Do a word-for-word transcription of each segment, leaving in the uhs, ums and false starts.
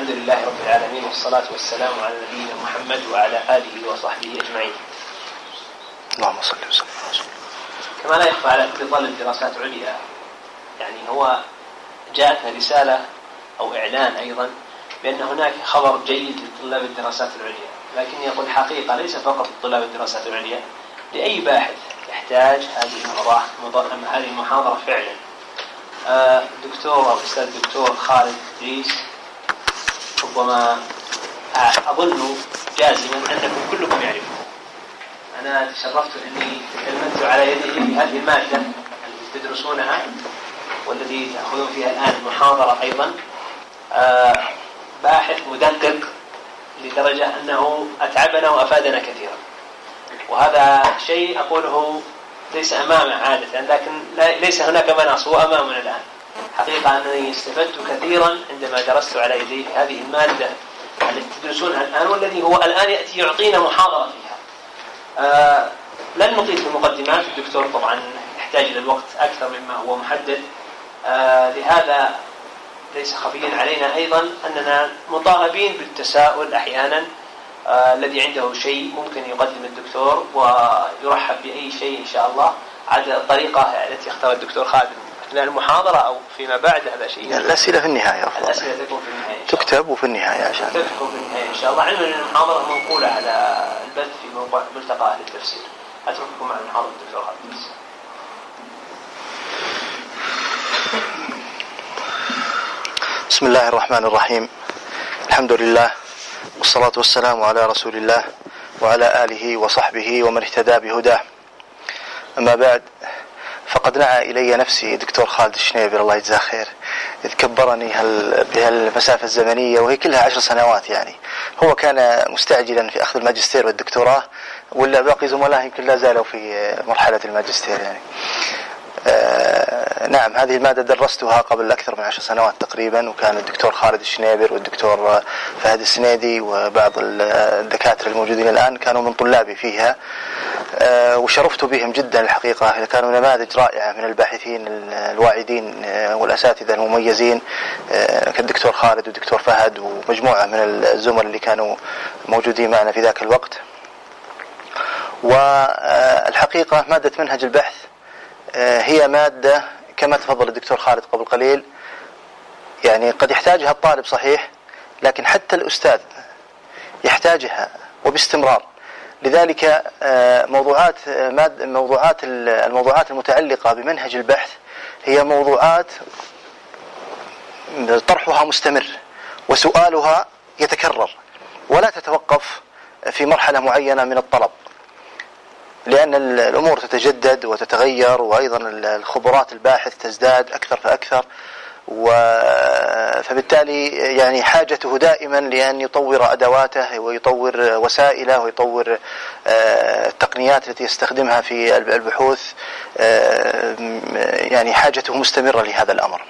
الحمد لله رب العالمين، والصلاة والسلام على نبينا محمد وعلى آله وصحبه أجمعين. اللهم صل وسلم على رسول الله. كما لا يخفى على كل طالب دراسات عليا، يعني هو جاءتنا رسالة أو إعلان أيضا بأن هناك خبر جيد لطلاب الدراسات العليا، لكن يقول حقيقة ليس فقط لطلاب الدراسات العليا، لأي باحث يحتاج هذه المحاضرة فعلا. الدكتور أو أستاذ الدكتور خالد إدريس ربما أظن جازما أنكم كلكم يعرفون. أنا تشرفت أني تكلمت على يده في هذه المادة التي تدرسونها والتي تأخذون فيها الآن المحاضرة أيضا. باحث مدقق لدرجة أنه أتعبنا وأفادنا كثيرا، وهذا شيء أقوله ليس أمامه عادة، لكن ليس هناك مناص، هو أمامنا الآن. حقيقة أنني استفدت كثيرا عندما درست على يديه هذه المادة التي تدرسونها الآن، والذي هو الآن يأتي يعطينا محاضرة فيها. آه لن نطيل في المقدمات، الدكتور طبعا يحتاج إلى الوقت أكثر مما هو محدد. آه لهذا ليس خفيا علينا أيضا أننا مطالبين بالتساؤل أحيانا. آه الذي عنده شيء ممكن يقدم الدكتور ويرحب بأي شيء إن شاء الله على الطريقة التي اختار الدكتور خالد أثناء المحاضرة أو فيما بعد. هذا شيء الأسئلة في النهاية أفضل. الأسئلة تكون في النهاية تكتب وفي النهاية عشان تكون في النهاية إن شاء الله. علما أن المحاضرة منقولة على البث في موقع ملتقى أهل التفسير. أترككم مع المحاضرة الدكتور خالد. بسم الله الرحمن الرحيم. الحمد لله والصلاة والسلام على رسول الله وعلى آله وصحبه ومن اهتدى بهداه. أما بعد، فقد نعى إلي نفسي دكتور خالد الشنيبر الله يجزاه خير، إذ كبرني بهالمسافة الزمنية وهي كلها عشر سنوات. يعني هو كان مستعجلا في أخذ الماجستير والدكتوراه، ولا باقي زملائه يمكن لا زالوا في مرحلة الماجستير. يعني آه نعم، هذه المادة درستها قبل أكثر من عشر سنوات تقريبا، وكان الدكتور خالد الشنيبر والدكتور فهد السنيدي وبعض الدكاترة الموجودين الآن كانوا من طلابي فيها. آه وشرفت بهم جدا الحقيقة، كانوا نماذج رائعة من الباحثين الواعدين والأساتذة المميزين آه كالدكتور خالد والدكتور فهد ومجموعة من الزملاء اللي كانوا موجودين معنا في ذاك الوقت. والحقيقة مادة منهج البحث هي مادة كما تفضل الدكتور خالد قبل قليل، يعني قد يحتاجها الطالب صحيح، لكن حتى الأستاذ يحتاجها وباستمرار. لذلك موضوعات موضوعات الموضوعات المتعلقة بمنهج البحث هي موضوعات طرحها مستمر وسؤالها يتكرر، ولا تتوقف في مرحلة معينة من الطلب، لأن الأمور تتجدد وتتغير، وأيضا الخبرات الباحث تزداد أكثر فأكثر، فبالتالي يعني حاجته دائما لأن يطور أدواته ويطور وسائله ويطور التقنيات التي يستخدمها في البحوث. يعني حاجته مستمرة لهذا الأمر.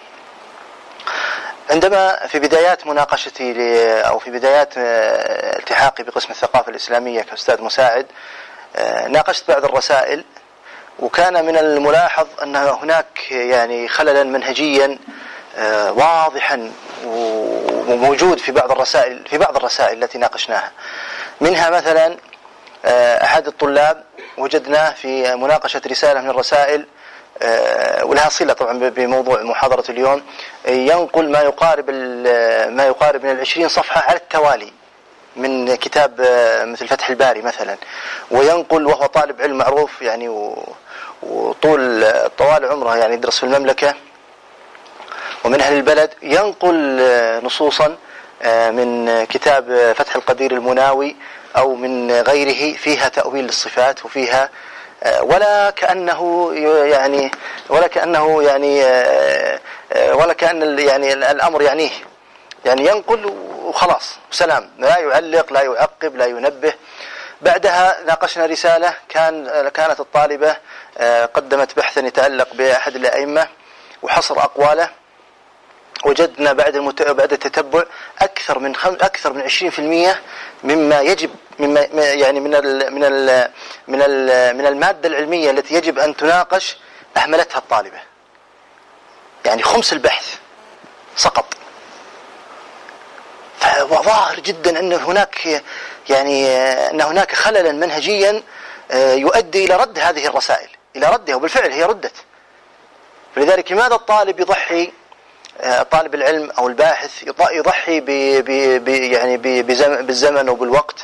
عندما في بدايات مناقشتي أو في بدايات التحاقي بقسم الثقافة الإسلامية كأستاذ مساعد، ناقشت بعض الرسائل، وكان من الملاحظ أن هناك يعني خللا منهجيا واضحا وموجود في بعض الرسائل في بعض الرسائل التي ناقشناها. منها مثلا أحد الطلاب وجدناه في مناقشة رسالة من الرسائل ولها صلة طبعا بموضوع محاضرة اليوم، ينقل ما يقارب ما يقارب من العشرين صفحة على التوالي من كتاب مثل فتح الباري مثلا، وينقل وهو طالب علم معروف يعني وطول طوال عمره يعني يدرس في المملكة ومن أهل البلد، ينقل نصوصا من كتاب فتح القدير المناوي أو من غيره فيها تأويل للصفات وفيها ولا كأنه يعني ولا كأنه يعني ولا كأن يعني الأمر يعنيه، يعني ينقل وخلاص سلام، لا يعلق لا يعقب لا ينبه. بعدها ناقشنا رسالة كان كانت الطالبة قدمت بحثا يتعلق بأحد الأئمة وحصر أقواله، وجدنا بعد المت... بعد التتبع أكثر من خم... أكثر من عشرين في المية مما يجب مما يعني من ال... من ال... من ال... من المادة العلمية التي يجب أن تناقش أهملتها الطالبة، يعني خمس البحث سقط. ظاهر جدا أن هناك يعني أن هناك خللا منهجيا يؤدي إلى رد هذه الرسائل، إلى ردها، وبالفعل هي ردت. فلذلك لماذا الطالب يضحي، طالب العلم أو الباحث يضحي ب ب يعني بالزمن وبالوقت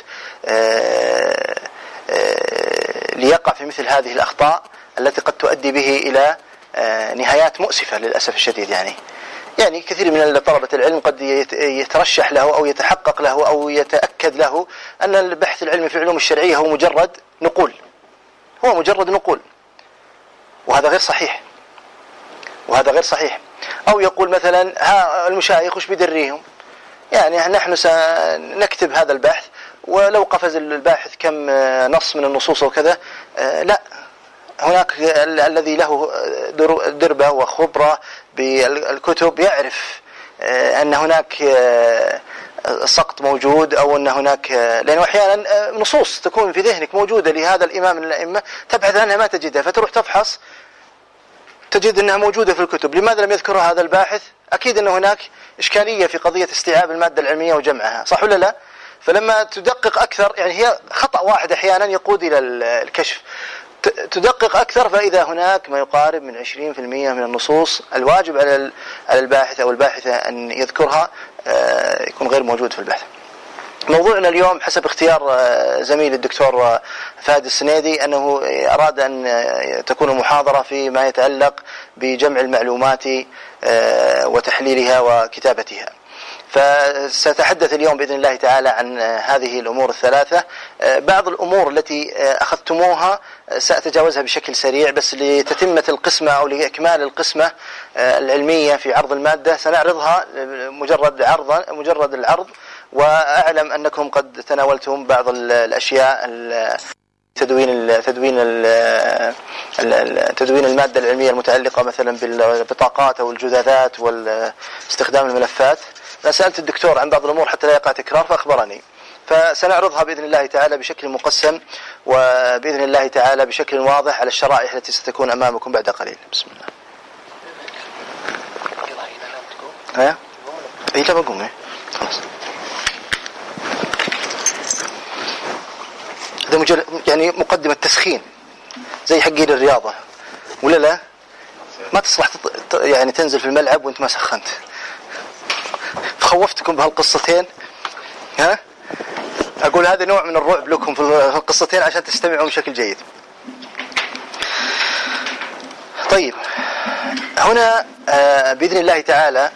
ليقع في مثل هذه الأخطاء التي قد تؤدي به إلى نهايات مؤسفة للأسف الشديد. يعني يعني كثير من طلبة العلم قد يترشح له أو يتحقق له أو يتأكد له أن البحث العلمي في العلوم الشرعية هو مجرد نقول، هو مجرد نقول، وهذا غير صحيح، وهذا غير صحيح. أو يقول مثلا ها المشايخ وش بيدريهم، يعني نحن سنكتب هذا البحث ولو قفز الباحث كم نص من النصوص وكذا، لا، هناك الذي له دربة وخبرة بالكتب يعرف أن هناك سقط موجود أو أن هناك، لأنه أحيانا نصوص تكون في ذهنك موجودة لهذا الإمام من الأئمة تبحث عنها ما تجدها، فتروح تفحص تجد أنها موجودة في الكتب. لماذا لم يذكرها هذا الباحث؟ أكيد أن هناك إشكالية في قضية استيعاب المادة العلمية وجمعها، صح ولا لا؟ فلما تدقق أكثر، يعني هي خطأ واحد أحيانا يقود إلى الكشف، تدقق أكثر فإذا هناك ما يقارب من عشرين بالمئة من النصوص الواجب على على الباحث أو الباحثة أن يذكرها يكون غير موجود في البحث. موضوعنا اليوم حسب اختيار زميل الدكتور فهد السنيدي أنه أراد أن تكون محاضرة فيما يتعلق بجمع المعلومات وتحليلها وكتابتها. فستتحدث اليوم بإذن الله تعالى عن هذه الأمور الثلاثة. بعض الأمور التي أخذتموها سأتجاوزها بشكل سريع، بس لتتمة القسمة أو لإكمال القسمة العلمية في عرض المادة سنعرضها مجرد عرض مجرد العرض. وأعلم أنكم قد تناولتم بعض الأشياء تدوين تدوين تدوين المادة العلمية المتعلقة مثلا بالبطاقات أو الجذاذات واستخدام الملفات. أنا سألت الدكتور عن بعض الأمور حتى لا يقع تكرار فأخبرني، فسنعرضها بإذن الله تعالى بشكل مقسم وبإذن الله تعالى بشكل واضح على الشرائح التي ستكون أمامكم بعد قليل. بسم الله. ها؟ إيه لا بقوم إيه خلاص. هذا مجرد يعني مقدمة تسخين زي حقين الرياضة ولا لا؟ ما تصلح يعني تنزل في الملعب وانت ما سخنت. خوفتكم بهالقصتين، ها؟ أقول هذا نوع من الرعب لكم في القصتين عشان تستمعوا بشكل جيد. طيب هنا بإذن الله تعالى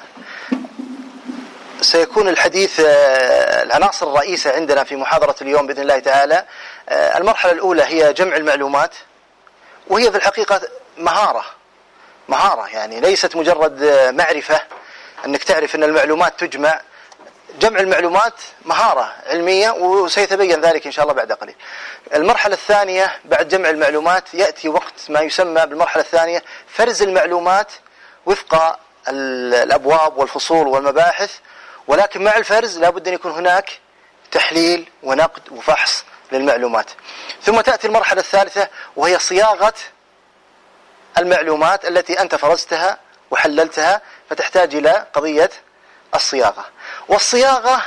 سيكون الحديث العناصر الرئيسة عندنا في محاضرة اليوم بإذن الله تعالى. المرحلة الأولى هي جمع المعلومات، وهي في الحقيقة مهارة مهارة يعني ليست مجرد معرفة أنك تعرف أن المعلومات تجمع. جمع المعلومات مهارة علمية وسيتبين ذلك إن شاء الله بعد قليل. المرحلة الثانية بعد جمع المعلومات يأتي وقت ما يسمى بالمرحلة الثانية فرز المعلومات وفق الأبواب والفصول والمباحث، ولكن مع الفرز لابد أن يكون هناك تحليل ونقد وفحص للمعلومات. ثم تأتي المرحلة الثالثة وهي صياغة المعلومات التي أنت فرزتها وحللتها، فتحتاج إلى قضية الصياغة. والصياغة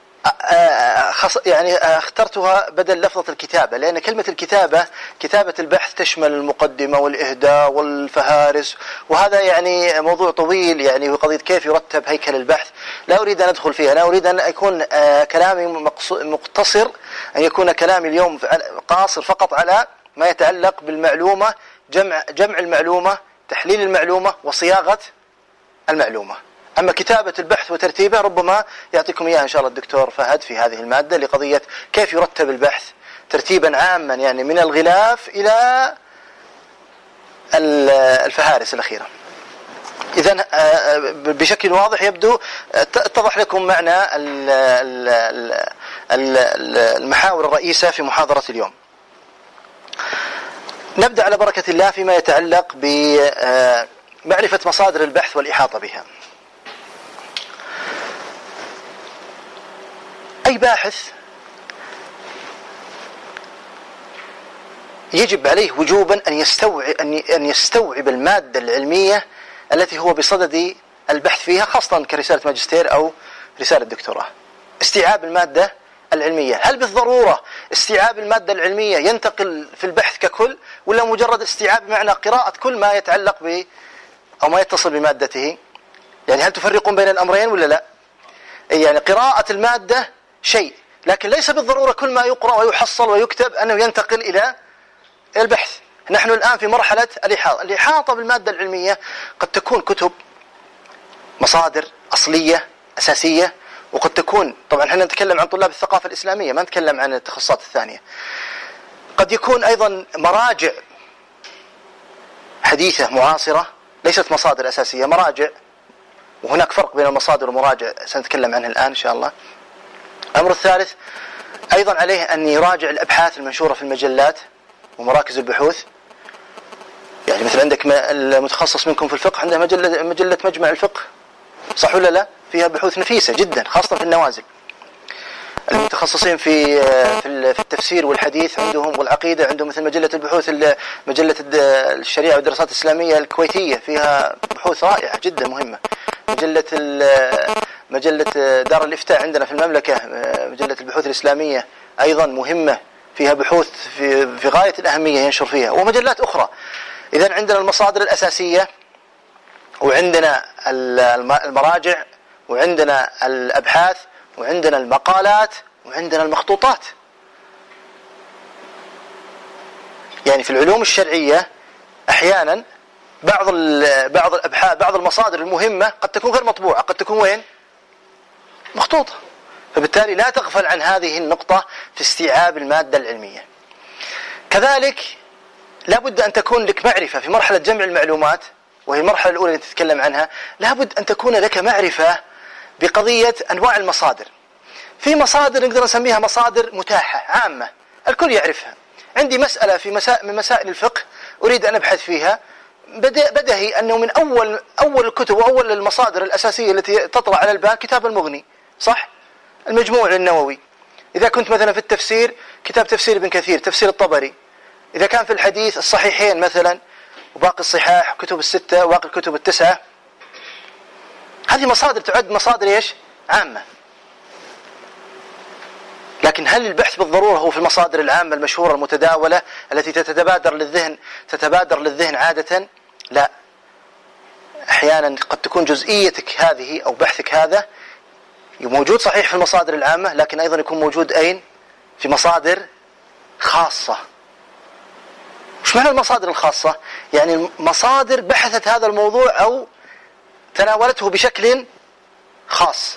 يعني اخترتها بدل لفظة الكتابة، لأن كلمة الكتابة كتابة البحث تشمل المقدمة والإهداء والفهارس، وهذا يعني موضوع طويل يعني وقضية كيف يرتب هيكل البحث لا أريد أن أدخل فيها. أنا أريد أن يكون كلامي مقتصر، أن يكون كلامي اليوم قاصر فقط على ما يتعلق بالمعلومة، جمع جمع المعلومة، تحليل المعلومة، وصياغة المعلومة. أما كتابة البحث وترتيبه ربما يعطيكم إياها إن شاء الله الدكتور فهد في هذه المادة لقضية كيف يرتب البحث ترتيبا عاما، يعني من الغلاف إلى الفهارس الأخيرة. إذن بشكل واضح يبدو اتضح لكم معنى المحاور الرئيسة في محاضرة اليوم. نبدأ على بركة الله فيما يتعلق بمعرفة مصادر البحث والإحاطة بها. أي باحث يجب عليه وجوبا أن يستوعب أن يستوعب المادة العلمية التي هو بصدد البحث فيها، خاصة كرسالة ماجستير أو رسالة دكتوراه. استيعاب المادة العلمية. هل بالضرورة استيعاب المادة العلمية ينتقل في البحث ككل، ولا مجرد استيعاب بمعنى قراءة كل ما يتعلق ب أو ما يتصل بمادته؟ يعني هل تفرقون بين الأمرين ولا لا؟ يعني قراءة المادة شيء، لكن ليس بالضرورة كل ما يقرأ ويحصل ويكتب أنه ينتقل إلى البحث. نحن الآن في مرحلة الإحاطة. الإحاطة بالمادة العلمية قد تكون كتب، مصادر أصلية أساسية، وقد تكون، طبعا احنا نتكلم عن طلاب الثقافة الإسلامية ما نتكلم عن التخصصات الثانية، قد يكون أيضا مراجع حديثة معاصرة ليست مصادر أساسية، مراجع، وهناك فرق بين المصادر والمراجع سنتكلم عنه الآن إن شاء الله. الأمر الثالث أيضا عليه أن يراجع الأبحاث المنشورة في المجلات ومراكز البحوث. يعني مثل عندك المتخصص منكم في الفقه عنده مجلة, مجلة مجمع الفقه، صح ولا لا؟ فيها بحوث نفيسة جدا خاصة في النوازل. المتخصصين في في التفسير والحديث عندهم والعقيدة عندهم مثل مجلة البحوث، مجلة الشريعة والدراسات الإسلامية الكويتية فيها بحوث رائعة جدا مهمة. مجلة مجلة دار الإفتاء عندنا في المملكة، مجلة البحوث الإسلامية أيضا مهمة فيها بحوث في في غاية الأهمية ينشر فيها، ومجلات أخرى. إذن عندنا المصادر الأساسية، وعندنا المراجع، وعندنا الأبحاث، وعندنا المقالات، وعندنا المخطوطات. يعني في العلوم الشرعية أحيانا بعض بعض الأبحاث بعض المصادر المهمة قد تكون غير مطبوعة، قد تكون وين؟ مخطوطة. فبالتالي لا تغفل عن هذه النقطة في استيعاب المادة العلمية. كذلك لا بد أن تكون لك معرفة في مرحلة جمع المعلومات، وهي المرحلة الأولى التي تتكلم عنها. لا بد أن تكون لك معرفة بقضية أنواع المصادر. في مصادر نقدر نسميها مصادر متاحة عامة الكل يعرفها. عندي مسألة في مسائل من مسائل الفقه أريد أن أبحث فيها، بدهي أنه من أول أول الكتب وأول المصادر الأساسية التي تطلع على البال كتاب المغني، صح؟ المجموع للنووي. إذا كنت مثلا في التفسير كتاب تفسير ابن كثير، تفسير الطبري. إذا كان في الحديث الصحيحين مثلا، وباقي الصحاح، كتب الستة، وباقي الكتب التسعة. هذه مصادر تعد مصادر إيش؟ عامة. لكن هل البحث بالضرورة هو في المصادر العامة المشهورة المتداولة التي تتبادر للذهن تتبادر للذهن عادة؟ لا. أحيانا قد تكون جزئيتك هذه أو بحثك هذا موجود صحيح في المصادر العامة، لكن أيضا يكون موجود أين؟ في مصادر خاصة. وش معنى المصادر الخاصة؟ يعني مصادر بحثت هذا الموضوع أو تناولته بشكل خاص.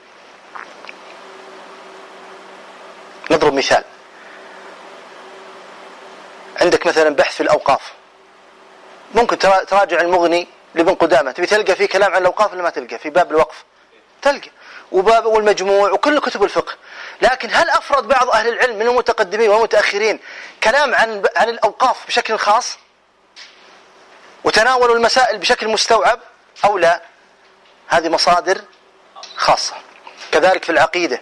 نضرب مثال. عندك مثلا بحث في الأوقاف، ممكن تراجع المغني لابن قدامة، تبي تلقى فيه كلام عن الأوقاف ولا ما تلقى؟ في باب الوقف تلقى، وباب والمجموع وكل كتب الفقه. لكن هل أفرد بعض أهل العلم من المتقدمين والمتأخرين كلام عن عن الأوقاف بشكل خاص وتناولوا المسائل بشكل مستوعب أو لا؟ هذه مصادر خاصة. كذلك في العقيدة،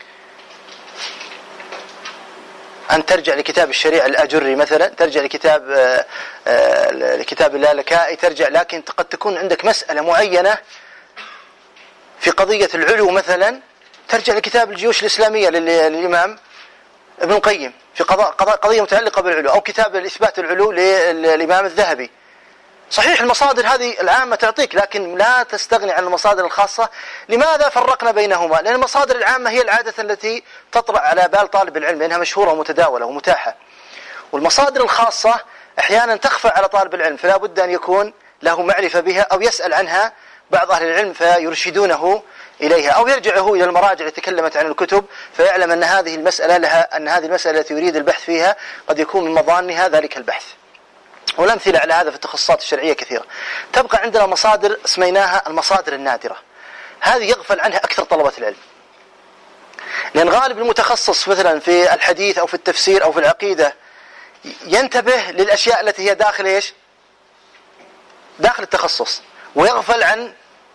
أن ترجع لكتاب الشريعة الآجري مثلا، ترجع لكتاب لكتاب اللالكائي، ترجع، لكن قد تكون عندك مسألة معينة في قضية العلو مثلا، ترجع لكتاب الجيوش الإسلامية للإمام ابن القيم في قضاء قضية متعلقة بالعلو، أو كتاب الإثبات العلو للإمام الذهبي. صحيح المصادر هذه العامة تعطيك، لكن لا تستغني عن المصادر الخاصة. لماذا فرقنا بينهما؟ لأن المصادر العامة هي العادة التي تطرأ على بال طالب العلم لأنها مشهورة ومتداولة ومتاحة، والمصادر الخاصة أحيانا تخفى على طالب العلم، فلا بد أن يكون له معرفة بها أو يسأل عنها بعض أهل العلم فيرشدونه إليها، أو يرجع هو إلى المراجع التي تكلمت عن الكتب فيعلم أن هذه المسألة لها أن هذه المسألة التي يريد البحث فيها قد يكون من مظانها ذلك البحث. والأمثلة على هذا في التخصصات الشرعية كثيرة. تبقى عندنا مصادر سميناها المصادر النادرة، هذه يغفل عنها أكثر طلبة العلم، لأن غالب المتخصص مثلا في الحديث أو في التفسير أو في العقيدة ينتبه للأشياء التي هي داخل إيش؟ داخل التخصص، ويغفل عن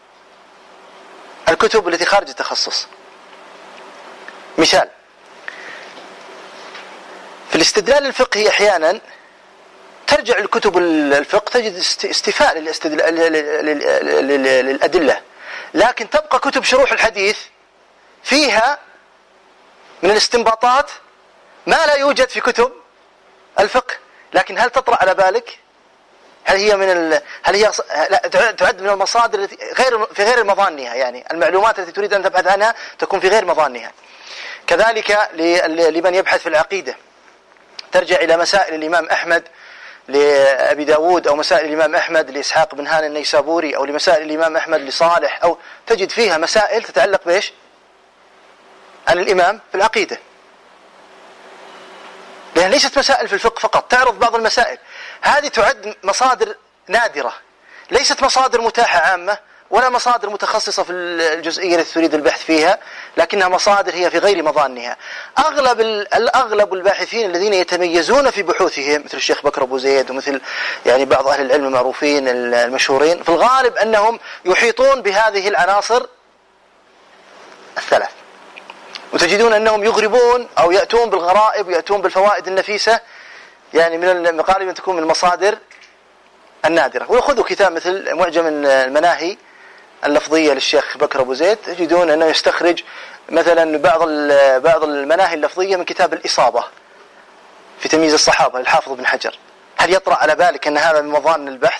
الكتب التي خارج التخصص. مثال، في الاستدلال الفقهي أحيانا ترجع لكتب الفقه تجد استيفاء للأدلة، لكن تبقى كتب شروح الحديث فيها من الاستنباطات ما لا يوجد في كتب الفقه، لكن هل تطرأ على بالك؟ هل هي من ال... هل هي تعد من المصادر التي غير في غير مظانها، يعني المعلومات التي تريد أن تبحث عنها تكون في غير مظانها. كذلك لمن يبحث في العقيدة ترجع إلى مسائل الإمام أحمد لأبي داود، أو مسائل الإمام أحمد لإسحاق بن هان النيسابوري، أو لمسائل الإمام أحمد لصالح، أو تجد فيها مسائل تتعلق بإيش؟ عن الإمام في العقيدة، لأن ليست مسائل في الفقه فقط، تعرض بعض المسائل هذه تعد مصادر نادرة، ليست مصادر متاحة عامة ولا مصادر متخصصة في الجزئية التي تريد البحث فيها، لكنها مصادر هي في غير مظانها. أغلب الأغلب الباحثين الذين يتميزون في بحوثهم مثل الشيخ بكر أبو زيد ومثل يعني بعض أهل العلم المعروفين المشهورين، في الغالب أنهم يحيطون بهذه العناصر الثلاث، وتجدون أنهم يغربون أو يأتون بالغرائب ويأتون بالفوائد النفيسة، يعني من المقالب أن تكون من المصادر النادرة. وخذوا كتاب مثل معجم المناهي اللفظية للشيخ بكر أبو زيد، تجدون أنه يستخرج مثلا بعض بعض المناهي اللفظية من كتاب الإصابة في تمييز الصحابة للحافظ بن حجر. هل يطرأ على بالك أن هذا من مظان البحث؟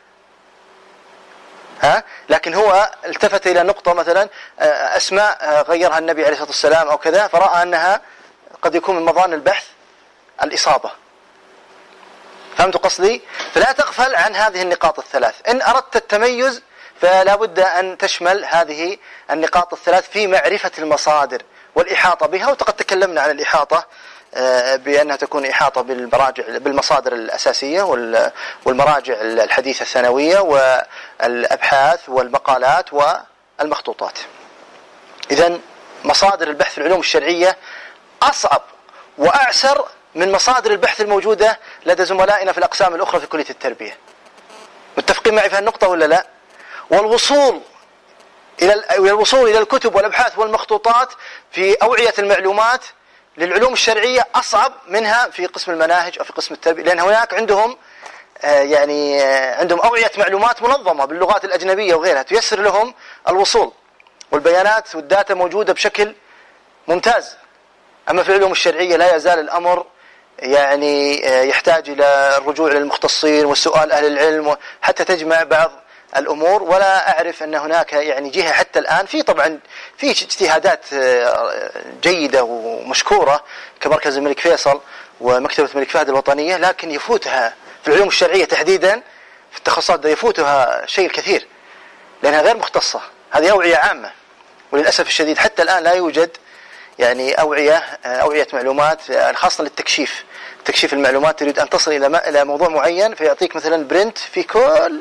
ها؟ لكن هو التفت إلى نقطة مثلا أسماء غيرها النبي عليه الصلاة والسلام أو كذا، فرأى أنها قد يكون من مظان البحث الإصابة. فهمت قصدي؟ فلا تغفل عن هذه النقاط الثلاث. إن أردت التميز فلا بد أن تشمل هذه النقاط الثلاث في معرفة المصادر والإحاطة بها. وقد تكلمنا عن الإحاطة بأنها تكون إحاطة بالمراجع بالمصادر الأساسية والمراجع الحديثة الثانوية والأبحاث والمقالات والمخطوطات. إذن مصادر البحث في العلوم الشرعية أصعب وأعسر من مصادر البحث الموجودة لدى زملائنا في الأقسام الأخرى في كلية التربية. متفقين معي في هالنقطة ولا لا؟ والوصول إلى الوصول إلى الكتب والأبحاث والمخطوطات في أوعية المعلومات للعلوم الشرعية أصعب منها في قسم المناهج أو في قسم التربية، لأن هناك عندهم يعني عندهم أوعية معلومات منظمة باللغات الأجنبية وغيرها تيسر لهم الوصول، والبيانات والداتا موجودة بشكل ممتاز. أما في العلوم الشرعية لا يزال الأمر يعني يحتاج إلى الرجوع للمختصين والسؤال أهل العلم حتى تجمع بعض الأمور. ولا أعرف أن هناك يعني جهة حتى الآن، في طبعا في اجتهادات جيدة ومشكورة كمركز الملك فيصل ومكتبة الملك فهد الوطنية، لكن يفوتها في العلوم الشرعية تحديدا في التخصصات يفوتها شيء كثير لأنها غير مختصة. هذه أوعية عامة، وللأسف الشديد حتى الآن لا يوجد يعني أوعية أوعية معلومات خاصة للتكشيف تكشيف المعلومات. تريد أن تصل إلى إلى موضوع معين فيعطيك مثلا برنت في كل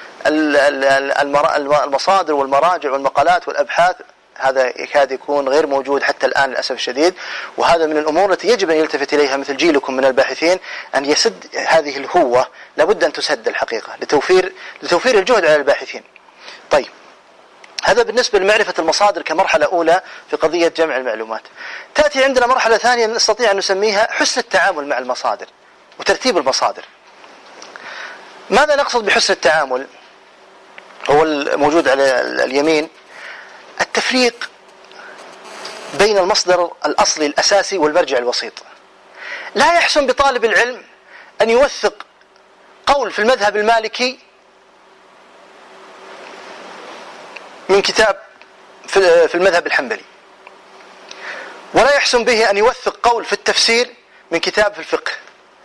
المصادر والمراجع والمقالات والأبحاث، هذا يكاد يكون غير موجود حتى الآن للأسف الشديد. وهذا من الأمور التي يجب أن يلتفت إليها مثل جيلكم من الباحثين، أن يسد هذه الهوة، لابد أن تسد الحقيقة لتوفير لتوفير الجهد على الباحثين. طيب، هذا بالنسبة لمعرفة المصادر كمرحلة أولى في قضية جمع المعلومات. تأتي عندنا مرحلة ثانية نستطيع أن نسميها حسن التعامل مع المصادر وترتيب المصادر. ماذا نقصد بحسن التعامل؟ هو الموجود على اليمين التفريق بين المصدر الأصلي الأساسي والمرجع الوسيط. لا يحسن بطالب العلم أن يوثق قول في المذهب المالكي من كتاب في المذهب الحنبلي، ولا يحسن به أن يوثق قول في التفسير من كتاب في الفقه.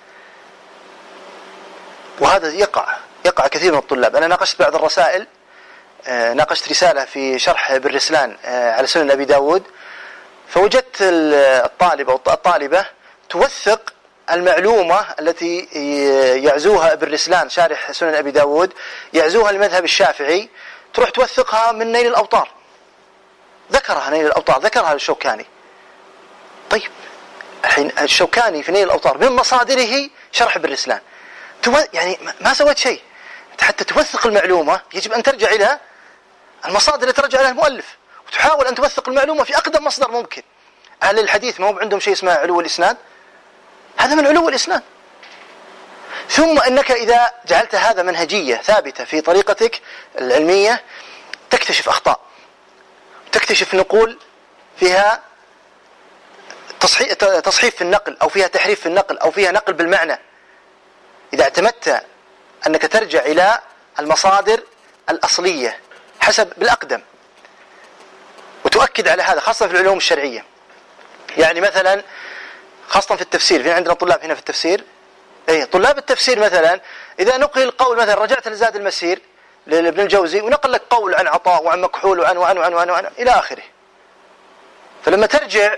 وهذا يقع يقع كثير من الطلاب. أنا ناقشت بعض الرسائل، ناقشت رسالة في شرح ابن رسلان على سنن أبي داود، فوجدت الطالب أو الطالبة توثق المعلومة التي يعزوها ابن رسلان شارح سنن أبي داود، يعزوها لمذهب الشافعي، تروح توثقها من نيل الأوطار. ذكرها نيل الأوطار، ذكرها الشوكاني. طيب الحين الشوكاني في نيل الأوطار من مصادره شرح ابن رسلان، يعني ما سويت شيء. حتى توثق المعلومة يجب أن ترجع إلى المصادر التي ترجع إلى المؤلف، وتحاول أن توثق المعلومة في أقدم مصدر ممكن. أهل الحديث ما هو عندهم شيء اسمه علو الإسناد، هذا من علو الإسناد. ثم إنك إذا جعلت هذا منهجية ثابتة في طريقتك العلمية تكتشف أخطاء، تكتشف نقول فيها تصحيف في النقل أو فيها تحريف في النقل أو فيها نقل بالمعنى، إذا اعتمدت أنك ترجع إلى المصادر الأصلية حسب بالأقدم وتؤكد على هذا، خاصة في العلوم الشرعية. يعني مثلا خاصة في التفسير، في عندنا طلاب هنا في التفسير، أي طلاب التفسير مثلا إذا نقل قول، مثلا رجعت لزاد المسير لابن الجوزي ونقل لك قول عن عطاء وعن مكحول وعن وعن وعن وعن, وعن إلى آخره، فلما ترجع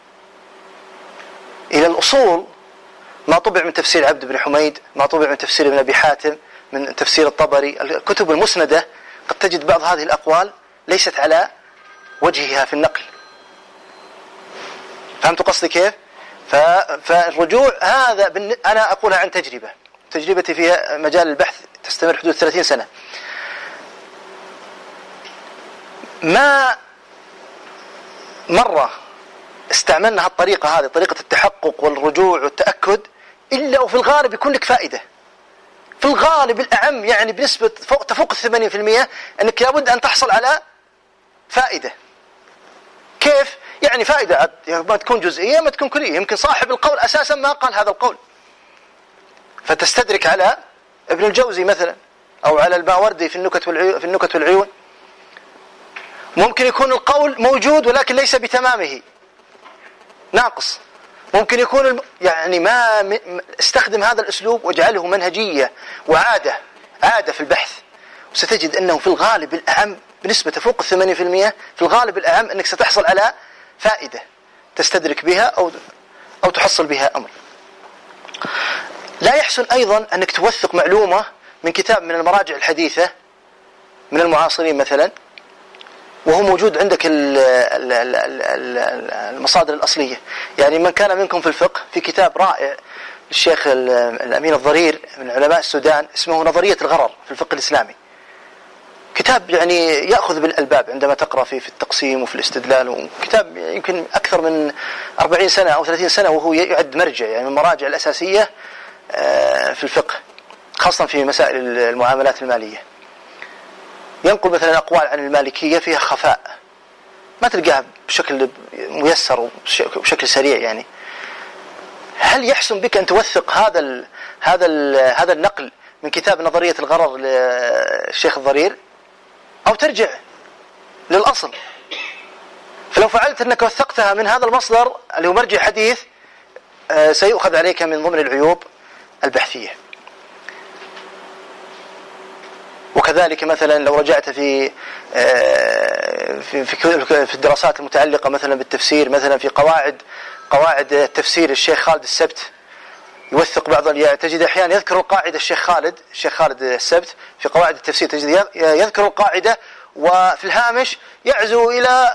إلى الأصول ما طبع من تفسير عبد بن حميد، ما طبع من تفسير ابن أبي حاتم، من تفسير الطبري، الكتب المسندة، قد تجد بعض هذه الأقوال ليست على وجهها في النقل. فهمت قصدي كيف؟ فالرجوع هذا أنا أقولها عن تجربة، تجربتي في مجال البحث تستمر حدود ثلاثين سنة. ما مرة استعملنا هالطريقة هذه، طريقة التحقق والرجوع والتأكد، إلا وفي الغالب يكون لك فائدة. في الغالب الأعم يعني بنسبة فوق تفوق الثمانين في المئة أنك لابد أن تحصل على فائدة. كيف؟ يعني فائدة ما تكون جزئية ما تكون كلية، يمكن صاحب القول أساسا ما قال هذا القول، فتستدرك على ابن الجوزي مثلا أو على الماوردي في النكت والعيون, في النكت والعيون. ممكن يكون القول موجود ولكن ليس بتمامه، ناقص. ممكن يكون الم... يعني ما م... استخدم هذا الأسلوب واجعله منهجية وعادة عادة في البحث، وستجد أنه في الغالب الأعم بنسبة تفوق الثمانين في المئة في الغالب الأعم أنك ستحصل على فائدة تستدرك بها أو أو تحصل بها أمر. لا يحسن أيضا أنك توثق معلومة من كتاب من المراجع الحديثة من المعاصرين مثلا وهو موجود عندك المصادر الأصلية. يعني من كان منكم في الفقه في كتاب رائع للشيخ الأمين الضرير من علماء السودان اسمه نظرية الغرر في الفقه الإسلامي، كتاب يعني يأخذ بالألباب عندما تقرأ فيه في التقسيم وفي الاستدلال، وكتاب يمكن أكثر من أربعين سنة أو ثلاثين سنة وهو يعد مرجع يعني من المراجع الأساسية في الفقه خاصة في مسائل المعاملات المالية. ينقل مثلا أقوال عن المالكية فيها خفاء ما تلقاها بشكل ميسر وبشكل سريع. يعني هل يحسن بك أن توثق هذا ال هذا ال هذا النقل من كتاب نظرية الغرر للشيخ الضرير أو ترجع للأصل؟ فلو فعلت أنك وثقتها من هذا المصدر اللي هو مرجع حديث سيؤخذ عليك من ضمن العيوب البحثية. وكذلك مثلا لو رجعت في في في الدراسات المتعلقة مثلا بالتفسير، مثلا في قواعد قواعد التفسير الشيخ خالد السبت يوثق بعض، تجد أحيانا يذكر القاعدة الشيخ خالد الشيخ خالد السبت في قواعد التفسير، تجد يذكر القاعدة وفي الهامش يعزو إلى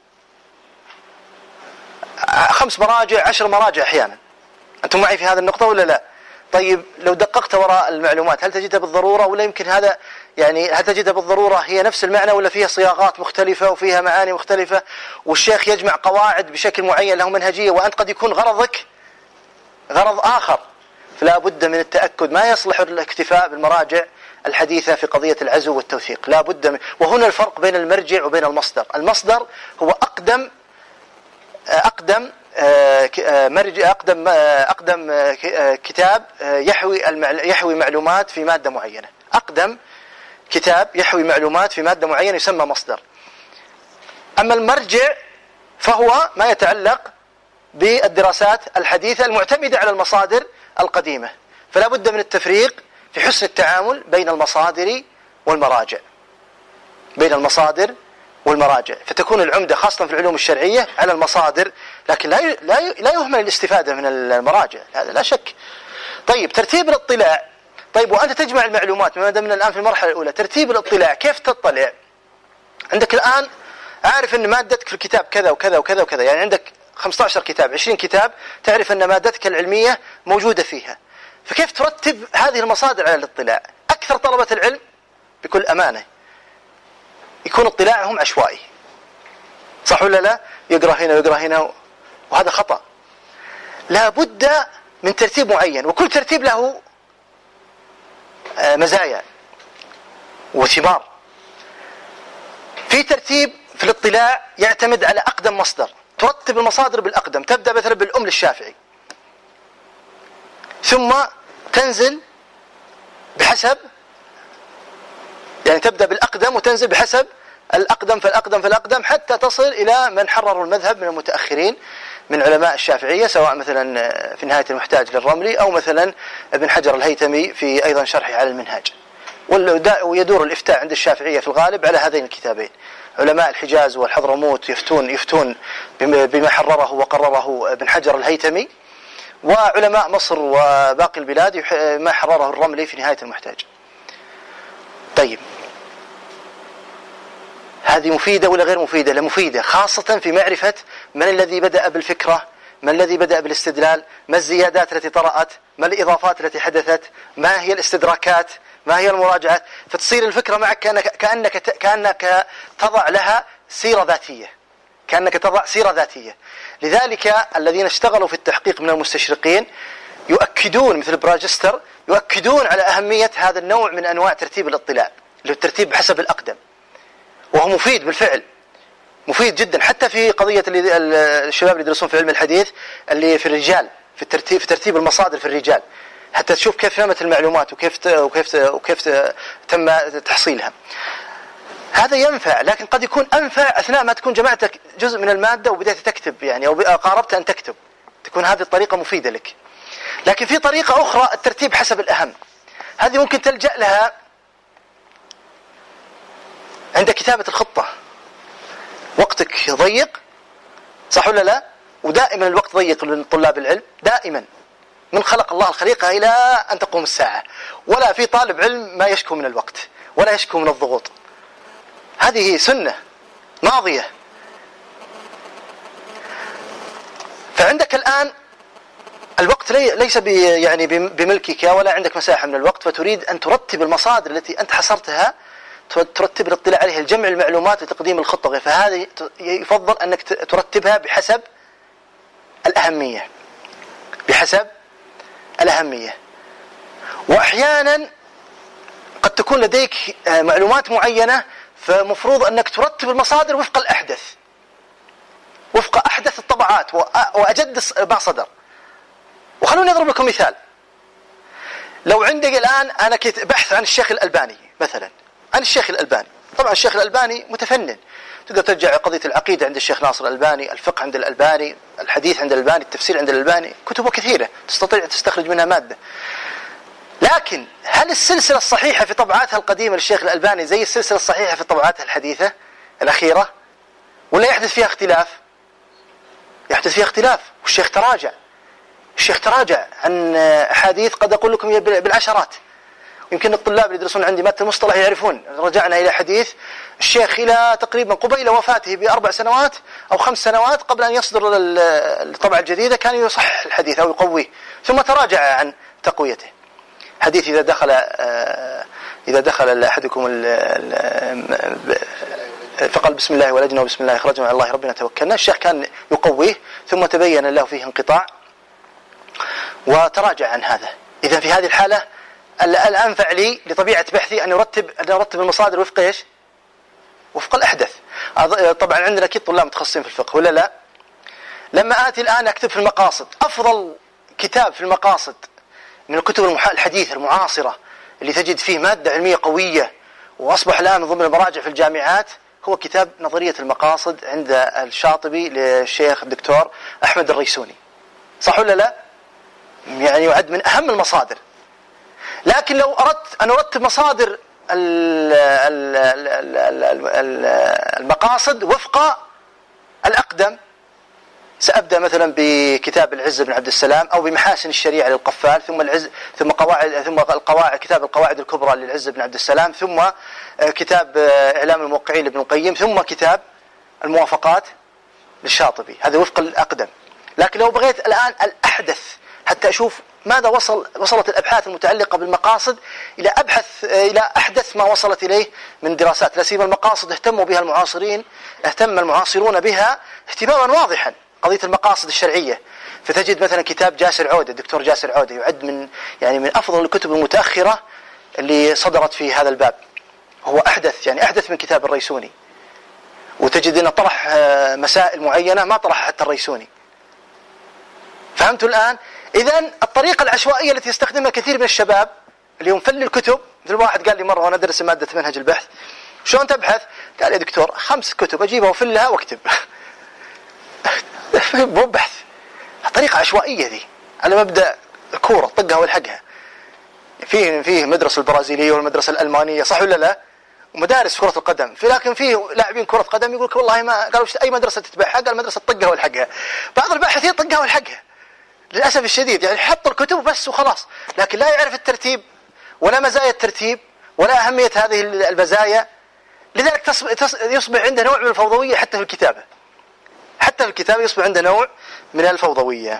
خمس مراجع عشر مراجع أحيانا. أنتم معي في هذا النقطة ولا لا؟ طيب لو دققت وراء المعلومات هل تجدها بالضرورة ولا يمكن هذا يعني هل تجدها بالضرورة هي نفس المعنى ولا فيها صياغات مختلفة وفيها معاني مختلفة، والشيخ يجمع قواعد بشكل معين له منهجية وأنت قد يكون غرضك غرض آخر؟ فلا بد من التأكد. ما يصلح الاكتفاء بالمراجع الحديثة في قضية العزو والتوثيق، لا بد من. وهنا الفرق بين المرجع وبين المصدر. المصدر هو أقدم أقدم مرجع أقدم أقدم كتاب يحوي يحوي معلومات في مادة معينة، أقدم كتاب يحوي معلومات في مادة معينة يسمى مصدر. أما المرجع فهو ما يتعلق بالدراسات الحديثة المعتمدة على المصادر القديمة. فلا بد من التفريق في حسن التعامل بين المصادر والمراجع بين المصادر والمراجع فتكون العمدة خاصة في العلوم الشرعية على المصادر، لكن لا لا لا يهمل الاستفادة من المراجع، هذا لا شك. طيب ترتيب الاطلاع. طيب وأنت تجمع المعلومات ما دمنا الآن في المرحلة الأولى، ترتيب الاطلاع كيف تطلع؟ عندك الآن عارف أن مادتك في الكتاب كذا وكذا وكذا وكذا، يعني عندك خمسة عشر كتاب عشرين كتاب تعرف أن مادتك العلمية موجودة فيها، فكيف ترتب هذه المصادر على الاطلاع؟ أكثر طلبة العلم بكل أمانة يكون اطلاعهم عشوائي، صح ولا لا؟ يقرأ هنا ويقرأ هنا، وهذا خطأ. لا بد من ترتيب معين، وكل ترتيب له مزايا وثمار. في ترتيب في الاطلاع يعتمد على أقدم مصدر ترتب المصادر بالأقدم، تبدأ مثلا بالأم للشافعي ثم تنزل بحسب، يعني تبدأ بالأقدم وتنزل بحسب الأقدم فالأقدم فالأقدم حتى تصل إلى من حرروا المذهب من المتأخرين من علماء الشافعية، سواء مثلا في نهاية المحتاج للرملي أو مثلا ابن حجر الهيثمي في أيضا شرحه على المنهاج. ويدور الإفتاء عند الشافعية في الغالب على هذين الكتابين. علماء الحجاز والحضرموت يفتون يفتون بما حرره وقرره ابن حجر الهيثمي، وعلماء مصر وباقي البلاد ما حرره الرملي في نهاية المحتاج. طيب هذه مفيدة ولا غير مفيدة؟ لا مفيدة، خاصة في معرفة من الذي بدأ بالفكرة، من الذي بدأ بالاستدلال، ما الزيادات التي طرأت، ما الإضافات التي حدثت، ما هي الاستدراكات، ما هي المراجعات، فتصير الفكرة معك كأنك, كأنك, كأنك تضع لها سيرة ذاتية، كأنك تضع سيرة ذاتية. لذلك الذين اشتغلوا في التحقيق من المستشرقين يؤكدون مثل براجستر يؤكدون على أهمية هذا النوع من أنواع ترتيب الاطلاع، اللي هو الترتيب بحسب الأقدم، وهو مفيد بالفعل، مفيد جدا حتى في قضية اللي الشباب اللي يدرسون في علم الحديث اللي في الرجال، في الترتيب في ترتيب المصادر في الرجال، حتى تشوف كيف نمت المعلومات وكيف وكيف وكيف تم تحصيلها. هذا ينفع، لكن قد يكون أنفع أثناء ما تكون جمعت جزء من المادة وبدأت تكتب، يعني أو قاربت أن تكتب، تكون هذه الطريقة مفيدة لك. لكن في طريقة أخرى الترتيب حسب الأهم، هذه ممكن تلجأ لها عند كتابة الخطة. وقتك ضيق، صح ولا لا؟ ودائما الوقت ضيق لطلاب العلم، دائما من خلق الله الخليقة إلى أن تقوم الساعة، ولا في طالب علم ما يشكو من الوقت ولا يشكو من الضغوط، هذه سنة ماضية. فعندك الآن الوقت ليس يعني بملكك ولا عندك مساحة من الوقت، فتريد أن ترتب المصادر التي أنت حصرتها، ترتب الاطلاع عليها، الجمع المعلومات لتقديم الخطة، فهذه يفضل أنك ترتبها بحسب الأهمية، بحسب الأهمية. وأحيانا قد تكون لديك معلومات معينة، فمفروض أنك ترتب المصادر وفق الأحدث، وفق أحدث الطبعات وأجد ما صدر. وخلوني أضرب لكم مثال. لو عندك الآن أنا كنت بحث عن الشيخ الألباني مثلا، عن الشيخ الألباني، طبعا الشيخ الألباني متفنن، تقدر ترجع قضية العقيدة عند الشيخ ناصر الألباني، الفقه عند الألباني، الحديث عند الألباني، التفسير عند الألباني، كتبه كثيرة تستطيع تستخرج منها مادة. لكن هل السلسلة الصحيحة في طبعاتها القديمة للشيخ الألباني زي السلسلة الصحيحة في طبعاتها الحديثة الأخيرة، ولا يحدث فيها اختلاف؟ يحدث فيها اختلاف. والشيخ تراجع، الشيخ تراجع عن أحاديث قد أقول لكم بالعشرات. يمكن الطلاب اللي يدرسون عندي مادة المصطلح يعرفون، رجعنا إلى حديث الشيخ إلى تقريبا قبيل وفاته بأربع سنوات أو خمس سنوات قبل أن يصدر الطبعة الجديدة كان يصحح الحديث أو يقويه، ثم تراجع عن تقويته. حديث إذا دخل إذا دخل أحدكم فقال بسم الله ولجنا وبسم الله خرجنا على الله ربنا توكلنا، الشيخ كان يقويه ثم تبين له فيه انقطاع وتراجع عن هذا. إذا في هذه الحالة الأنفع لي لطبيعة بحثي أن يرتب أن يرتب المصادر وفق إيش؟ وفق الأحدث. طبعا عندنا أكيد طلاب متخصصين في الفقه ولا لا؟ لما آتي الآن أكتب في المقاصد، أفضل كتاب في المقاصد من الكتب الحديثة المعاصرة اللي تجد فيه مادة علمية قوية وأصبح الآن من ضمن المراجع في الجامعات هو كتاب نظرية المقاصد عند الشاطبي للشيخ الدكتور أحمد الريسوني، صح ولا لا؟ يعني يعد من أهم المصادر. لكن لو أردت أن أرتب مصادر المقاصد وفق الأقدم، سأبدأ مثلا بكتاب العز بن عبد السلام أو بمحاسن الشريعة للقفال، ثم العز ثم قواعد ثم القواعد كتاب القواعد الكبرى للعز بن عبد السلام، ثم كتاب إعلام الموقعين لابن القيم، ثم كتاب الموافقات للشاطبي. هذا وفق الأقدم. لكن لو بغيت الآن الأحدث حتى أشوف ماذا وصل وصلت الأبحاث المتعلقة بالمقاصد إلى أبحث إلى أحدث ما وصلت إليه من دراسات، لا سيما المقاصد اهتموا بها المعاصرين، اهتم المعاصرون بها اهتماما واضحا، قضية المقاصد الشرعية. فتجد مثلا كتاب جاسر عودة، الدكتور جاسر عودة يعد من يعني من أفضل الكتب المتأخرة اللي صدرت في هذا الباب، هو أحدث يعني أحدث من كتاب الريسوني. وتجد أنه طرح مسائل معينة ما طرح حتى الريسوني. فهمتوا الآن؟ إذن الطريقة العشوائية التي يستخدمها كثير من الشباب اللي هم فل الكتب، مثل واحد قال لي مرة وأنا أدرس مادة منهج البحث، شلون تبحث؟ قال يا دكتور خمس كتب أجيبها وفلها واكتب. مو بحث، طريقة عشوائية ذي على مبدأ الكورة طقها والحقها. فيه فيه المدرسة البرازيلية والمدرسة الألمانية، صح ولا لا؟ ومدارس كرة القدم، في لكن فيه لاعبين كرة قدم يقولك والله ما قالوا أي مدرسة تتبعها؟ قال مدرسة طقها والحقها. بعض الباحثين طقها والحقها للأسف الشديد، يعني يحط الكتب بس وخلاص، لكن لا يعرف الترتيب ولا مزايا الترتيب ولا أهمية هذه المزايا. لذلك يصبح عنده نوع من الفوضوية حتى في الكتابة، حتى في الكتابة يصبح عنده نوع من الفوضوية.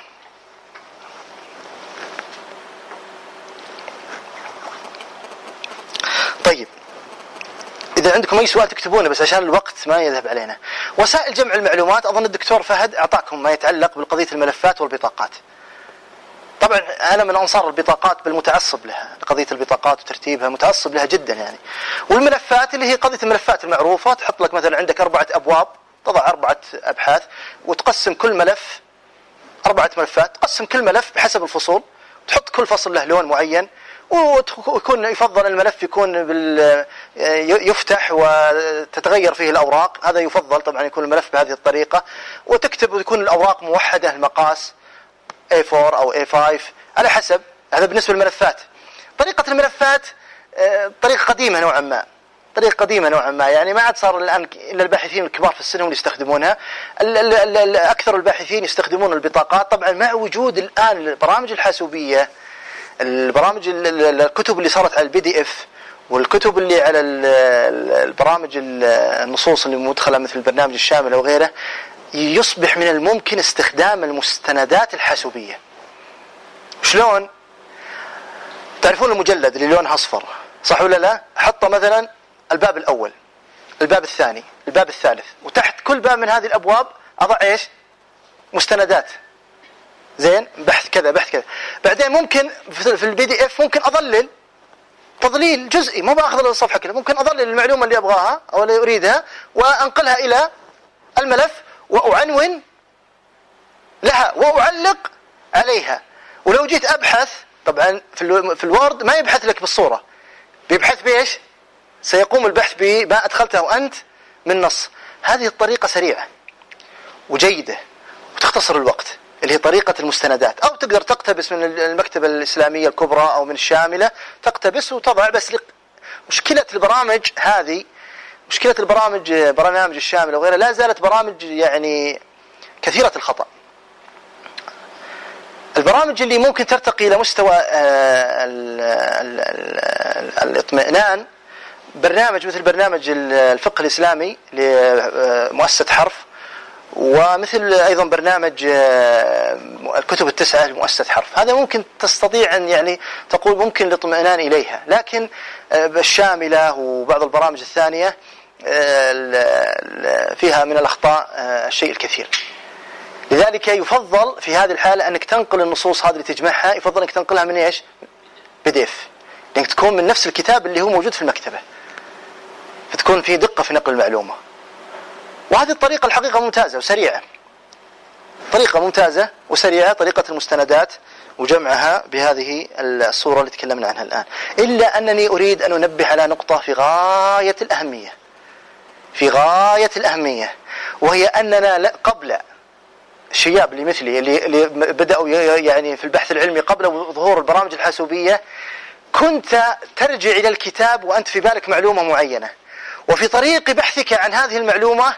طيب إذا عندكم أي سؤال تكتبونه بس عشان الوقت ما يذهب علينا. وسائل جمع المعلومات، أظن الدكتور فهد أعطاكم ما يتعلق بالقضية الملفات والبطاقات. طبعا أنا من أنصار البطاقات بالمتعصب لها، قضية البطاقات وترتيبها متعصب لها جدا يعني. والملفات اللي هي قضية الملفات المعروفة، تحط لك مثلا عندك أربعة أبواب، تضع أربعة أبحاث وتقسم كل ملف أربعة ملفات، تقسم كل ملف بحسب الفصول، تحط كل فصل له لون معين، ويكون يفضل الملف يكون بال يفتح وتتغير فيه الأوراق، هذا يفضل طبعا يكون الملف بهذه الطريقة، وتكتب ويكون الأوراق موحدة المقاس إيه فور أو إيه فايف على حسب. هذا بالنسبة للملفات. طريقة الملفات طريقة قديمة نوعا ما، طريقة قديمة نوعا ما، يعني ما عاد صار الآن إلا الباحثين الكبار في السن هم اللي يستخدمونها. أكثر الباحثين يستخدمون البطاقات، طبعا مع وجود الآن البرامج الحاسوبية، البرامج الكتب اللي صارت على البي دي اف، والكتب اللي على البرامج النصوص اللي مدخلة مثل البرنامج الشامل وغيره، يصبح من الممكن استخدام المستندات الحاسوبية. شلون؟ تعرفون المجلد اللي لونها أصفر، صح ولا لا؟ حط مثلا الباب الأول، الباب الثاني، الباب الثالث، وتحت كل باب من هذه الأبواب أضع إيش؟ مستندات. زين، بحث كذا بحث كذا. بعدين ممكن في البي دي اف ممكن أضلل تضليل جزئي، ما بأخذ الصفحة كلها، ممكن أضلل المعلومة اللي أبغاها أو اللي أريدها وأنقلها إلى الملف وأعنون لها وأعلق عليها. ولو جيت أبحث طبعا في الوورد ما يبحث لك بالصورة، بيبحث بإيش؟ سيقوم البحث بما أدخلته أنت من نص. هذه الطريقة سريعة وجيدة وتختصر الوقت، اللي هي طريقة المستندات. أو تقدر تقتبس من المكتبة الإسلامية الكبرى أو من الشاملة، تقتبس وتضع. بس مشكلة البرامج هذه، مشكلة البرامج برنامج الشاملة وغيرها، لا زالت برامج يعني كثيرة الخطأ. البرامج اللي ممكن ترتقي إلى مستوى الاطمئنان، برنامج مثل برنامج الفقه الإسلامي لمؤسسة حرف، ومثل أيضا برنامج الكتب التسعة لمؤسسة حرف. هذا ممكن تستطيع أن يعني تقول ممكن الاطمئنان إليها، لكن الشاملة وبعض البرامج الثانية فيها من الأخطاء الشيء الكثير. لذلك يفضل في هذه الحالة أنك تنقل النصوص هذه اللي تجمعها، يفضل أنك تنقلها من إيش؟ بي دي إف، لأنك تكون من نفس الكتاب اللي هو موجود في المكتبة، فتكون في دقة في نقل المعلومة. وهذه الطريقة الحقيقة ممتازة وسريعة، طريقة ممتازة وسريعة، طريقة المستندات وجمعها بهذه الصورة اللي تكلمنا عنها الآن. إلا أنني أريد أن أنبه على نقطة في غاية الأهمية، في غاية الأهمية، وهي أننا قبل الشياب اللي مثلي اللي بدأوا يعني في البحث العلمي قبل ظهور البرامج الحاسوبية، كنت ترجع إلى الكتاب وأنت في بالك معلومة معينة، وفي طريق بحثك عن هذه المعلومة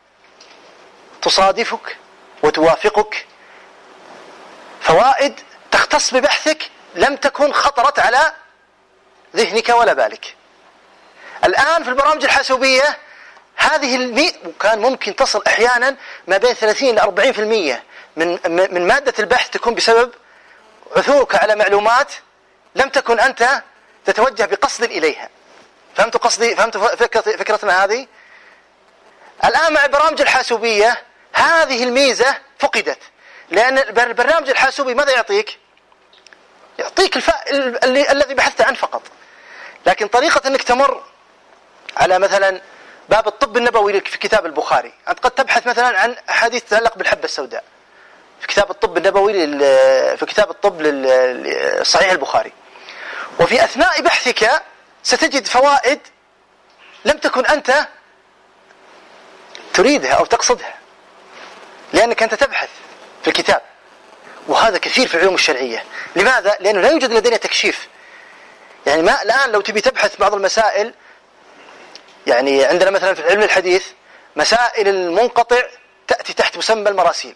تصادفك وتوافقك فوائد تختص ببحثك لم تكن خطرت على ذهنك ولا بالك. الآن في البرامج الحاسوبية هذه المئة، وكان ممكن تصل أحيانا ما بين ثلاثين إلى أربعين بالمئة من من مادة البحث تكون بسبب عثورك على معلومات لم تكن أنت تتوجه بقصد إليها. فهمتوا قصدي؟ فهمتوا فكرتنا هذه؟ الآن مع البرامج الحاسوبية هذه الميزة فقدت، لأن البرنامج الحاسوبي ماذا يعطيك؟ يعطيك الف... اللي... الذي بحثت عنه فقط. لكن طريقة أنك تمر على مثلا باب الطب النبوي في كتاب البخاري، أنت قد تبحث مثلا عن أحاديث تتعلق بالحبة السوداء في كتاب الطب النبوي في كتاب الطب للصحيح البخاري، وفي أثناء بحثك ستجد فوائد لم تكن أنت تريدها أو تقصدها، لأنك أنت تبحث في الكتاب. وهذا كثير في العلوم الشرعية. لماذا؟ لأنه لا يوجد لدينا تكشيف. يعني ما الآن لو تبي تبحث بعض المسائل، يعني عندنا مثلا في علم الحديث مسائل المنقطع تأتي تحت مسمى المراسيل،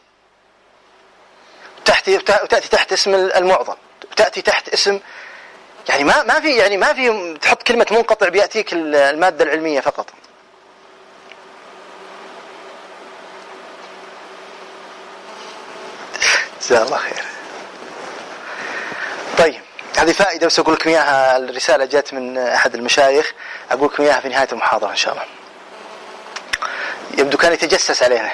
تأتي تأتي تحت اسم المعضل، تأتي تحت اسم، يعني ما ما في يعني ما في تحط كلمة منقطع بيأتيك المادة العلمية فقط. جزاه الله خير. طيب هذه فائدة بس أقول لكم إياها، الرسالة جاءت من أحد المشايخ، أقول لكم إياها في نهاية المحاضرة إن شاء الله. يبدو كان يتجسس علينا.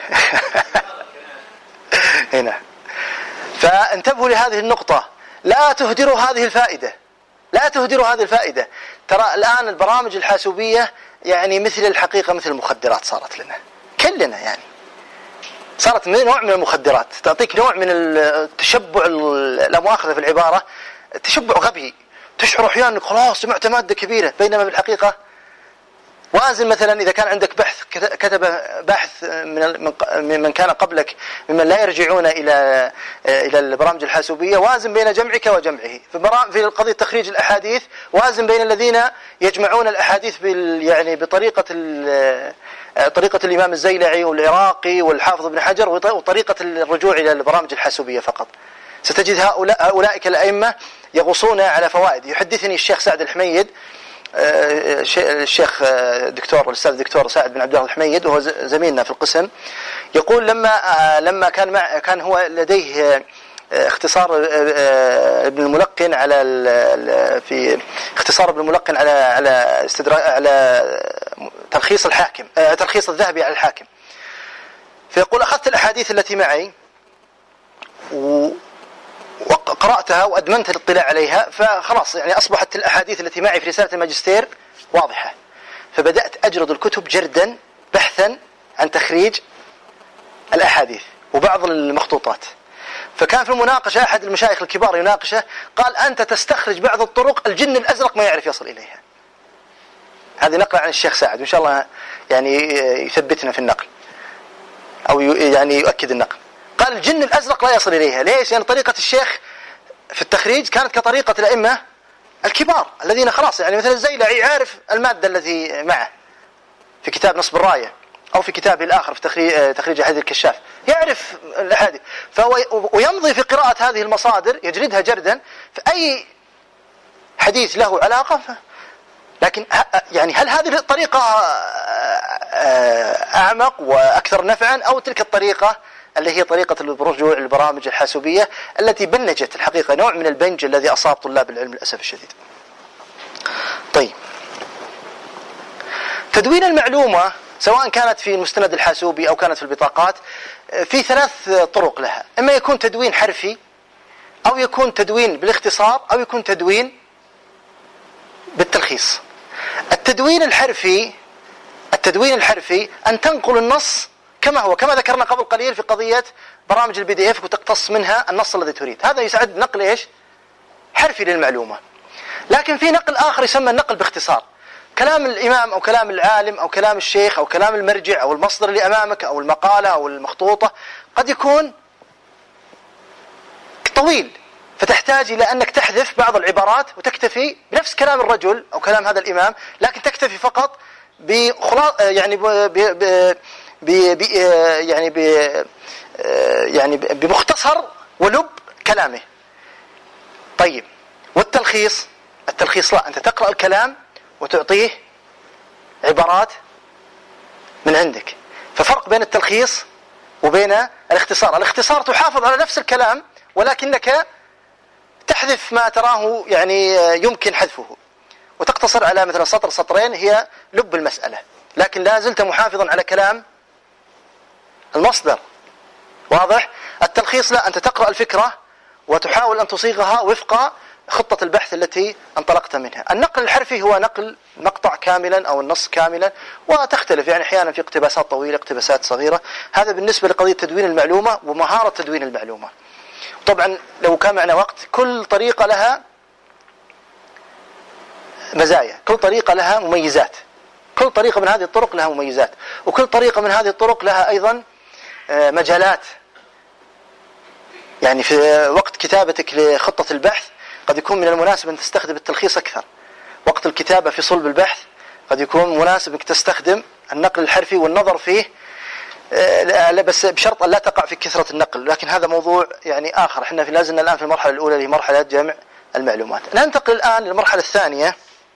هنا فانتبهوا لهذه النقطة، لا تهدروا هذه الفائدة، لا تهدروا هذه الفائدة. ترى الآن البرامج الحاسوبية يعني مثل الحقيقة مثل المخدرات صارت لنا كلنا، يعني صارت نوع من المخدرات، تعطيك نوع من التشبع، لا مؤاخذة في العبارة، تشبع غبي، تشعر أحيانا أنك خلاص سمعت مادة كبيرة، بينما بالحقيقة وازن. مثلا إذا كان عندك بحث كتب بحث من من كان قبلك ممن لا يرجعون إلى إلى البرامج الحاسوبية، وازن بين جمعك وجمعه. في قضية تخريج الأحاديث وازن بين الذين يجمعون الأحاديث بال يعني بطريقة طريقة الإمام الزيلعي والعراقي والحافظ ابن حجر، وطريقة الرجوع إلى البرامج الحاسوبية فقط. ستجد هؤلاء أولئك الأئمة يغصون على فوائد. يحدثني الشيخ سعد الحميد، الشيخ دكتور الأستاذ الدكتور سعد بن عبد الله الحميد، وهو زميلنا في القسم، يقول لما لما كان مع كان هو لديه اختصار ابن الملقن على في اختصار ابن الملقن على على استدراك على تلخيص الحاكم، تلخيص الذهبي على الحاكم. فيقول أخذت الأحاديث التي معي وقرأتها وأدمنت الاطلاع عليها، فخلاص يعني أصبحت الأحاديث التي معي في رسالة الماجستير واضحة. فبدأت أجرد الكتب جردا بحثا عن تخريج الأحاديث وبعض المخطوطات. فكان في المناقشة أحد المشايخ الكبار يناقشه، قال أنت تستخرج بعض الطرق الجن الأزرق ما يعرف يصل إليها. هذه نقل عن الشيخ سعد، وإن شاء الله يعني يثبتنا في النقل أو يعني يؤكد النقل. قال الجن الأزرق لا يصل إليها. ليش؟ يعني طريقة الشيخ في التخريج كانت كطريقة الأئمة الكبار الذين خلاص، يعني مثل الزيلعي عارف المادة التي معه في كتاب نصب الراية أو في كتابه الآخر في تخريج تخريج أحاديث الكشاف، يعرف الأحاديث، فهو ويمضي في قراءة هذه المصادر يجردها جردا، فأي حديث له علاقة. لكن يعني هل هذه الطريقة أعمق وأكثر نفعا أو تلك الطريقة اللي هي طريقة الرجوع للبرامج الحاسوبية التي بنجت الحقيقة نوع من البنج الذي أصاب طلاب العلم للأسف الشديد؟ طيب، تدوين المعلومة سواء كانت في المستند الحاسوبي أو كانت في البطاقات في ثلاث طرق لها، إما يكون تدوين حرفي أو يكون تدوين بالاختصار أو يكون تدوين بالتلخيص. التدوين الحرفي التدوين الحرفي أن تنقل النص كما هو، كما ذكرنا قبل قليل في قضية برامج البي دي اف، وتقتص منها النص الذي تريد. هذا يساعد نقل إيش؟ حرفي للمعلومة. لكن في نقل آخر يسمى النقل باختصار، كلام الإمام أو كلام العالم أو كلام الشيخ أو كلام المرجع أو المصدر اللي أمامك أو المقالة أو المخطوطة قد يكون طويل، فتحتاج إلى أنك تحذف بعض العبارات وتكتفي بنفس كلام الرجل أو كلام هذا الإمام، لكن تكتفي فقط بخلاص يعني ب ب ب يعني ب يعني بمختصر ولب كلامه. طيب، والتلخيص التلخيص لا، أنت تقرأ الكلام وتعطيه عبارات من عندك. ففرق بين التلخيص وبين الاختصار. الاختصار تحافظ على نفس الكلام ولكنك تحذف ما تراه يعني يمكن حذفه، وتقتصر على مثلا سطر سطرين هي لب المسألة، لكن لا زلت محافظا على كلام المصدر. واضح؟ التلخيص لا، أنت تقرأ الفكرة وتحاول أن تصيغها وفق خطة البحث التي انطلقت منها. النقل الحرفي هو نقل مقطع كاملا أو النص كاملا، وتختلف يعني أحيانا في اقتباسات طويلة اقتباسات صغيرة. هذا بالنسبة لقضية تدوين المعلومة ومهارة تدوين المعلومة. طبعا لو كان معنا وقت، كل طريقة لها مزايا، كل طريقة لها مميزات، كل طريقة من هذه الطرق لها مميزات، وكل طريقة من هذه الطرق لها أيضا مجالات. يعني في وقت كتابتك لخطة البحث قد يكون من المناسب أن تستخدم التلخيص أكثر. وقت الكتابة في صلب البحث قد يكون مناسب أنك تستخدم النقل الحرفي والنظر فيه، بس بشرط أن لا تقع في كثرة النقل، لكن هذا موضوع يعني آخر. احنا في لازلنا الآن في المرحلة الأولى اللي هي مرحلة جمع المعلومات. ننتقل الآن للمرحلة الثانية،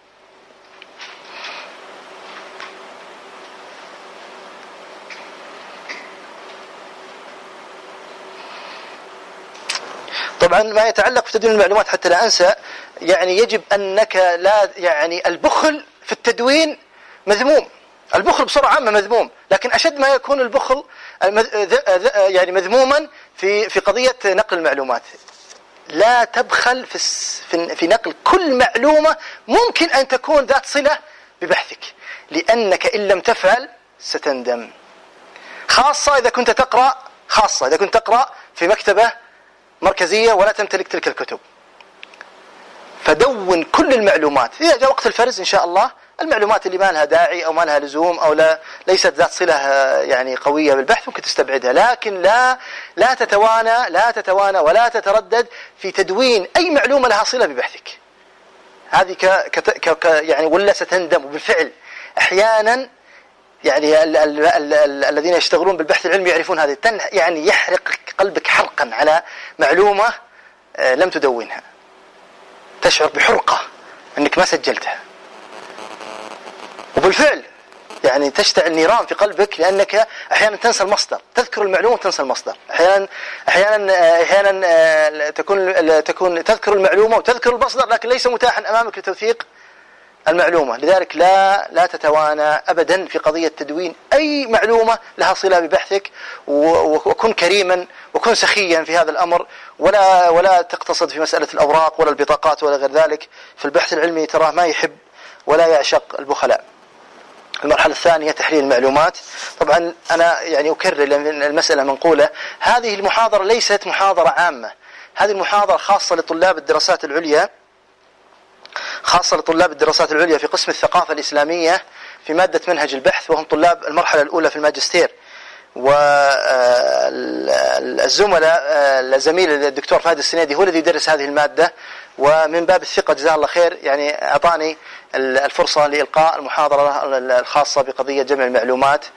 طبعا ما يتعلق في تدوين المعلومات حتى لا أنسى. يعني يجب أنك لا يعني البخل في التدوين مذموم، البخل بصورة عامة مذموم، لكن أشد ما يكون البخل يعني مذموما في في قضية نقل المعلومات. لا تبخل في في نقل كل معلومة ممكن أن تكون ذات صلة ببحثك، لأنك إن لم تفعل ستندم، خاصة إذا كنت تقرأ خاصة إذا كنت تقرأ في مكتبة مركزية ولا تمتلك تلك الكتب. فدون كل المعلومات. إذا جاء وقت الفرز إن شاء الله المعلومات اللي ما لها داعي أو ما لها لزوم أو لا ليست ذات صلة يعني قوية بالبحث ممكن تستبعدها، لكن لا لا تتوانى لا تتوانى ولا تتردد في تدوين أي معلومة لها صلة ببحثك. هذه ك ك ك يعني ولا ستندم. وبالفعل أحيانا يعني ال ال ال ال الذين يشتغلون بالبحث العلمي يعرفون هذه، يعني يحرق قلبك حرقا على معلومة لم تدونها، تشعر بحرقة أنك ما سجلتها، وبالفعل يعني تشتعل نيران في قلبك، لأنك أحيانا تنسى المصدر، تذكر المعلومة وتنسى المصدر. أحيانا أحيانا أحيانا تكون تكون تذكر المعلومة وتذكر المصدر لكن ليس متاحا أمامك لتوثيق المعلومة. لذلك لا لا تتوانى أبدا في قضية تدوين أي معلومة لها صلة ببحثك، وكن كريما وكن سخيا في هذا الأمر، ولا ولا تقتصد في مسألة الأوراق ولا البطاقات ولا غير ذلك. في البحث العلمي تراه ما يحب ولا يعشق البخلاء. المرحلة الثانية تحليل المعلومات. طبعا أنا يعني أكرر المسألة منقولة، هذه المحاضرة ليست محاضرة عامة، هذه المحاضرة خاصة لطلاب الدراسات العليا، خاصة لطلاب الدراسات العليا في قسم الثقافة الإسلامية في مادة منهج البحث، وهم طلاب المرحلة الأولى في الماجستير. والزملاء الزميل الدكتور فهد السنيدي هو الذي يدرس هذه المادة، ومن باب الثقة جزاه الله خير يعني أعطاني الفرصة لإلقاء المحاضرة الخاصة بقضية جمع المعلومات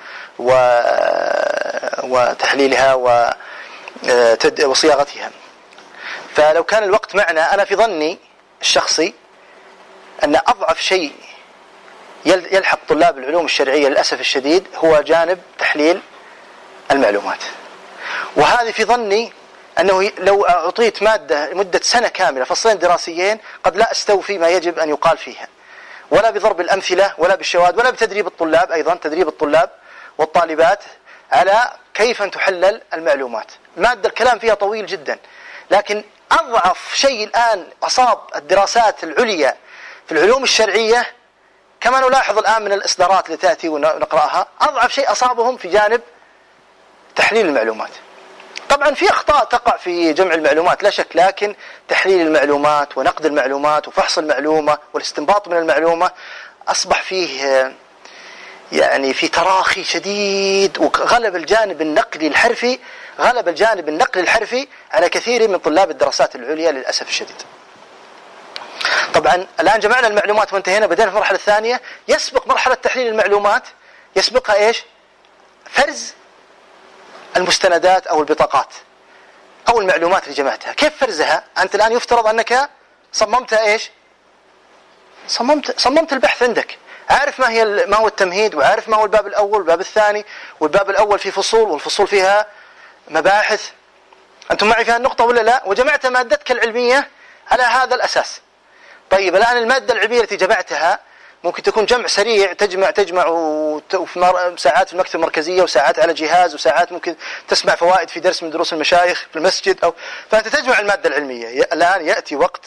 وتحليلها وصياغتها. فلو كان الوقت معنا، أنا في ظني الشخصي أن أضعف شيء يلحق طلاب العلوم الشرعية للأسف الشديد هو جانب تحليل المعلومات. وهذه في ظني أنه لو أعطيت مادة مدة سنة كاملة فصلين دراسيين قد لا أستوفي ما يجب أن يقال فيها، ولا بضرب الأمثلة ولا بالشواهد ولا بتدريب الطلاب، أيضا تدريب الطلاب والطالبات على كيف أن تحلل المعلومات. مادة الكلام فيها طويل جدا، لكن أضعف شيء الآن أصاب الدراسات العليا في العلوم الشرعية كما نلاحظ الآن من الإصدارات اللي تأتي ونقرأها، أضعف شيء أصابهم في جانب تحليل المعلومات. طبعا في أخطاء تقع في جمع المعلومات لا شك، لكن تحليل المعلومات ونقد المعلومات وفحص المعلومة والاستنباط من المعلومة أصبح فيه يعني في تراخي شديد، وغلب الجانب النقلي الحرفي غلب الجانب النقلي الحرفي على كثير من طلاب الدراسات العليا للأسف الشديد. طبعا الآن جمعنا المعلومات وانتهينا، بدأنا في المرحلة الثانية. يسبق مرحلة تحليل المعلومات يسبقها إيش؟ فرز المستندات أو البطاقات أو المعلومات اللي جمعتها. كيف فرزها؟ أنت الآن يفترض أنك صممتها إيش؟ صممت صممت البحث عندك، عارف ما هي ما هو التمهيد، وعارف ما هو الباب الأول والباب الثاني، والباب الأول فيه فصول والفصول فيها مباحث. أنتم معي في النقطة ولا لا؟ وجمعت مادتك العلمية على هذا الأساس. طيب الآن المادة العلمية التي جمعتها ممكن تكون جمع سريع، تجمع تجمع وفي ساعات في المكتبة المركزية وساعات على جهاز وساعات ممكن تسمع فوائد في درس من دروس المشايخ في المسجد، أو فأنت تجمع المادة العلمية. الآن يأتي وقت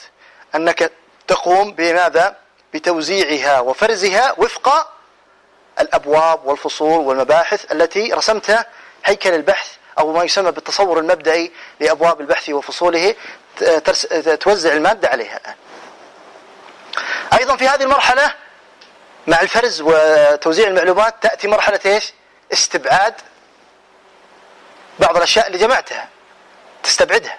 أنك تقوم بماذا؟ بتوزيعها وفرزها وفق الأبواب والفصول والمباحث التي رسمتها هيكل البحث أو ما يسمى بالتصور المبدئي لأبواب البحث وفصوله، توزع المادة عليها. أيضا في هذه المرحلة مع الفرز وتوزيع المعلومات تأتي مرحلة إيش؟ استبعاد بعض الأشياء اللي جمعتها، تستبعدها.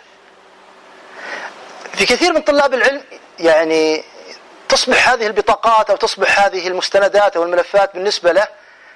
في كثير من طلاب العلم يعني تصبح هذه البطاقات أو تصبح هذه المستندات أو الملفات بالنسبة له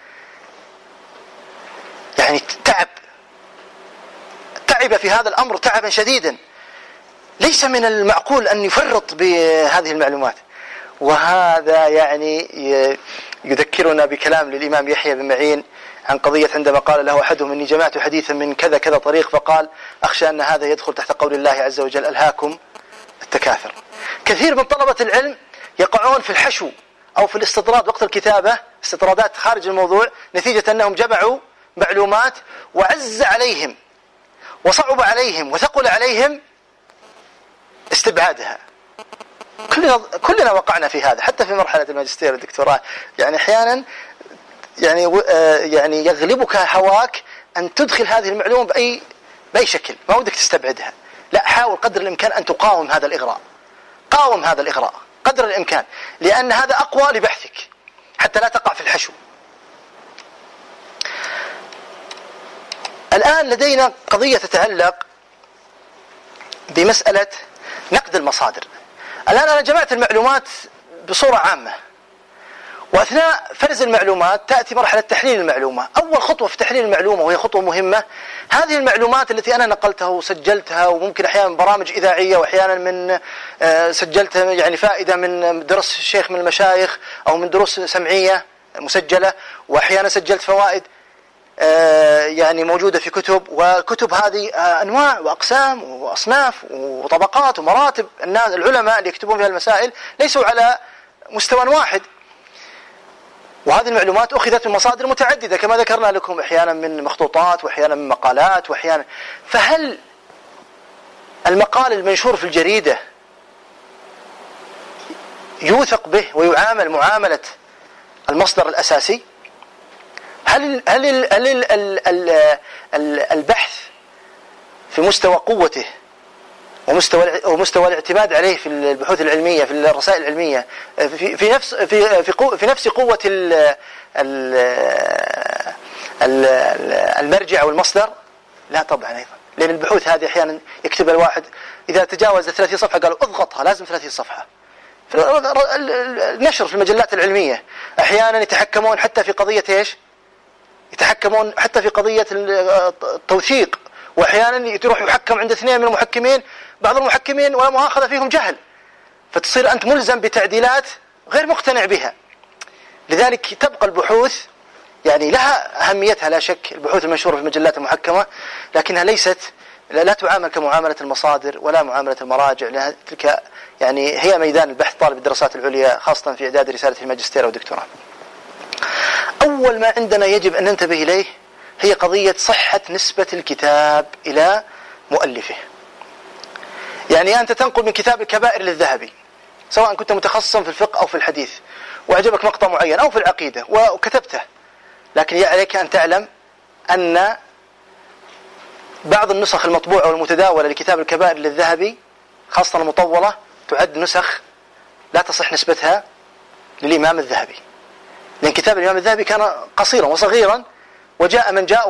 يعني تعب تعب في هذا الأمر تعبا شديدا، ليس من المعقول أن يفرط بهذه المعلومات. وهذا يعني يذكرنا بكلام للإمام يحيى بن معين عن قضية عندما قال له أحدهم إني جمعت حديثا من كذا كذا طريق، فقال أخشى أن هذا يدخل تحت قول الله عز وجل ألهاكم التكاثر. كثير من طلبة العلم يقعون في الحشو أو في الاستطراد وقت الكتابة، استطرادات خارج الموضوع، نتيجة أنهم جمعوا معلومات وعز عليهم وصعب عليهم وثقل عليهم استبعادها. كلنا كلنا وقعنا في هذا، حتى في مرحلة الماجستير والدكتوراه. يعني أحيانا يعني يعني يغلبك هواك أن تدخل هذه المعلومة بأي بأي شكل، ما ودك تستبعدها، لا، حاول قدر الإمكان أن تقاوم هذا الإغراء، قاوم هذا الإغراء قدر الإمكان، لأن هذا أقوى لبحثك حتى لا تقع في الحشو. الآن لدينا قضية تتعلق بمسألة نقد المصادر. الآن أنا جمعت المعلومات بصورة عامة، وأثناء فرز المعلومات تأتي مرحلة تحليل المعلومة. أول خطوة في تحليل المعلومة وهي خطوة مهمة، هذه المعلومات التي أنا نقلتها وسجلتها، وممكن أحيانا من برامج إذاعية وأحيانا من سجلتها يعني فائدة من درس الشيخ من المشايخ أو من دروس سمعية مسجلة، وأحيانا سجلت فوائد يعني موجودة في كتب، وكتب هذه أنواع وأقسام وأصناف وطبقات ومراتب. الناس العلماء اللي يكتبون فيها المسائل ليسوا على مستوى واحد، وهذه المعلومات أخذت من مصادر متعددة كما ذكرنا لكم، أحيانا من مخطوطات وأحيانا من مقالات وأحيانا. فهل المقال المنشور في الجريدة يوثق به ويعامل معاملة المصدر الأساسي؟ هل هل ال هل ال ال ال البحث في مستوى قوته ومستوى ومستوى الاعتماد عليه في البحوث العلمية في الرسائل العلمية في في نفس في في, قو في نفس قوة ال ال المرجع والمصدر؟ لا طبعا أيضا، لأن البحوث هذه أحيانا يكتبها الواحد إذا تجاوز ثلاثين صفحة قالوا اضغطها لازم ثلاثين صفحة. النشر في المجلات العلمية أحيانا يتحكمون حتى في قضية إيش؟ يتحكمون حتى في قضية التوثيق، وأحيانا يروح يحكم عند اثنين من المحكمين، بعض المحكمين ولا مؤاخذة فيهم جهل، فتصير أنت ملزم بتعديلات غير مقتنع بها. لذلك تبقى البحوث يعني لها أهميتها لا شك، البحوث المنشورة في المجلات المحكمة، لكنها ليست لا, لا تعامل كمعاملة المصادر ولا معاملة المراجع، لأنها تلك يعني هي ميدان البحث طالب الدراسات العليا خاصة في إعداد رسالة الماجستير أو دكتوراه. أول ما عندنا يجب أن ننتبه إليه هي قضية صحة نسبة الكتاب إلى مؤلفه. يعني أنت تنقل من كتاب الكبائر للذهبي، سواء كنت متخصصا في الفقه أو في الحديث وأعجبك مقطع معين أو في العقيدة وكتبته، لكن عليك أن تعلم أن بعض النسخ المطبوعة والمتداولة لكتاب الكبائر للذهبي خاصة المطولة تعد نسخ لا تصح نسبتها للإمام الذهبي، لأن كتاب الإمام الذهبي كان قصيرا وصغيرا وجاء من جاء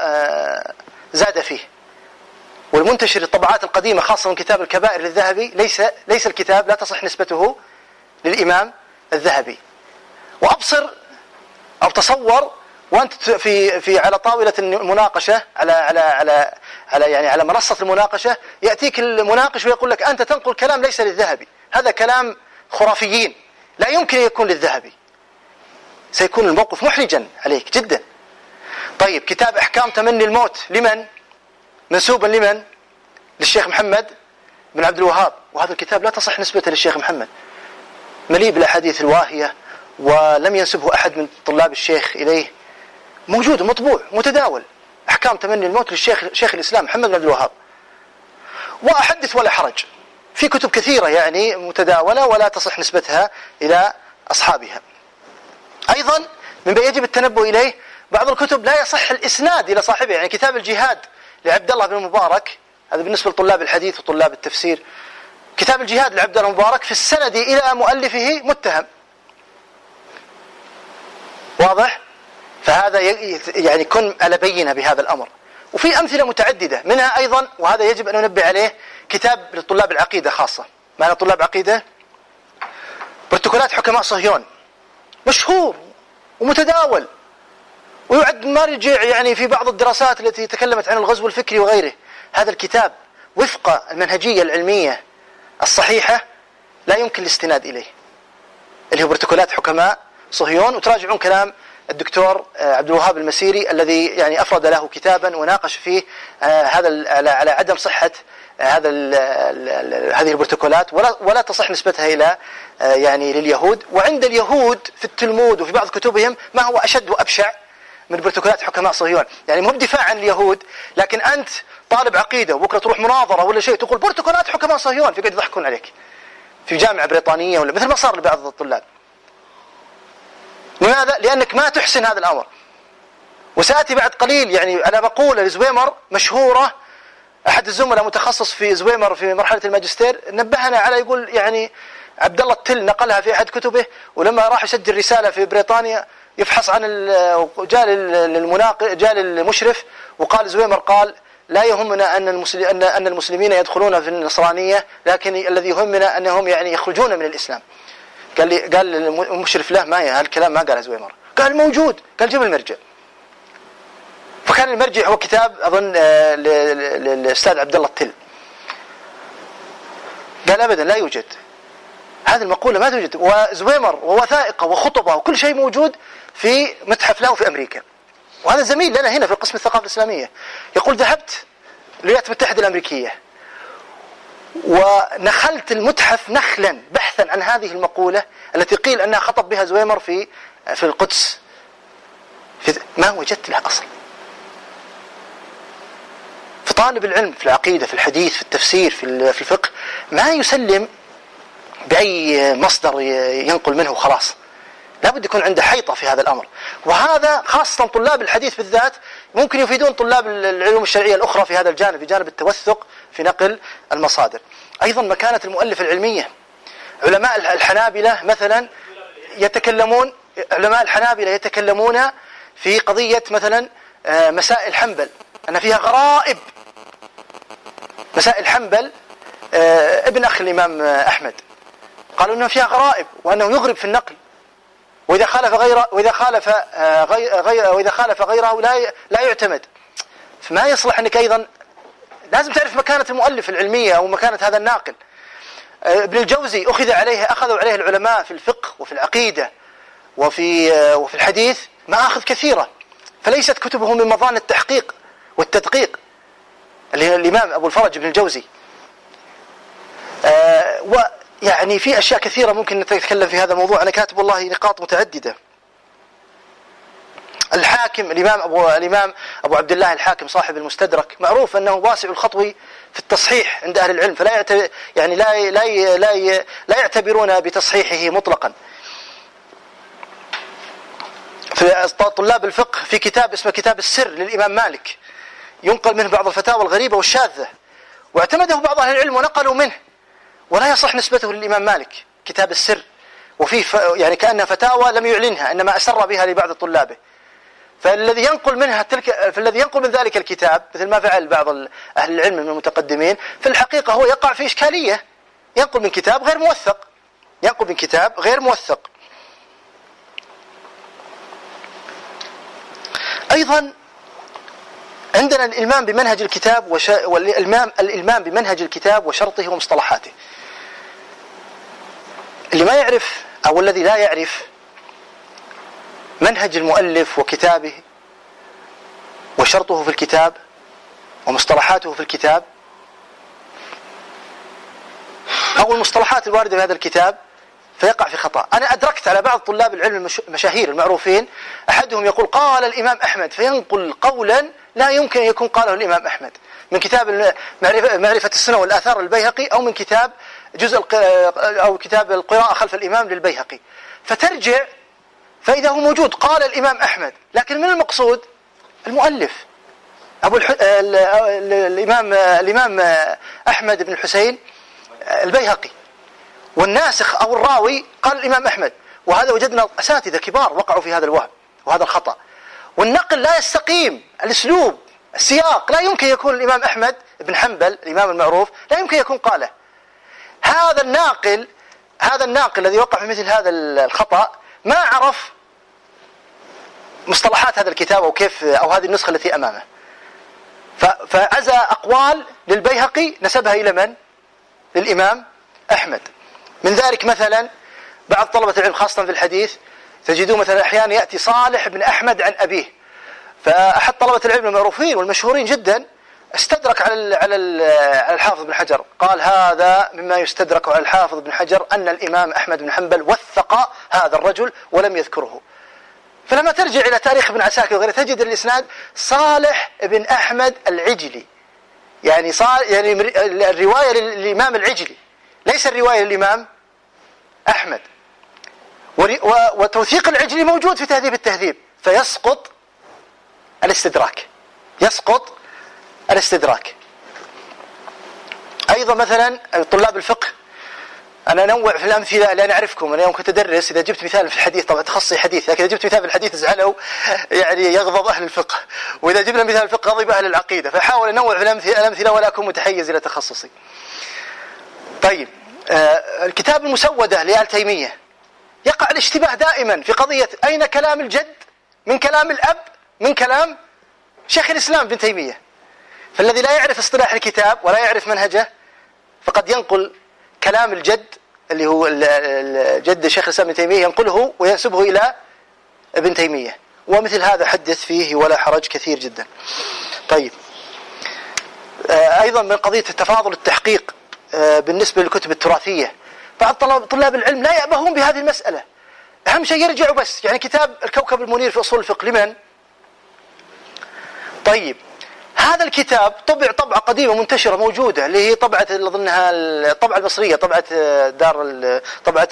وزاد فيه. والمنتشر الطبعات القديمة خاصة من كتاب الكبائر للذهبي ليس ليس الكتاب لا تصح نسبته للإمام الذهبي. وأبصر أو تصور وأنت في في على طاولة المناقشة على على على على يعني على منصة المناقشة، يأتيك المناقش ويقول لك أنت تنقل كلام ليس للذهبي، هذا كلام خرافيين لا يمكن يكون للذهبي. سيكون الموقف محرجا عليك جدا. طيب كتاب أحكام تمني الموت لمن؟ منسوبا لمن؟ للشيخ محمد بن عبد الوهاب، وهذا الكتاب لا تصح نسبته للشيخ محمد، مليء بالأحاديث الواهية ولم ينسبه أحد من طلاب الشيخ إليه، موجود مطبوع متداول، أحكام تمني الموت للشيخ شيخ الإسلام محمد بن عبد الوهاب. وأحدث ولا حرج، في كتب كثيرة يعني متداولة ولا تصح نسبتها إلى أصحابها. أيضا مما يجب التنبه إليه بعض الكتب لا يصح الإسناد إلى صاحبه، يعني كتاب الجهاد لعبد الله بن المبارك، هذا بالنسبة لطلاب الحديث وطلاب التفسير، كتاب الجهاد لعبد الله المبارك في السند إلى مؤلفه متهم، واضح؟ فهذا يعني كن على بينة بهذا الأمر. وفي أمثلة متعددة منها أيضا، وهذا يجب أن ننبه عليه، كتاب لطلاب العقيدة خاصة، معنى طلاب عقيدة، بروتوكولات حكماء صهيون، مشهور ومتداول ويعد مرجع يعني في بعض الدراسات التي تكلمت عن الغزو الفكري وغيره. هذا الكتاب وفق المنهجية العلمية الصحيحة لا يمكن الاستناد إليه، اللي هو بروتوكولات حكماء صهيون. وتراجعون كلام الدكتور عبد الوهاب المسيري الذي يعني أفرد له كتابا وناقش فيه هذا على عدم صحة هذا هذه البروتوكولات، ولا ولا تصح نسبتها إلى يعني لليهود. وعند اليهود في التلمود وفي بعض كتبهم ما هو أشد وأبشع من بروتوكولات حكماء صهيون. يعني مو بدفاع عن اليهود، لكن أنت طالب عقيدة وبكرة تروح مناظرة ولا شيء تقول بروتوكولات حكماء صهيون، في قاعد يضحكون عليك في جامعة بريطانية ولا مثل ما صار لبعض الطلاب. لماذا؟ لأنك ما تحسن هذا الأمر. وسأتي بعد قليل يعني على مقولة لزويمر مشهورة، أحد الزملاء متخصص في زويمر في مرحلة الماجستير نبهنا على، يقول يعني عبد الله التل نقلها في أحد كتبه، ولما راح يسجل رسالة في بريطانيا يفحص عن جاء للمناقش جاء للمشرف وقال زويمر قال لا يهمنا أن المسلمين أن أن المسلمين يدخلون في النصرانية، لكن الذي يهمنا أنهم يعني يخرجون من الإسلام. قال لي قال المشرف له ما هالكلام ما قاله زويمر، قال موجود، قال جيب المرجع. فكان المرجع هو كتاب أظن للأستاذ عبد الله التل. قال أبدا لا يوجد هذه المقولة، ما توجد. وزويمر ووثائقه وخطبه وكل شيء موجود في متحف له في أمريكا. وهذا زميل لنا هنا في قسم الثقافة الإسلامية يقول ذهبت للولايات المتحدة الأمريكية ونخلت المتحف نخلا بحثا عن هذه المقولة التي قيل أنها خطب بها زويمر في في القدس، في ما وجدت لها أصل. فطالب العلم في العقيدة في الحديث في التفسير في في الفقه ما يسلم بأي مصدر ينقل منه وخلاص، لابد يكون عنده حيطة في هذا الأمر. وهذا خاصة طلاب الحديث بالذات ممكن يفيدون طلاب العلوم الشرعية الأخرى في هذا الجانب، في جانب التوثق في نقل المصادر. أيضا مكانة المؤلف العلمية. علماء الحنابلة مثلا يتكلمون علماء الحنابلة يتكلمون في قضية مثلا مسائل حنبل أن فيها غرائب. مسائل حنبل ابن أخ الإمام أحمد قالوا أنه فيها غرائب وأنه يغرب في النقل، وإذا خالف غيره وإذا خالف غير وإذا خالف غيره لا لا يعتمد. فما يصلح أنك أيضا لازم تعرف مكانة المؤلف العلمية أو مكانة هذا الناقل. ابن الجوزي أخذ عليه أخذوا عليه العلماء في الفقه وفي العقيدة وفي وفي الحديث مآخذ كثيرة، فليست كتبه من مظان التحقيق والتدقيق اللي هو الإمام أبو الفرج ابن الجوزي. ويعني في أشياء كثيرة ممكن نتكلم في هذا الموضوع، أنا كاتب والله نقاط متعددة. الحاكم الإمام أبو الإمام أبو عبد الله الحاكم صاحب المستدرك معروف أنه واسع الخطو في التصحيح عند أهل العلم، فلا يعتبر يعني لا لا لا لا يعتبرون بتصحيحه مطلقا. في طلاب الفقه في كتاب اسمه كتاب السر للإمام مالك ينقل منه بعض الفتاوى الغريبة والشاذة، واعتمده بعض أهل العلم ونقلوا منه، ولا يصح نسبته للإمام مالك كتاب السر، وفيه يعني كأنها فتاوى لم يعلنها إنما أسر بها لبعض طلابه. فالذي ينقل منها تلك فالذي ينقل من ذلك الكتاب مثل ما فعل بعض أهل العلم من المتقدمين في الحقيقة هو يقع في إشكالية، ينقل من كتاب غير موثق ينقل من كتاب غير موثق. أيضا عندنا الإلمام بمنهج الكتاب وش... والإلمام الإلمام بمنهج الكتاب وشرطه ومصطلحاته. اللي ما يعرف أو الذي لا يعرف منهج المؤلف وكتابه وشرطه في الكتاب ومصطلحاته في الكتاب أو المصطلحات الواردة في هذا الكتاب فيقع في خطأ. أنا أدركت على بعض طلاب العلم المشاهير المعروفين أحدهم يقول قال الإمام أحمد فينقل قولا لا يمكن أن يكون قاله الإمام أحمد من كتاب معرفة السنة والآثار للبيهقي، أو من كتاب جزء أو كتاب القراءة خلف الإمام للبيهقي، فترجع فإذا هو موجود قال الإمام أحمد، لكن من المقصود المؤلف أبو الح... الإمام الإمام أحمد بن الحسين البيهقي، والناسخ أو الراوي قال الإمام أحمد. وهذا وجدنا أساتذة كبار وقعوا في هذا الوهم وهذا الخطأ. والنقل لا يستقيم، الأسلوب السياق لا يمكن يكون الإمام أحمد بن حنبل الإمام المعروف لا يمكن يكون قاله. هذا الناقل هذا الناقل الذي وقع في مثل هذا الخطأ ما عرف مصطلحات هذا الكتاب أو كيف أو هذه النسخة التي أمامه، فعزى أقوال للبيهقي نسبها إلى من؟ للإمام أحمد. من ذلك مثلا بعض طلبة العلم خاصة في الحديث تجدون مثلا أحيانا يأتي صالح بن أحمد عن أبيه، فأحد طلبة العلم المعروفين والمشهورين جدا استدرك على على الحافظ بن حجر، قال هذا مما يستدرك على الحافظ بن حجر أن الإمام أحمد بن حنبل وثق هذا الرجل ولم يذكره. فلما ترجع إلى تاريخ ابن عساكر وغيره تجد الإسناد صالح بن أحمد العجلي، يعني صار يعني الرواية للإمام العجلي ليس الرواية للإمام أحمد. وتوثيق العجلي موجود في تهذيب التهذيب، فيسقط الاستدراك يسقط الاستدراك. أيضا مثلا طلاب الفقه، أنا أنوع في الأمثلة لأن أعرفكم، أنا يوم كنت أدرس إذا جبت مثال في الحديث طبعا تخصصي حديث، لكن إذا جبت مثال في الحديث زعلوا يعني يغضب أهل الفقه، وإذا جبنا مثال الفقه غضب أهل العقيدة، فحاول أنوع في الأمثلة ولا أكون متحيز إلى تخصصي. طيب آه الكتاب المسودة لآل تيمية يقع الاشتباه دائما في قضية أين كلام الجد من كلام الأب من كلام شيخ الإسلام ابن تيمية. فالذي لا يعرف اصطلاح الكتاب ولا يعرف منهجه فقد ينقل كلام الجد اللي هو الجد شيخ الإسلام ابن تيمية ينقله وينسبه إلى ابن تيمية، ومثل هذا حدث فيه ولا حرج كثير جدا. طيب أيضا من قضية التفاضل التحقيق بالنسبة للكتب التراثية، بعض طلاب العلم لا يأبهون بهذه المسألة، أهم شيء يرجعوا بس. يعني كتاب الكوكب المنير في أصول الفقه لمن؟ طيب هذا الكتاب طبع طبعة قديمة منتشرة موجودة اللي هي طبعة أظنها الطبعة المصرية، طبعة دار طبعة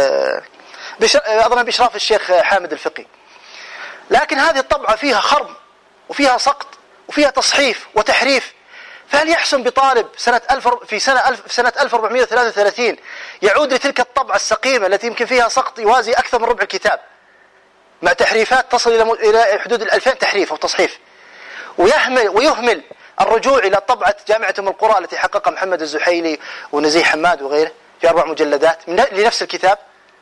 أظنها بإشراف الشيخ حامد الفقي، لكن هذه الطبعة فيها خرم وفيها سقط وفيها تصحيف وتحريف. فهل يحسن بطالب سنة ألف في سنة ألف في سنة ألف وأربعمائة وثلاثة وثلاثين يعود لتلك الطبعة السقيمة التي يمكن فيها سقط يوازي أكثر من ربع الكتاب مع تحريفات تصل إلى إلى حدود الألفين تحريف أو تصحيف، ويهمل ويهمل الرجوع إلى طبعة جامعة أم القرى التي حققها محمد الزحيلي ونزيه حماد وغيره في أربع مجلدات لنفس الكتاب؟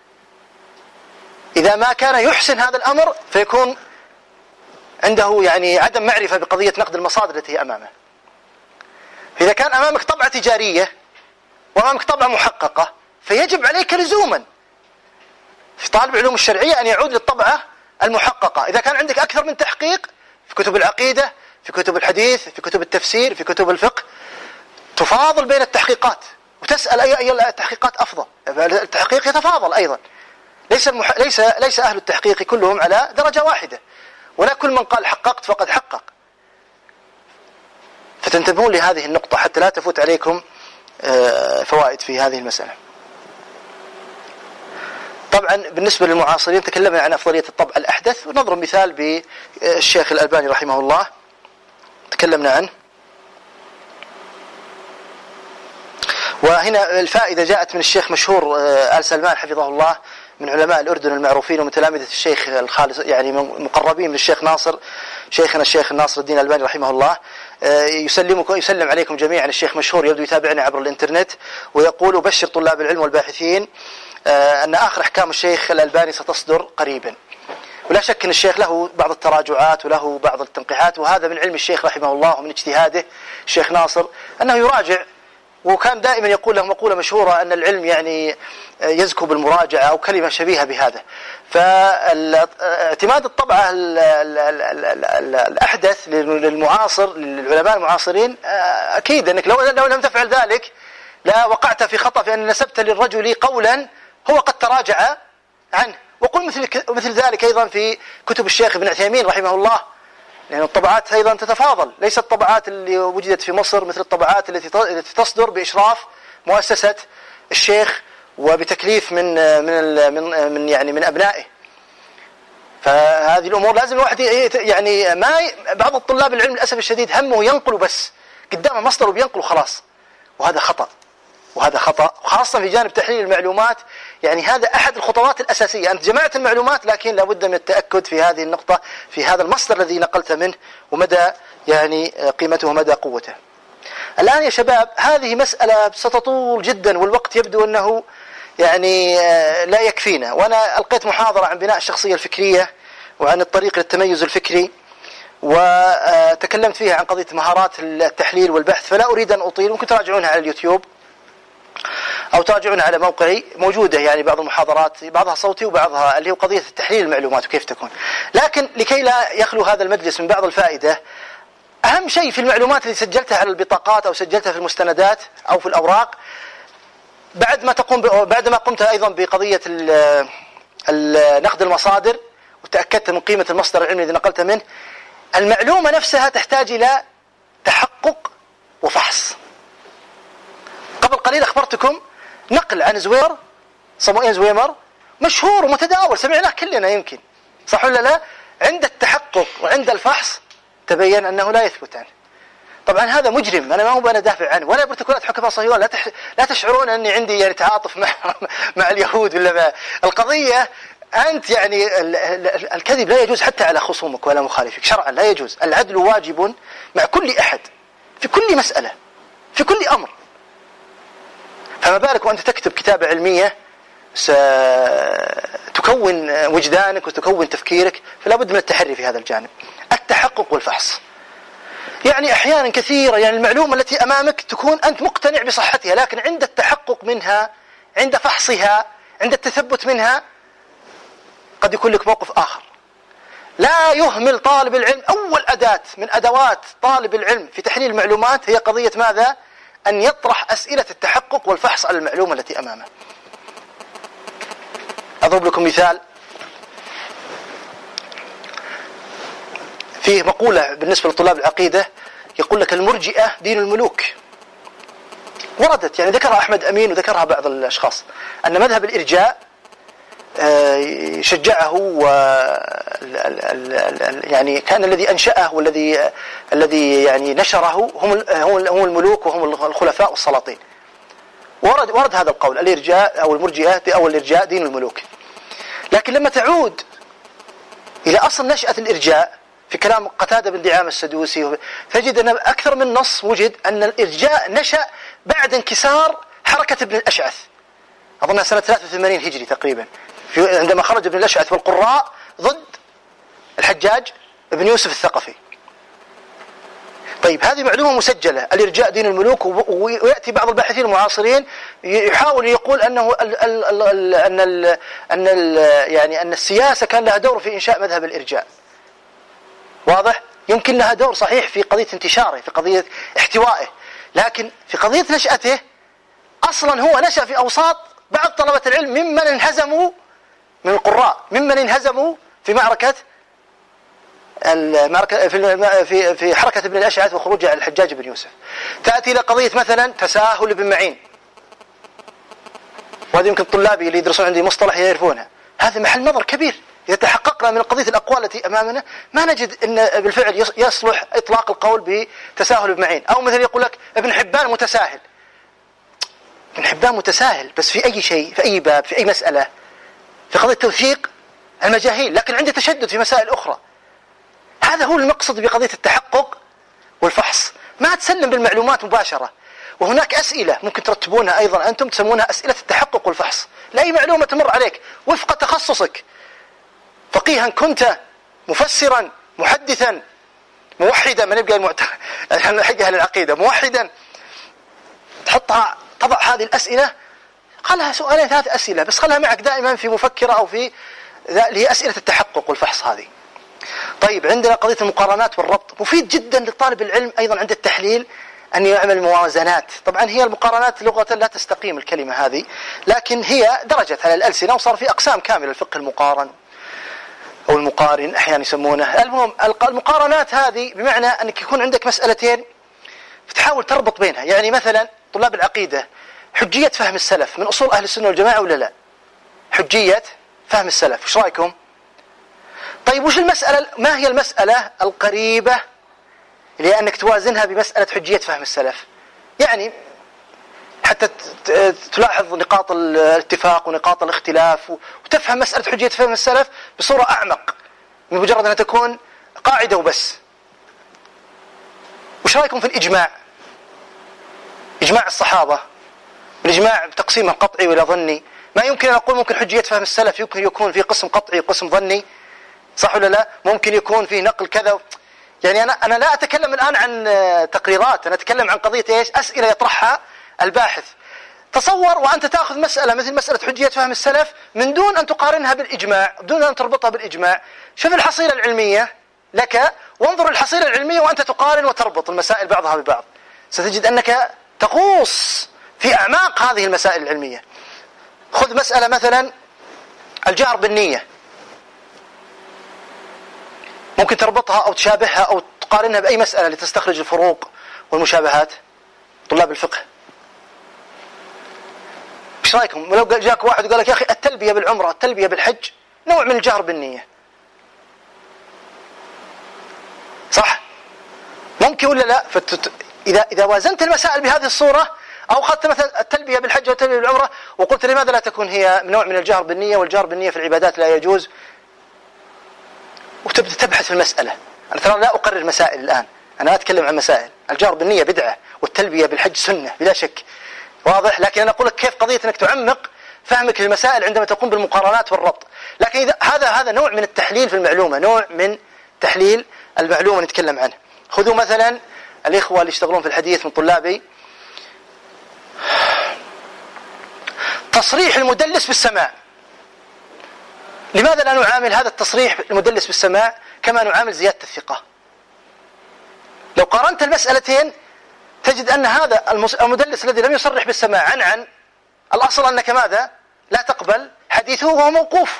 إذا ما كان يحسن هذا الأمر فيكون عنده يعني عدم معرفة بقضية نقد المصادر التي هي أمامه. إذا كان أمامك طبعة تجارية وأمامك طبعة محققة فيجب عليك لزوما في طالب العلوم الشرعية أن يعود للطبعة المحققة. إذا كان عندك أكثر من تحقيق في كتب العقيدة في كتب الحديث في كتب التفسير في كتب الفقه تفاضل بين التحقيقات وتسأل أي أي التحقيقات أفضل. التحقيق يتفاضل أيضا، ليس المح... ليس ليس أهل التحقيق كلهم على درجة واحدة، ولا كل من قال حققت فقد حقق. فتنتبهون لهذه النقطة حتى لا تفوت عليكم فوائد في هذه المسألة. طبعا بالنسبة للمعاصرين تكلمنا عن أفضلية الطبع الأحدث، ونضرب مثال بالشيخ الألباني رحمه الله تكلمنا عنه. وهنا الفائدة جاءت من الشيخ مشهور آل سلمان حفظه الله من علماء الأردن المعروفين ومتلامذة الشيخ الخالص يعني مقربين من الشيخ ناصر شيخنا الشيخ ناصر الدين الألباني رحمه الله. يسلمكم يسلم عليكم جميعا. الشيخ مشهور يبدو يتابعنا عبر الإنترنت ويقول بشر طلاب العلم والباحثين أن آخر أحكام الشيخ الألباني ستصدر قريبا. ولا شك أن الشيخ له بعض التراجعات وله بعض التنقيحات، وهذا من علم الشيخ رحمه الله ومن اجتهاده الشيخ ناصر أنه يراجع، وكان دائما يقول له مقولة مشهورة أن العلم يعني يزكو بالمراجعة أو كلمة شبيهة بهذا. فاعتماد الطبعة الأحدث للمعاصر للعلماء المعاصرين أكيد أنك لو لو لم تفعل ذلك لا وقعت في خطأ في أن نسبت للرجل قولا هو قد تراجع عنه. وقل مثل مثل ذلك أيضا في كتب الشيخ ابن عثيمين رحمه الله لأن الطبعات أيضا تتفاضل، ليست الطبعات اللي وجدت في مصر مثل الطبعات التي تصدر بإشراف مؤسسة الشيخ وبتكليف من من من من يعني من أبنائه. فهذه الأمور لازم الواحد يعني ما بعض الطلاب العلم للأسف الشديد همه ينقل بس قدام المصدر وبينقل وخلاص، وهذا خطأ، وهذا خطأ خاصة في جانب تحليل المعلومات. يعني هذا أحد الخطوات الأساسية، أنت جمعت المعلومات لكن لابد من التأكد في هذه النقطة، في هذا المصدر الذي نقلت منه ومدى يعني قيمته ومدى قوته. الآن يا شباب هذه مسألة ستطول جدا والوقت يبدو أنه يعني لا يكفينا، وأنا ألقيت محاضرة عن بناء الشخصية الفكرية وعن الطريق للتميز الفكري، وتكلمت فيها عن قضية مهارات التحليل والبحث، فلا أريد أن أطيل. ممكن تراجعونها على اليوتيوب أو تراجعونها على موقعي، موجودة يعني بعض المحاضرات بعضها صوتي وبعضها اللي هو قضية تحليل المعلومات وكيف تكون. لكن لكي لا يخلو هذا المجلس من بعض الفائدة، أهم شيء في المعلومات اللي سجلتها على البطاقات أو سجلتها في المستندات أو في الأوراق، بعد ما تقوم بعد ما قمت أيضا بقضية نقد المصادر وتأكدت من قيمة المصدر العلمي الذي نقلت منه، المعلومة نفسها تحتاج إلى تحقق وفحص. قبل قليل أخبرتكم نقل عن زوير صموئيل زويمر مشهور ومتداول، سمعناه كلنا يمكن، صح ولا لا؟ عند التحقق وعند الفحص تبين أنه لا يثبت عنه. طبعا هذا مجرم، أنا ما هو أنا دافع عنه ولا بروتوكولات حكماء صهيون، لا تح... لا تشعرون أني عندي يعني تعاطف مع مع اليهود ولا ما. القضية أنت يعني ال... ال... الكذب لا يجوز حتى على خصومك ولا مخالفك شرعا، لا يجوز. العدل واجب مع كل أحد في كل مسألة في كل أمر، فما بالك وأنت تكتب كتابة علمية ستكون وجدانك وتكون تفكيرك، فلا بد من التحري في هذا الجانب، التحقق والفحص. يعني أحيانا كثيرة يعني المعلومة التي أمامك تكون أنت مقتنع بصحتها، لكن عند التحقق منها، عند فحصها، عند التثبت منها قد يكون لك موقف آخر. لا يهمل طالب العلم، أول أداة من أدوات طالب العلم في تحليل المعلومات هي قضية ماذا؟ أن يطرح أسئلة التحقق والفحص على المعلومة التي أمامه. أضرب لكم مثال. فيه مقولة بالنسبة لطلاب العقيدة يقول لك المرجئة دين الملوك، وردت يعني ذكرها أحمد أمين وذكرها بعض الأشخاص، أن مذهب الإرجاء شجعه و يعني كان الذي أنشأه والذي الذي يعني نشره هم هم الملوك وهم الخلفاء والسلاطين. ورد ورد هذا القول، الإرجاء أو المرجئة أو الإرجاء دين الملوك. لكن لما تعود إلى أصل نشأة الإرجاء في كلام قتادة بن دعامة السدوسي تجد أن أكثر من نص وجد أن الإرجاء نشأ بعد انكسار حركة ابن الأشعث، أظنها سنة ثلاثة وثمانين هجري تقريبا، عندما خرج ابن الأشعث والقراء ضد الحجاج ابن يوسف الثقفي. طيب هذه معلومة مسجلة، الإرجاء دين الملوك، ويأتي بعض الباحثين المعاصرين يحاول يقول أنه ال ال ال أن ال أن ال يعني أن السياسة كان لها دور في إنشاء مذهب الإرجاء. واضح؟ يمكن لها دور صحيح في قضية انتشاره، في قضية احتوائه، لكن في قضية نشأته أصلا هو نشأ في أوساط بعض طلبة العلم ممن انهزموا من القراء، ممن انهزموا في معركة المعركة في في في حركة ابن الأشعث وخروجه على الحجاج بن يوسف. تأتي إلى قضية مثلا تساهل ابن معين، وهذه يمكن طلابي اللي يدرسون عندي مصطلح يعرفونها، هذا محل نظر كبير. إذا تحققنا من قضية الأقوال التي أمامنا ما نجد أن بالفعل يصلح إطلاق القول بتساهل ابن معين. أو مثل يقول لك ابن حبان متساهل، ابن حبان متساهل بس في أي شيء، في أي باب، في أي مسألة، في قضية توثيق المجاهيل، لكن عنده تشدد في مسائل أخرى. هذا هو المقصد بقضية التحقق والفحص، ما تسلم بالمعلومات مباشرة. وهناك أسئلة ممكن ترتبونها أيضا أنتم تسمونها أسئلة التحقق والفحص لأي معلومة تمر عليك وفق تخصصك، فقيها كنت، مفسرا، محدثا، موحدا، من يبقى المعت... حقها للعقيدة، موحدا، تحطها تضع هذه الأسئلة، خلها سؤالين ثلاث أسئلة بس، خلها معك دائما في مفكرة أو في اللي هي أسئلة التحقق والفحص هذه. طيب عندنا قضية المقارنات والربط، مفيد جدا لطالب العلم أيضا عند التحليل أن يعمل موازنات. طبعا هي المقارنات لغة لا تستقيم الكلمة هذه، لكن هي درجت على الألسنة وصار في أقسام كاملة، الفقه المقارن، أو المقارن أحيانا يسمونه. المهم المقارنات هذه بمعنى أنك يكون عندك مسألتين فتحاول تربط بينها. يعني مثلا طلاب العقيدة، حجية فهم السلف من أصول أهل السنة والجماعة ولا لا؟ حجية فهم السلف، وش رأيكم؟ طيب وش المسألة، ما هي المسألة القريبة لأنك توازنها بمسألة حجية فهم السلف؟ يعني حتى تلاحظ نقاط الاتفاق ونقاط الاختلاف وتفهم مسألة حجية فهم السلف بصورة أعمق من مجرد أنها تكون قاعدة وبس. وش رأيكم في الإجماع؟ إجماع الصحابة، الإجماع بتقسيمه قطعي ولا ظني؟ ما يمكن أن أقول ممكن حجية فهم السلف يمكن يكون في قسم قطعي وقسم ظني، صح ولا لا؟ ممكن يكون في نقل كذا. يعني أنا أنا لا أتكلم الآن عن تقريرات، أنا أتكلم عن قضية إيش؟ أسئلة يطرحها الباحث. تصور وأنت تأخذ مسألة مثل مسألة حجية فهم السلف من دون أن تقارنها بالإجماع، بدون أن تربطها بالإجماع. شوف الحصيلة العلمية لك، وانظر الحصيلة العلمية وأنت تقارن وتربط المسائل بعضها ببعض، ستجد أنك تغوص في أعماق هذه المسائل العلمية. خذ مسألة مثلا الجهر بالنية، ممكن تربطها أو تشابهها أو تقارنها بأي مسألة لتستخرج الفروق والمشابهات. طلاب الفقه ايش رايكم لو جاك واحد وقال لك يا اخي التلبيه بالعمره التلبيه بالحج نوع من الجهر بالنيه، صح؟ ممكن ولا لا؟ فتت... اذا اذا وازنت المسائل بهذه الصوره، او اخذت مثلا التلبيه بالحج والتلبيه بالعمره وقلت لماذا لا تكون هي نوع من الجهر بالنيه، والجهر بالنيه في العبادات لا يجوز، وتبدا تبحث في المساله. انا ترى لا اقرر مسائل الان، انا اتكلم عن مسائل. الجهر بالنيه بدعه والتلبيه بالحج سنه بلا شك، واضح؟ لكن أنا أقول لك كيف قضية أنك تعمق فهمك للمسائل عندما تقوم بالمقارنات والربط. لكن إذا هذا هذا نوع من التحليل في المعلومة، نوع من تحليل المعلومة نتكلم عنه. خذوا مثلا الإخوة اللي يشتغلون في الحديث من طلابي، تصريح المدلس بالسماع. لماذا لا نعامل هذا التصريح المدلس بالسماع كما نعامل زيادة الثقة؟ لو قارنت المسألتين تجد أن هذا المدلس الذي لم يصرح بالسماع عن عن الأصل أنك ماذا؟ لا تقبل حديثه وهو موقوف.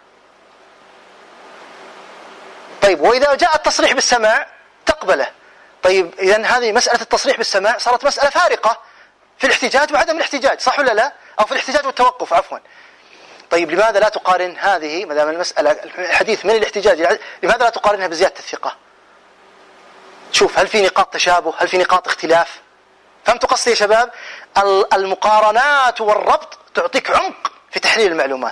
طيب وإذا جاء التصريح بالسماع تقبله. طيب إذن هذه مسألة التصريح بالسماع صارت مسألة فارقة في الاحتجاج وعدم الاحتجاج، صح ولا لا؟ أو في الاحتجاج والتوقف عفوا. طيب لماذا لا تقارن هذه ما دام المسألة الحديث من الاحتجاج، لماذا لا تقارنها بزيادة الثقة؟ شوف هل في نقاط تشابه، هل في نقاط اختلاف؟ فهمتوا قصدي يا شباب؟ المقارنات والربط تعطيك عمق في تحليل المعلومات.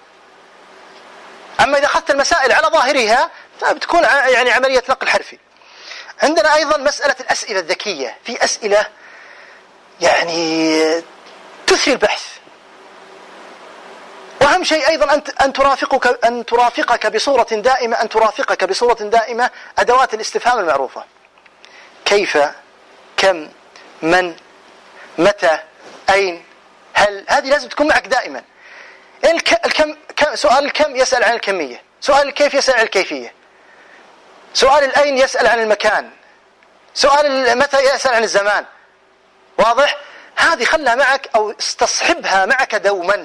أما إذا أخذت المسائل على ظاهرها فبتكون يعني عملية نقل حرفي. عندنا أيضا مسألة الأسئلة الذكية. في أسئلة يعني تثري البحث، وأهم شيء أيضا أن ترافقك أن ترافقك بصورة دائمة أن ترافقك بصورة دائمة أدوات الاستفهام المعروفة. كيف، كم، من، متى، أين، هل، هذه لازم تكون معك دائما. الكم، سؤال الكم يسأل عن الكمية، سؤال الكيف يسأل عن الكيفية، سؤال الأين يسأل عن المكان، سؤال المتى يسأل عن الزمان، واضح؟ هذه خلها معك أو استصحبها معك دوما.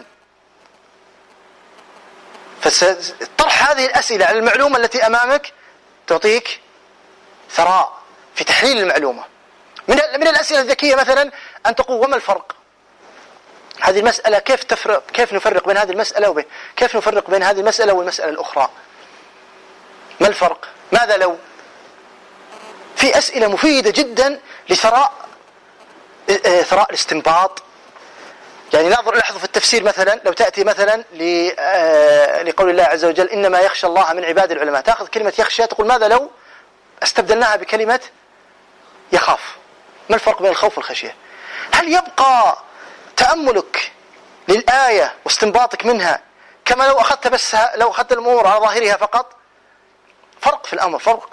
فطرح هذه الأسئلة على المعلومة التي أمامك تعطيك ثراء في تحليل المعلومة. من من الأسئلة الذكية مثلا أن تقول وما الفرق؟ هذه المسألة كيف تفرق، كيف نفرق بين هذه المسألة وبين كيف نفرق بين هذه المسألة والمسألة الأخرى؟ ما الفرق؟ ماذا لو؟ في أسئلة مفيدة جدا لثراء ثراء الاستنباط. يعني ناظر لاحظوا في التفسير مثلا لو تأتي مثلا لقول الله عز وجل إنما يخشى الله من عباد العلماء، تأخذ كلمة يخشى تقول ماذا لو استبدلناها بكلمة يخاف؟ ما الفرق بين الخوف والخشية؟ هل يبقى تأملك للآية واستنباطك منها كما لو أخذت بس لو أخذت الأمور على ظاهرها فقط؟ فرق في الأمر، فرق.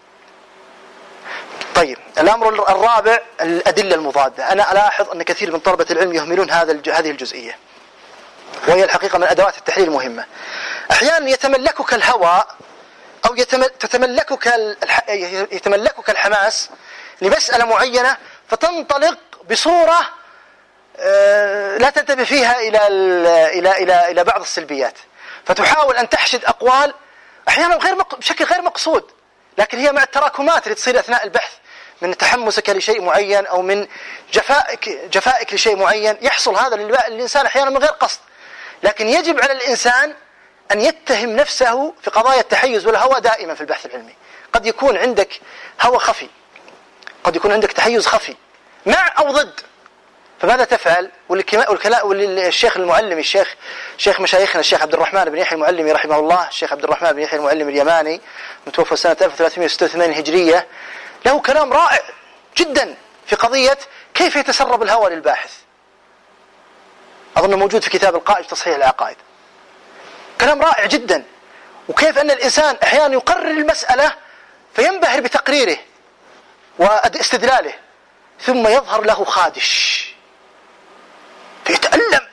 طيب الأمر الرابع الأدلة المضادة. أنا ألاحظ أن كثير من طلبة العلم يهملون هذا هذه الجزئية، وهي الحقيقة من أدوات التحليل المهمة. أحيانا يتملكك الهوى أو يتملكك يتملكك الحماس لمسألة معينة فتنطلق بصورة لا تنتبه فيها إلى إلى إلى إلى بعض السلبيات، فتحاول أن تحشد أقوال أحيانا غير مق... بشكل غير مقصود، لكن هي مع التراكمات اللي تصير أثناء البحث من تحمسك لشيء معين أو من جفائك جفائك لشيء معين، يحصل هذا للإنسان أحيانا من غير قصد. لكن يجب على الإنسان أن يتهم نفسه في قضايا التحيز والهوى دائما في البحث العلمي. قد يكون عندك هوى خفي، قد يكون عندك تحيز خفي مع أو ضد، فماذا تفعل؟ والشيخ المعلمي الشيخ شيخ مشايخنا الشيخ عبد الرحمن بن يحيى المعلمي رحمه الله، الشيخ عبد الرحمن بن يحيى المعلمي اليماني متوفى سنة ألف وثلاثمائة وستة وثمانين هجرية، له كلام رائع جدا في قضية كيف يتسرب الهوى للباحث. أظن موجود في كتاب القائد تصحيح العقائد. كلام رائع جدا، وكيف أن الإنسان أحيانا يقرر المسألة فينبهر بتقريره واستدلاله، ثم يظهر له خادش فيتألم،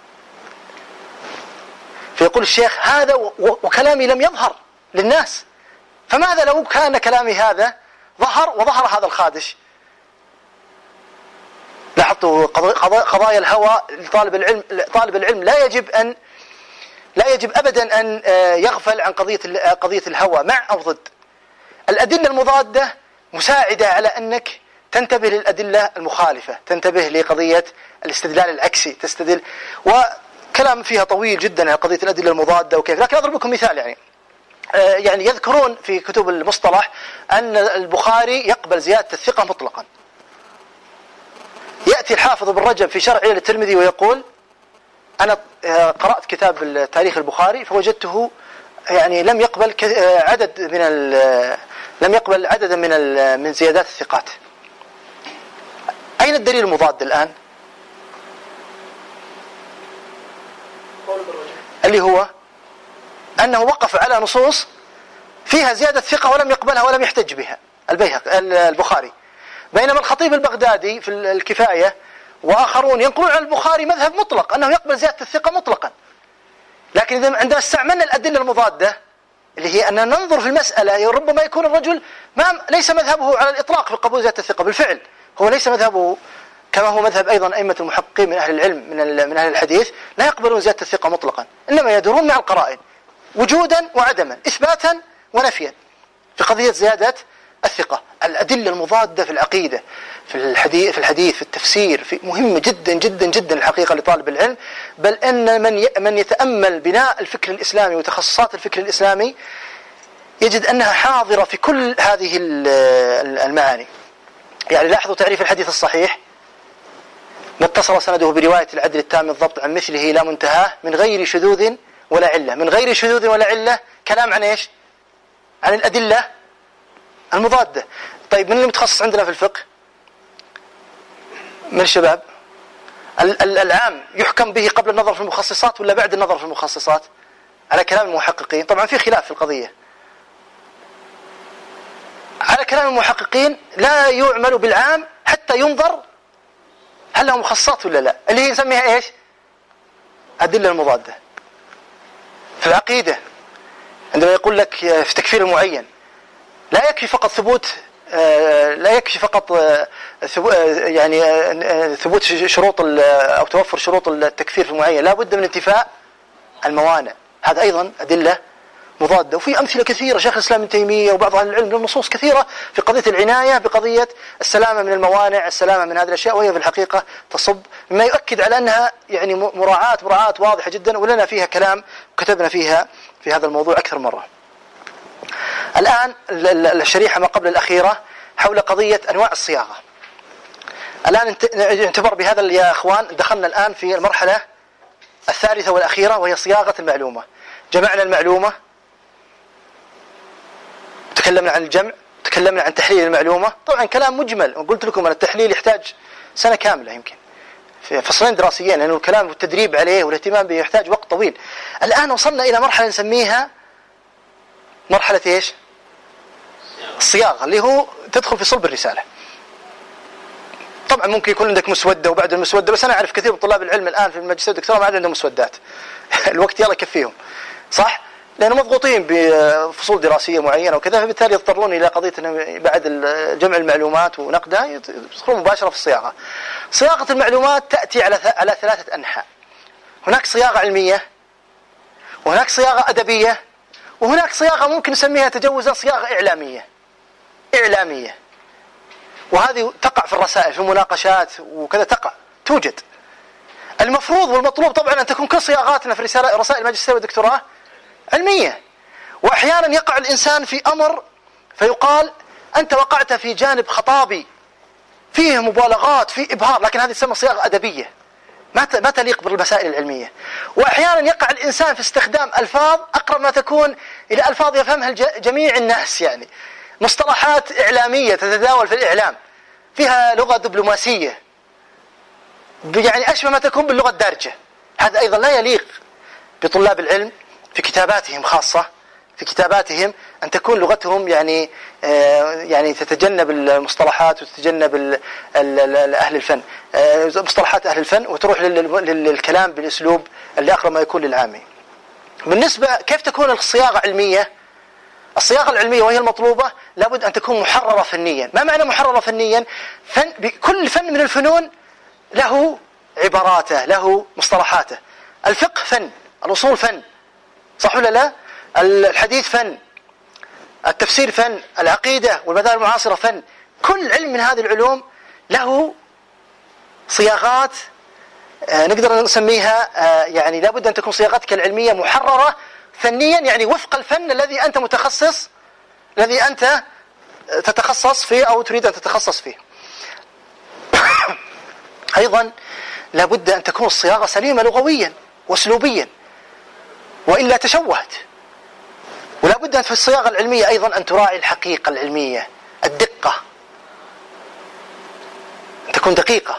فيقول الشيخ هذا وكلامي لم يظهر للناس، فماذا لو كان كلامي هذا ظهر وظهر هذا الخادش؟ لاحظتوا قضايا الهوى لطالب العلم. طالب العلم لا يجب أن لا يجب أبدا أن يغفل عن قضية قضية الهوى مع أو ضد. الأدلة المضادة مساعدة على أنك تنتبه للأدلة المخالفة، تنتبه لقضية الاستدلال العكسي، تستدل، وكلام فيها طويل جدا على قضية الأدلة المضادة وكيف. لكن أضرب لكم مثال. يعني يعني يذكرون في كتب المصطلح أن البخاري يقبل زيادة الثقة مطلقا. يأتي الحافظ ابن رجب في شرح علل الترمذي ويقول أنا قرأت كتاب تاريخ البخاري فوجدته يعني لم يقبل عدد من لم يقبل عددا من من زيادات الثقات. أين الدليل المضاد الآن؟ اللي هو أنه وقف على نصوص فيها زيادة ثقة ولم يقبلها ولم يحتج بها البيهقي البخاري، بينما الخطيب البغدادي في الكفاية وآخرون ينقلون عن البخاري مذهب مطلق أنه يقبل زيادة الثقة مطلقا. لكن إذا عندما استعملنا الأدلة المضادة اللي هي أننا ننظر في المسألة، ربما يكون الرجل ما ليس مذهبه على الإطلاق في قبول زيادة الثقة، بالفعل هو ليس مذهبه كما هو مذهب أيضا أئمة المحققين من أهل العلم من من أهل الحديث، لا يقبلون زيادة الثقة مطلقا، إنما يدورون مع القرائن وجودا وعدما، إثباتا ونفيا في قضية زيادة الثقة. الأدلة المضادة في العقيدة في الحديث في الحديث في التفسير في مهمة جدا جدا جدا الحقيقة لطالب العلم، بل أن من من يتأمل بناء الفكر الإسلامي وتخصصات الفكر الإسلامي يجد أنها حاضرة في كل هذه المعاني. يعني لاحظوا تعريف الحديث الصحيح: ما اتصل سنده برواية العدل التام الضبط عن مثله لا منتهاه من غير شذوذ ولا علة. من غير شذوذ ولا علة كلام عن إيش؟ عن الأدلة المضادة. طيب من المتخصص عندنا في الفقه من الشباب؟ العام يحكم به قبل النظر في المخصصات ولا بعد النظر في المخصصات؟ على كلام المحققين طبعا في خلاف في القضية. على كلام المحققين لا يعمل بالعام حتى ينظر هل له مخصصات ولا لا، اللي هي نسميها ايش؟ أدلة المضادة. في العقيدة عندما يقول لك في تكفير المعين لا يكفي فقط ثبوت لا يكفي فقط يعني ثبوت شروط أو توفر شروط التكفير في المعين، لا بد من انتفاء الموانع. هذا أيضا أدلة مضادة. وفي أمثلة كثيرة شيخ الإسلام ابن تيمية وبعض أهل العلم لهم نصوص كثيرة في قضية العناية بقضية السلامة من الموانع، السلامة من هذه الأشياء، وهي في الحقيقة تصب مما يؤكد على أنها يعني مراعاة مراعاة واضحة جدا، ولنا فيها كلام كتبنا فيها في هذا الموضوع أكثر مرة. الآن الشريحة ما قبل الأخيرة حول قضية أنواع الصياغة. الآن انتبر بهذا يا أخوان، دخلنا الآن في المرحلة الثالثة والأخيرة وهي صياغة المعلومة. جمعنا المعلومة، تكلمنا عن الجمع، تكلمنا عن تحليل المعلومة. طبعا كلام مجمل، وقلت لكم أن التحليل يحتاج سنة كاملة يمكن في فصلين دراسيين، لأنه الكلام والتدريب عليه والاهتمام به يحتاج وقت طويل. الآن وصلنا إلى مرحلة نسميها مرحلة إيش؟ الصياغة، اللي هو تدخل في صلب الرسالة. طبعا ممكن يكون عندك مسودة وبعد المسودة، بس أنا أعرف كثير من طلاب العلم الآن في الماجستير والدكتوراه ما عاد عندهم مسودات الوقت يلا يكفيهم، صح؟ لأنهم مضغوطين بفصول دراسية معينة وكذا، فبالتالي يضطرون إلى قضية أنه بعد جمع المعلومات ونقدها يدخلون مباشرة في الصياغة. صياغة المعلومات تأتي على على ثلاثة أنحاء. هناك صياغة علمية، وهناك صياغة أدبية، وهناك صياغة ممكن نسميها تجوزا صياغة إعلامية إعلامية وهذه تقع في الرسائل في المناقشات وكذا تقع توجد. المفروض والمطلوب طبعا أن تكون كل صياغاتنا في رسالة رسائل الماجستير والدكتوراه علمية. وأحيانا يقع الإنسان في أمر فيقال أنت وقعت في جانب خطابي فيه مبالغات فيه إبهار، لكن هذه تسمى صياغة أدبية ما ما تليق بالمسائل العلمية. وأحيانا يقع الإنسان في استخدام ألفاظ أقرب ما تكون إلى ألفاظ يفهمها جميع الناس، يعني مصطلحات إعلامية تتداول في الإعلام فيها لغة دبلوماسية يعني أشبه ما تكون باللغة الدارجة. هذا أيضا لا يليق بطلاب العلم في كتاباتهم، خاصة في كتاباتهم أن تكون لغتهم يعني يعني تتجنب المصطلحات وتتجنب أهل الفن مصطلحات أهل الفن وتروح للكلام بالأسلوب اللي أقرب ما يكون للعامي. بالنسبة كيف تكون الصياغة علمية؟ الصياغة العلمية وهي المطلوبة لابد أن تكون محررة فنيا. ما معنى محررة فنيا؟ فن بكل فن من الفنون له عباراته له مصطلحاته. الفقه فن، الأصول فن، صح ولا لا؟ الحديث فن، التفسير فن، العقيدة والمذاهب المعاصرة فن. كل علم من هذه العلوم له صياغات نقدر نسميها يعني لابد أن تكون صياغتك العلمية محررة فنيا، يعني وفق الفن الذي أنت متخصص الذي أنت تتخصص فيه أو تريد أن تتخصص فيه. أيضا لابد أن تكون الصياغة سليمة لغويا وأسلوبيا وإلا تشوهت. ولا بد أن في الصياغة العلمية أيضا أن تراعي الحقيقة العلمية، الدقة، أن تكون دقيقة.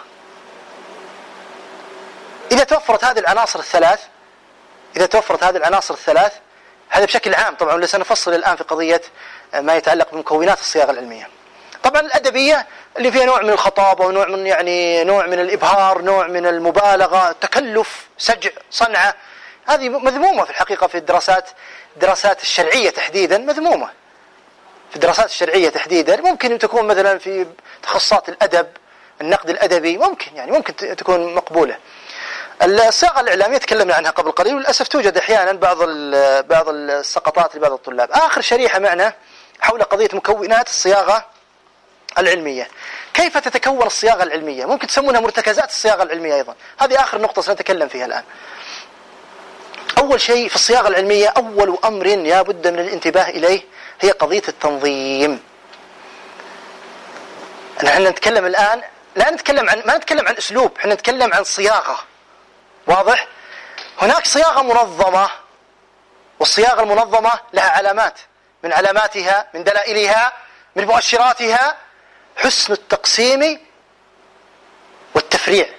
إذا توفرت هذه العناصر الثلاث إذا توفرت هذه العناصر الثلاث هذا بشكل عام طبعا، ولا سنفصل الآن في قضية ما يتعلق بمكونات الصياغة العلمية. طبعا الأدبية اللي فيها نوع من الخطابة ونوع من يعني نوع من الإبهار، نوع من المبالغة، تكلف، سجع، صنعة، هذه مذمومة في الحقيقة في الدراسات الدراسات الشرعية تحديدا، مذمومة في الدراسات الشرعية تحديدا. ممكن تكون مثلا في تخصصات الأدب، النقد الأدبي، ممكن يعني ممكن تكون مقبولة. الصياغة الإعلامية تكلمنا عنها قبل قليل، وللأسف توجد أحيانا بعض بعض السقطات لبعض الطلاب. آخر شريحة معنا حول قضية مكونات الصياغة العلمية. كيف تتكون الصياغة العلمية؟ ممكن تسمونها مرتكزات الصياغة العلمية أيضا. هذه آخر نقطة سنتكلم فيها الآن. أول شيء في الصياغة العلمية، أول أمر لا بد من الانتباه إليه هي قضية التنظيم. نحن نتكلم الآن لا نتكلم عن ما نتكلم عن أسلوب، نحن نتكلم عن صياغة. واضح؟ هناك صياغة منظمة، والصياغة المنظمة لها علامات، من علاماتها من دلائلها من مؤشراتها حسن التقسيم والتفريع.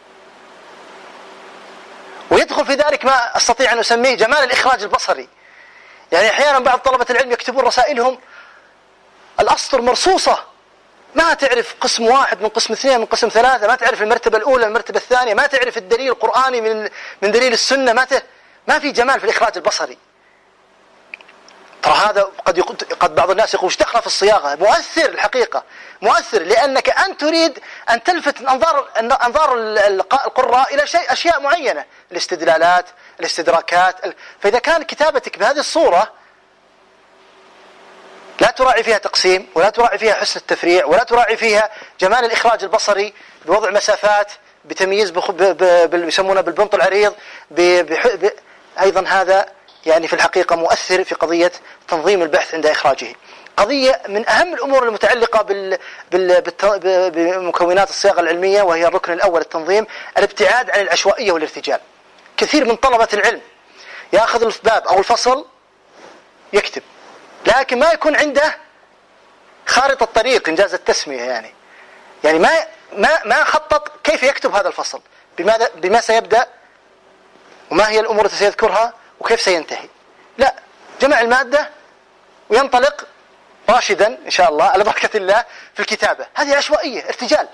ويدخل في ذلك ما أستطيع أن أسميه جمال الإخراج البصري. يعني أحيانا بعض طلبة العلم يكتبون رسائلهم الأسطر مرصوصة، ما تعرف قسم واحد من قسم اثنين من قسم ثلاثة، ما تعرف المرتبة الأولى المرتبة الثانية، ما تعرف الدليل القرآني من من دليل السنة، ما ت... ما في جمال في الإخراج البصري. ترى هذا قد يقول قد بعض الناس يقول ايش دخل في الصياغة؟ مؤثر الحقيقة، مؤثر، لأنك أنت تريد أن تلفت أنظار أنظار القراء إلى شيء أشياء معينة، الاستدلالات، الاستدراكات. فإذا كان كتابتك بهذه الصورة لا تراعي فيها تقسيم، ولا تراعي فيها حسن التفريع، ولا تراعي فيها جمال الإخراج البصري بوضع مسافات، بتمييز بيسمونه بالبنط العريض، ب... ب... أيضا هذا يعني في الحقيقة مؤثر في قضية تنظيم البحث عند إخراجه. قضية من أهم الأمور المتعلقة بال... بال... بال... بمكونات الصياغة العلمية، وهي الركن الأول التنظيم، الابتعاد عن العشوائية والارتجال. كثير من طلبة العلم يأخذ الباب أو الفصل يكتب، لكن ما يكون عنده خارطة الطريق إنجاز التسمية، يعني يعني ما ما ما خطط كيف يكتب هذا الفصل، بماذا بما سيبدأ، وما هي الأمور التي سيذكرها، وكيف سينتهي. لا، جمع المادة وينطلق راشدا إن شاء الله على بركة الله في الكتابة. هذه عشوائية، ارتجال.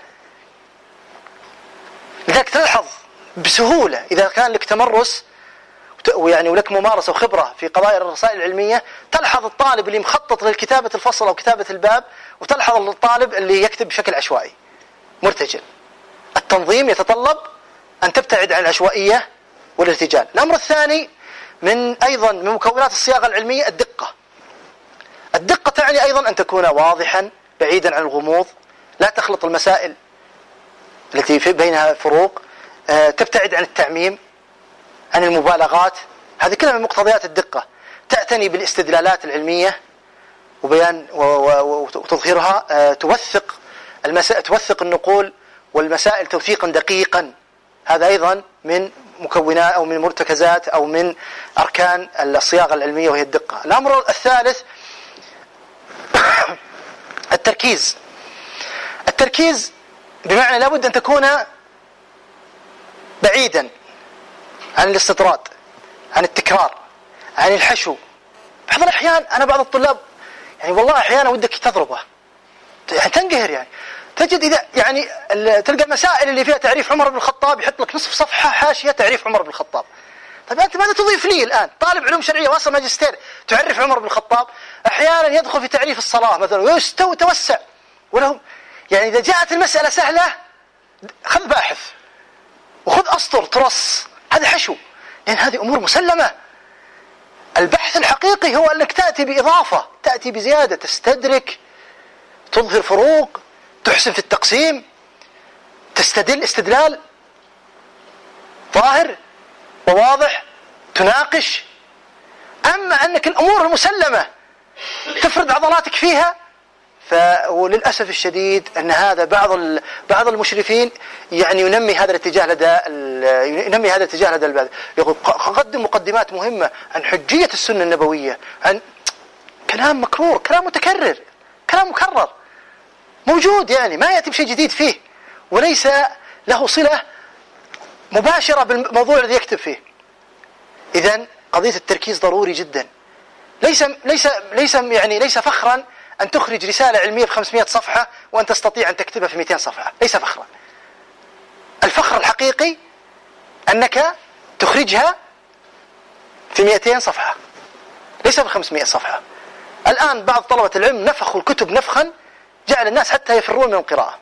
لذلك تلحظ بسهولة إذا كان لك تمرس ويعني ولك ممارسة وخبرة في قضايا الرسائل العلمية، تلحظ الطالب اللي مخطط لكتابة الفصل أو كتابة الباب، وتلحظ الطالب اللي يكتب بشكل عشوائي مرتجل. التنظيم يتطلب أن تبتعد عن العشوائية والارتجال. الأمر الثاني من أيضا من مكونات الصياغة العلمية الدقة. الدقة تعني أيضا أن تكون واضحا بعيدا عن الغموض، لا تخلط المسائل التي في بينها فروق، تبتعد عن التعميم، عن المبالغات. هذه كلها من مقتضيات الدقة. تعتني بالاستدلالات العلمية وبيان وتظهرها، توثق المسائل، توثق النقول والمسائل توثيقا دقيقا. هذا أيضا من مكونات أو من مرتكزات أو من أركان الصياغة العلمية وهي الدقة. الأمر الثالث التركيز. التركيز بمعنى لابد أن تكون بعيدا عن الاستطراد، عن التكرار، عن الحشو. بعض الأحيان أنا بعض الطلاب يعني والله أحيانا ودك تضربه، يعني تنقهر. يعني تجد إذا يعني تلقى المسائل اللي فيها تعريف عمر بن الخطاب يحط لك نصف صفحة حاشية تعريف عمر بن الخطاب. طيب أنت ماذا تضيف لي الآن؟ طالب علوم شرعية واصل ماجستير تعرف عمر بن الخطاب. أحيانا يدخل في تعريف الصلاة مثلا ويستوي توسع ولهم. يعني إذا جاءت المسألة سهلة خذ باحث وخذ أسطر ترص، هذا حشو، لأن هذه أمور مسلمة. البحث الحقيقي هو أنك تأتي بإضافة، تأتي بزيادة، تستدرك، تظهر فروق، تحسن في التقسيم، تستدل استدلال ظاهر وواضح، تناقش. أما أنك الأمور المسلمة تفرد عضلاتك فيها، فللأسف الشديد أن هذا بعض بعض المشرفين يعني ينمي هذا الاتجاه لدى ينمي هذا الاتجاه لدى البعض. يقول قدم مقدمات مهمة عن حجية السنة النبوية، عن كلام مكرور، كلام متكرر، كلام مكرر موجود، يعني ما يأتي بشيء جديد فيه وليس له صلة مباشرة بالموضوع الذي يكتب فيه. إذن قضية التركيز ضروري جدا. ليس ليس ليس يعني ليس فخرا أن تخرج رسالة علمية بخمسمائة صفحة وأن تستطيع أن تكتبها في مئتين صفحة، ليس فخرا. الفخر الحقيقي أنك تخرجها في مئتين صفحة ليس بخمسمائة صفحة. الآن بعض طلبة العلم نفخوا الكتب نفخا جعل الناس حتى يفرون من القراءة.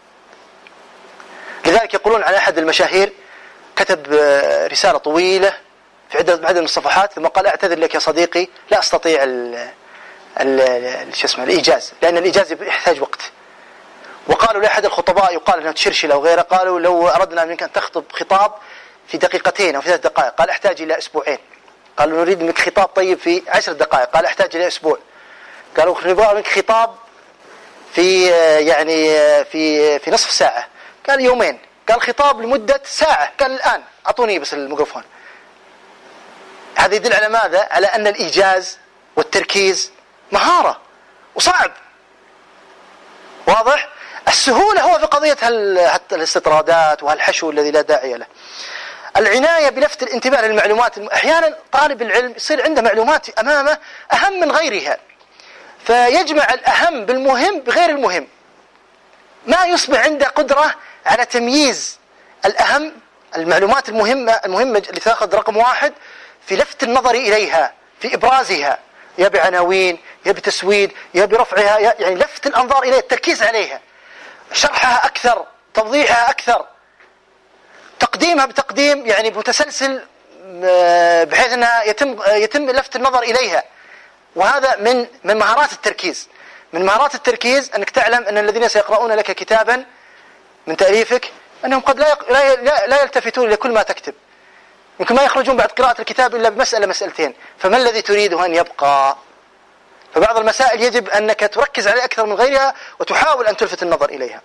لذلك يقولون على أحد المشاهير كتب رسالة طويلة في عدة عدد من الصفحات ثم قال أعتذر لك يا صديقي لا أستطيع ال ال شو اسمه الإيجاز، لأن الإيجاز يحتاج وقت. وقالوا لأحد الخطباء يقال أنه تشرشل أو غيره، قالوا لو أردنا منك أن تخطب خطاب في دقيقتين أو في ثلاث دقائق قال أحتاج إلى أسبوعين. قالوا نريد منك خطاب طيب في عشر دقائق قال أحتاج إلى أسبوع. قالوا نبغى منك خطاب في يعني في في نصف ساعة قال يومين. قال خطاب لمدة ساعة قال الآن أعطوني بس الميكروفون. هذا يدل على ماذا؟ على أن الإيجاز والتركيز مهارة وصعب. واضح؟ السهولة هو في قضية الاستطرادات وهالحشو الذي لا داعي له. العناية بلفت الانتباه للمعلومات. أحيانا طالب العلم يصير عنده معلومات أمامه أهم من غيرها، فيجمع الأهم بالمهم بغير المهم، ما يصبح عنده قدرة على تمييز الأهم، المعلومات المهمة المهمة اللي تأخذ رقم واحد في لفت النظر إليها، في إبرازها، يا بعناوين يا بتسويد يا برفعها، يعني لفت الأنظار إليها، التركيز عليها، شرحها أكثر، توضيحها أكثر، تقديمها بتقديم يعني متسلسل بحيث أنها يتم يتم لفت النظر إليها. وهذا من من مهارات التركيز. من مهارات التركيز أنك تعلم أن الذين سيقرؤون لك كتابا من تأليفك أنهم قد لا لا لا يلتفتون لكل ما تكتب، يمكن ما يخرجون بعد قراءة الكتاب إلا بمسألة مسألتين، فما الذي تريده أن يبقى؟ فبعض المسائل يجب أنك تركز عليه أكثر من غيرها وتحاول أن تلفت النظر إليها.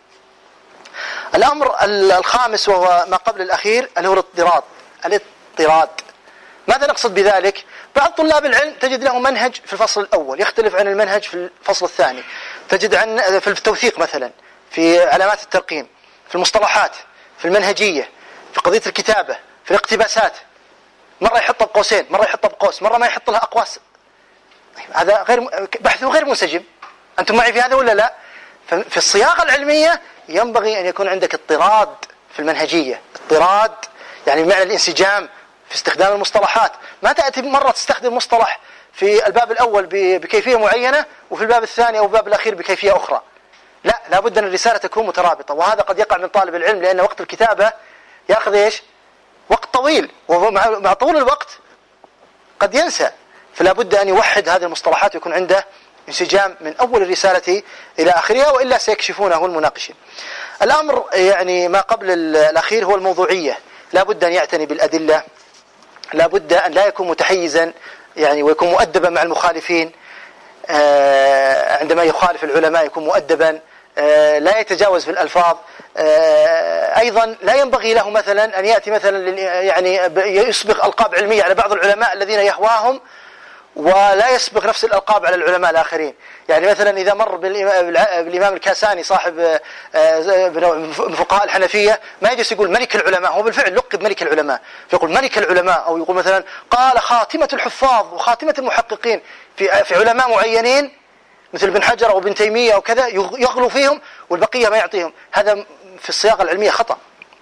الأمر الخامس وهو ما قبل الأخير اللي هو الاضطراد. الاضطراد ماذا نقصد بذلك؟ بعض طلاب العلم تجد له منهج في الفصل الأول يختلف عن المنهج في الفصل الثاني، تجد عن في التوثيق مثلا، في علامات الترقيم، في المصطلحات، في المنهجية، في قضية الكتابة، في الاقتباسات، مرة يحطها بقوسين، مرة يحطها بقوس، مرة ما يحط لها أقواس. هذا غير بحثه غير منسجم. أنتم معي في هذا ولا لا؟ في الصياغة العلمية ينبغي أن يكون عندك اضطراد في المنهجية. اضطراد يعني بمعنى الانسجام في استخدام المصطلحات. ما تأتي مرة تستخدم مصطلح في الباب الأول بكيفية معينة وفي الباب الثاني أو الباب الأخير بكيفية أخرى. لا، لابد أن الرسالة تكون مترابطة. وهذا قد يقع من طالب العلم لأن وقت الكتابة يأخذ إيش؟ وقت طويل، ومع طول الوقت قد ينسى، فلا بد أن يوحد هذه المصطلحات ويكون عنده انسجام من أول الرسالة إلى آخرها، وإلا سيكشفونه المناقشين. الأمر يعني ما قبل الأخير هو الموضوعية، لا بد أن يعتني بالأدلة، لا بد أن لا يكون متحيزا يعني ويكون مؤدبا مع المخالفين، عندما يخالف العلماء يكون مؤدبا، لا يتجاوز في الألفاظ. أيضا لا ينبغي له مثلا أن يأتي مثلا يعني يسبق ألقاب علمية على بعض العلماء الذين يهواهم، ولا يسبق نفس الألقاب على العلماء الآخرين. يعني مثلا إذا مر بالإمام الكاساني صاحب من فقهاء الحنفية ما يجلس يقول ملك العلماء، هو بالفعل لقب ملك العلماء، فيقول ملك العلماء، أو يقول مثلا قال خاتمة الحفاظ وخاتمة المحققين في في علماء معينين مثل ابن حجر أو ابن تيمية أو كذا، يغلو فيهم والبقية ما يعطيهم. هذا في الصياغة العلمية خطأ.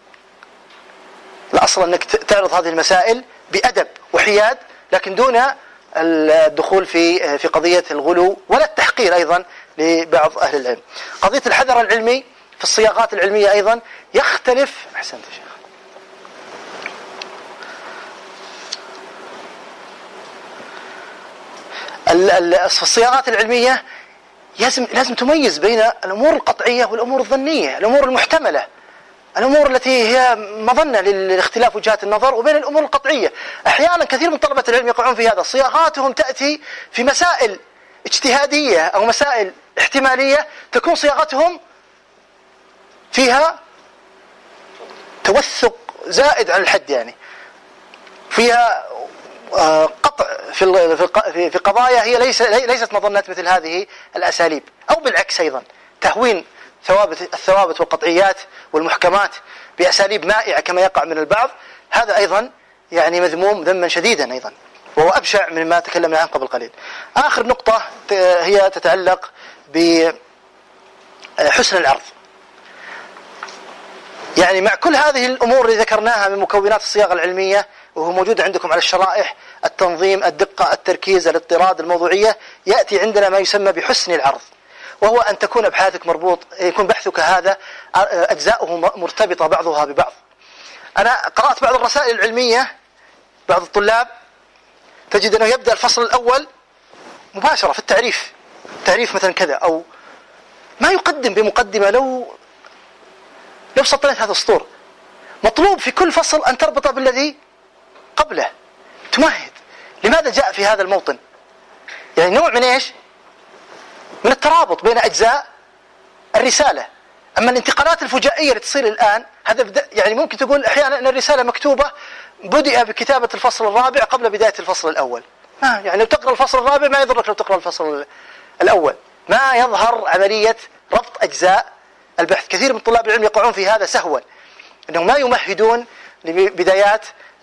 الأصل أنك تعرض هذه المسائل بأدب وحياد، لكن دون الدخول في في قضية الغلو ولا التحقير أيضا لبعض أهل العلم. قضية الحذر العلمي في الصياغات العلمية أيضا يختلف. أحسنت يا شيخ. في الصياغات العلمية لازم لازم تميز بين الأمور القطعية والأمور الظنية، الأمور المحتملة، الأمور التي هي مظنة لاختلاف وجهات النظر، وبين الأمور القطعية. أحيانا كثير من طلبة العلم يقعون في هذا، صياغاتهم تأتي في مسائل اجتهادية أو مسائل احتمالية تكون صياغتهم فيها توثق زائد عن الحد، يعني فيها قطع في في قضايا هي ليست مظنة مثل هذه الأساليب، أو بالعكس أيضا تهوين ثوابت الثوابت والقطعيات والمحكمات بأساليب مائعة كما يقع من البعض. هذا أيضا يعني مذموم ذما شديدا أيضا، وهو أبشع مما تكلمنا عنه قبل قليل. آخر نقطة هي تتعلق بحسن العرض. يعني مع كل هذه الأمور اللي ذكرناها من مكونات الصياغة العلمية، وهو موجود عندكم على الشرائح، التنظيم، الدقة، التركيز، الاضطراد، الموضوعية، يأتي عندنا ما يسمى بحسن العرض، وهو أن تكون أبحاثك مربوط، يكون بحثك هذا أجزاؤه مرتبطة بعضها ببعض. أنا قرأت بعض الرسائل العلمية، بعض الطلاب تجد أنه يبدأ الفصل الأول مباشرة في التعريف، تعريف مثلا كذا، أو ما يقدم بمقدمة لو لو سطرت هذا السطور. مطلوب في كل فصل أن تربط بالذي قبله، تمهد. لماذا جاء في هذا الموطن؟ يعني نوع من إيش؟ من الترابط بين أجزاء الرسالة. أما الانتقالات الفجائية اللي تصير الآن، هذا يعني ممكن تقول أحيانا أن الرسالة مكتوبة بدأ بكتابة الفصل الرابع قبل بداية الفصل الأول. ما يعني لو تقرأ الفصل الرابع ما يضرك لو تقرأ الفصل الأول، ما يظهر عملية ربط أجزاء البحث. كثير من طلاب العلم يقعون في هذا سهوا، أنهم ما يمهدون لبدايات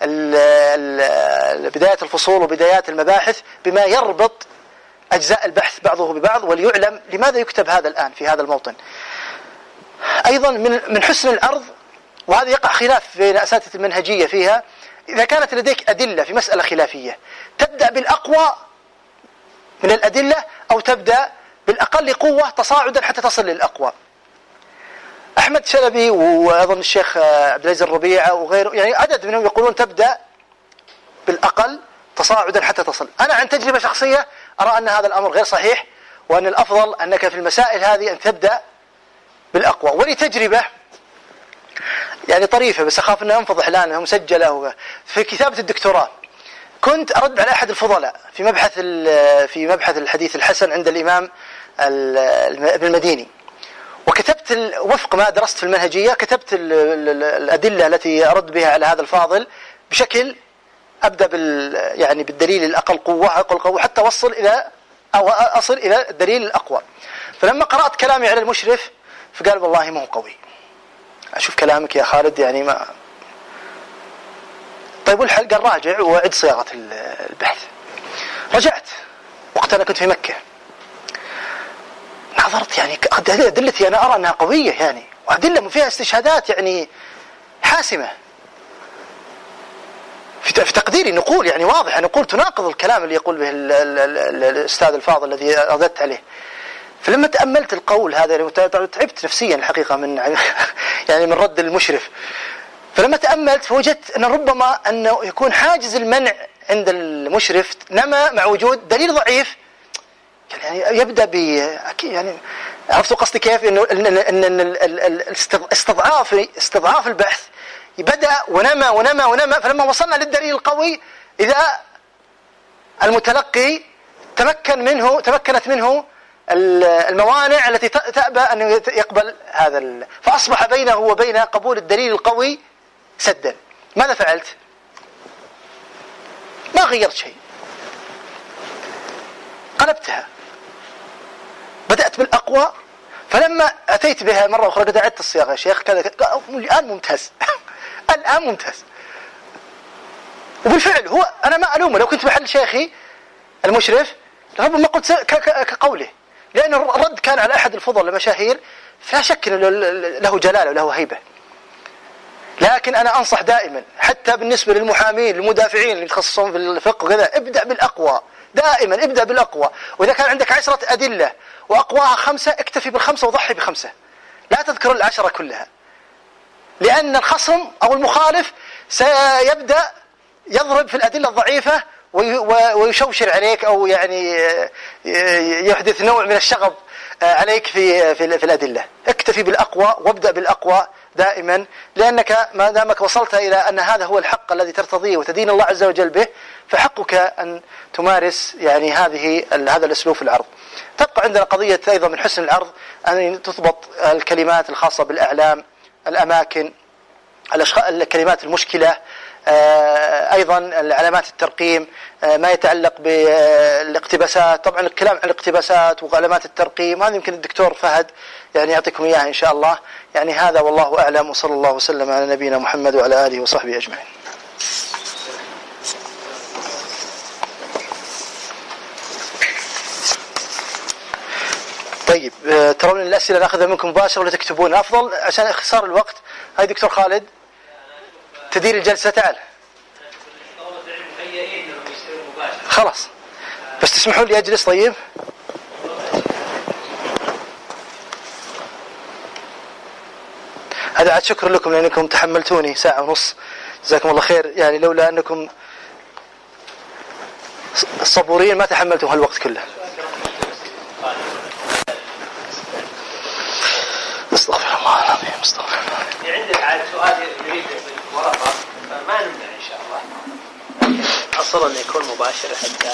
بداية الفصول وبدايات المباحث بما يربط أجزاء البحث بعضه ببعض، وليعلم لماذا يكتب هذا الآن في هذا الموطن. أيضا من من حسن العرض، وهذا يقع خلاف بين أساتذة المنهجية فيها، إذا كانت لديك أدلة في مسألة خلافية تبدأ بالأقوى من الأدلة، أو تبدأ بالأقل قوة تصاعدا حتى تصل للأقوى. أحمد شلبي وأظن الشيخ عبد العزيز الربيع وغيره، يعني عدد منهم يقولون تبدأ بالأقل تصاعدا حتى تصل. أنا عن تجربة شخصية أرى أن هذا الأمر غير صحيح، وأن الأفضل أنك في المسائل هذه أن تبدأ بالأقوى. ولي تجربة يعني طريفة، بس أخاف أنها انفضح الآن، مسجلة في كتابة الدكتوراه. كنت أرد على أحد الفضلاء في مبحث في مبحث الحديث الحسن عند الإمام ابن المديني، وكتبت وفق ما درست في المنهجية، كتبت الأدلة التي أرد بها على هذا الفاضل بشكل أبدأ بال يعني بالدليل الأقل قوة أقل قوة حتى أوصل إلى أو أصل إلى الدليل الأقوى. فلما قرأت كلامي على المشرف فقال والله ما هو قوي. أشوف كلامك يا خالد يعني ما. طيب والحل؟ قال راجع وأعد صياغة البحث. رجعت وقتها كنت في مكة، نظرت يعني أدلتي أنا أرى أنها قوية يعني، وأدلة فيها استشهادات يعني حاسمة. في تقديري نقول يعني واضح، نقول تناقض الكلام اللي يقول به الأستاذ الفاضل الذي رددت عليه. فلما تأملت القول هذا تعبت نفسيا الحقيقة من يعني من رد المشرف. فلما تأملت فوجدت أن ربما أنه يكون حاجز المنع عند المشرف نما مع وجود دليل ضعيف، يعني يبدأ ب يعني عرفتوا قصدي كيف؟ إنه إن الاستضعاف استضعاف البحث بدأ ونما ونما ونما، فلما وصلنا للدليل القوي إذا المتلقي تمكن منه تمكنت منه الموانع التي تأبى أن يقبل هذا، فأصبح بينه وبين قبول الدليل القوي سدا. ماذا فعلت؟ ما غيرت شيء، قلبتها، بدأت بالأقوى، فلما أتيت بها مرة أخرى قد أعدت الصياغة يا شيخ كذا، الآن ممتاز الآن ممتاز. وبالفعل هو أنا ما ألومه، لو كنت محل شيخي المشرف ربما قلت كقوله، لأن الرد كان على أحد الفضل المشاهير، فلا شك له جلالة وله هيبة. لكن أنا أنصح دائما حتى بالنسبة للمحامين المدافعين اللي يتخصصون في الفقه وكذا، ابدأ بالأقوى دائما، ابدأ بالأقوى. وإذا كان عندك عشرة أدلة وأقواها خمسة، اكتفي بالخمسة وضحي بخمسة، لا تذكر العشرة كلها، لأن الخصم أو المخالف سيبدأ يضرب في الأدلة الضعيفة ويشوشر عليك، أو يعني يحدث نوع من الشغب عليك في في الأدلة. اكتفي بالأقوى وابدأ بالأقوى دائما، لأنك ما دامك وصلت إلى أن هذا هو الحق الذي ترتضيه وتدين الله عز وجل به، فحقك أن تمارس يعني هذه هذا الأسلوب في العرض. تبقى عندنا قضية أيضا من حسن العرض أن تضبط الكلمات الخاصة بالأعلام، الأماكن، الكلمات المشكلة، أيضا علامات الترقيم، ما يتعلق بالاقتباسات. طبعا الكلام عن الاقتباسات وعلامات الترقيم هذا يمكن الدكتور فهد يعني يعطيكم إياها إن شاء الله. يعني هذا والله أعلم، وصلى الله وسلم على نبينا محمد وعلى آله وصحبه أجمعين. طيب ترون الأسئلة نأخذها منكم مباشرة ولا تكتبون؟ أفضل عشان اختصار الوقت. هاي دكتور خالد تدير الجلسة، تعال. خلاص بس تسمحون لي أجلس. طيب هذا عاد شكر لكم لأنكم تحملتوني ساعة ونص، جزاكم الله خير. يعني لولا أنكم الصبورين ما تحملتم هالوقت كله. استغفر الله العظيم، استغفر الله. عندك عاد سؤال يريد بالورقة فما نمنع إن شاء الله، أصلا أن يكون مباشر حتى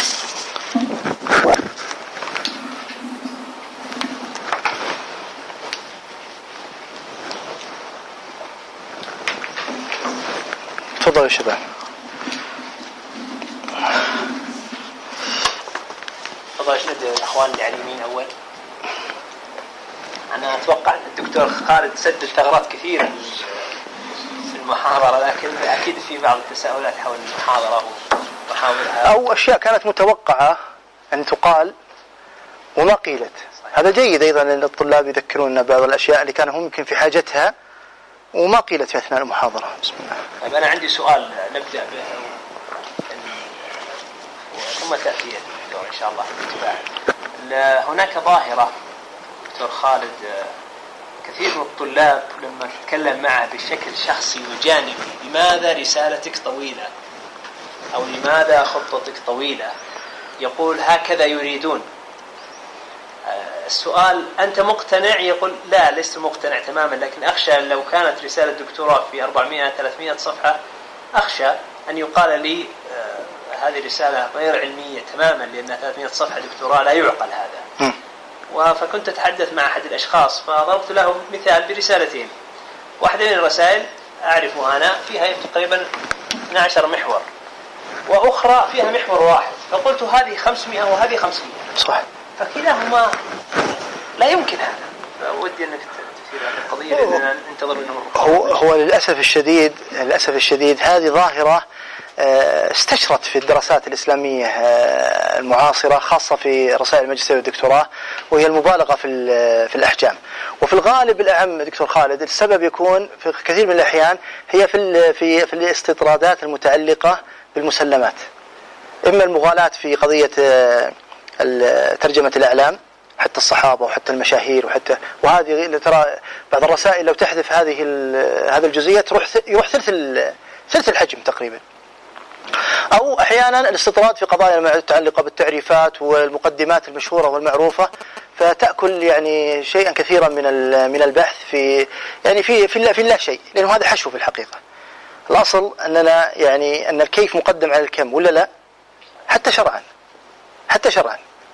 تفضلوا يا شباب. تفضل. ايش نبدأ الأخوان اللي على اليمين أول؟ أنا أتوقع أن الدكتور خالد سدد ثغرات كثيرة في المحاضرة، لكن أكيد في بعض التساؤلات حول المحاضرة ومحاورها أو أشياء كانت متوقعة أن تقال وما قيلت. هذا جيد أيضا أن الطلاب يذكرون بعض الأشياء اللي كانوا هم يمكن في حاجتها وما قيلت في أثناء المحاضرة. بسم الله. طيب أنا عندي سؤال نبدأ به ثم تأتي الدكتور إن شاء الله بالاتباع. هناك ظاهرة دكتور خالد، كثير من الطلاب لما تتكلم معه بشكل شخصي وجانبي، لماذا رسالتك طويلة أو لماذا خطتك طويلة، يقول هكذا يريدون. السؤال أنت مقتنع؟ يقول لا لست مقتنع تماما، لكن أخشى لو كانت رسالة دكتوراه في أربعمائة ثلاثمائة صفحة أخشى أن يقال لي هذه رسالة غير علمية تماما، لأنها ثلاثمائة صفحة دكتوراه لا يعقل هذا. فكنت أتحدث مع أحد الأشخاص فضربت له مثال برسالتين، واحدة من الرسائل أعرفها أنا فيها تقريبا اثنا عشر محور، وأخرى فيها محور واحد، فقلت هذه خمسمائة وهذه خمسمائة صح، فكلاهما لا يمكن هذا. ودي أنك تثير هذه القضية لأننا ننتظر منه. هو, هو للأسف الشديد للأسف الشديد هذه ظاهرة استشرت في الدراسات الإسلامية المعاصرة، خاصة في رسائل الماجستير والدكتوراه، وهي المبالغة في في الأحجام. وفي الغالب الأعم دكتور خالد السبب يكون في كثير من الأحيان هي في في في الاستطرادات المتعلقة بالمسلمات، إما المغالاة في قضية ترجمة الأعلام حتى الصحابة وحتى المشاهير وحتى وهذه ترى بعض الرسائل لو تحذف هذه هذه الجزئية تروح يروح ثلث ثلث الحجم تقريبا. أو أحيانا الاستطراد في قضايا متعلقة بالتعريفات والمقدمات المشهورة والمعروفة، فتأكل يعني شيئا كثيرا من من البحث في يعني في في في لا شيء، لأنه هذا حشو في الحقيقة. الأصل أننا يعني أن الكيف مقدم على الكم ولا لا، حتى شرعا حتى شرعا.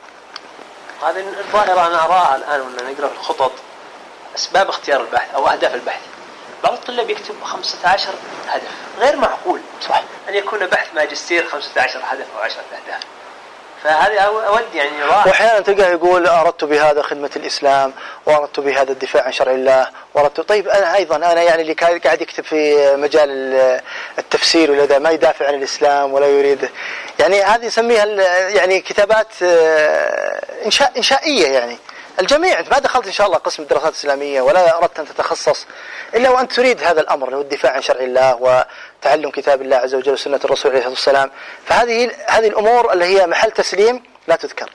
هذه الظاهرة أنا أراها الآن وأنا نقرأ في الخطط أسباب اختيار البحث أو أهداف البحث. بعض الطلاب يكتب خمسة عشر هدف، غير معقول صح أن يكون بحث ماجستير خمسة عشر هدف أو عشرة أهداف. فهذه أود يعني واحد. وأحيانا تلقاه يقول أردت بهذا خدمة الإسلام، وأردت بهذا الدفاع عن شرع الله، وأردت. طيب أنا أيضا أنا يعني اللي قاعد يكتب في مجال التفسير ولا ما يدافع عن الإسلام ولا يريد، يعني هذه نسميها يعني كتابات إنشاء إنشائية. يعني الجميع أنت ما دخلت إن شاء الله قسم الدراسات الإسلامية ولا أردت أن تتخصص إلا وأنت تريد هذا الأمر، هو الدفاع عن شرع الله وتعلم كتاب الله عز وجل وسنة الرسول عليه الصلاة والسلام. فهذه هذه الأمور اللي هي محل تسليم لا تذكر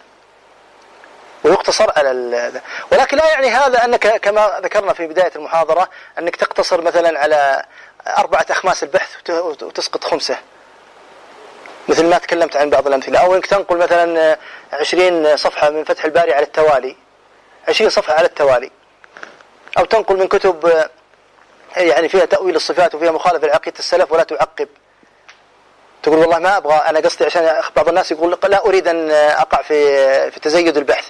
ويقتصر على ال... ولكن لا يعني هذا أنك كما ذكرنا في بداية المحاضرة أنك تقتصر مثلا على أربعة أخماس البحث وتسقط خمسة، مثل ما تكلمت عن بعض الأمثلة. أو أنك تنقل مثلا عشرين صفحة من فتح الباري على التوالي، عشرين صفحة على التوالي، أو تنقل من كتب يعني فيها تأويل الصفات وفيها مخالفة لعقيدة السلف ولا تعقب، تقول والله ما أبغى، أنا قصدي عشان بعض الناس يقول لا أريد أن أقع في في تزيد البحث،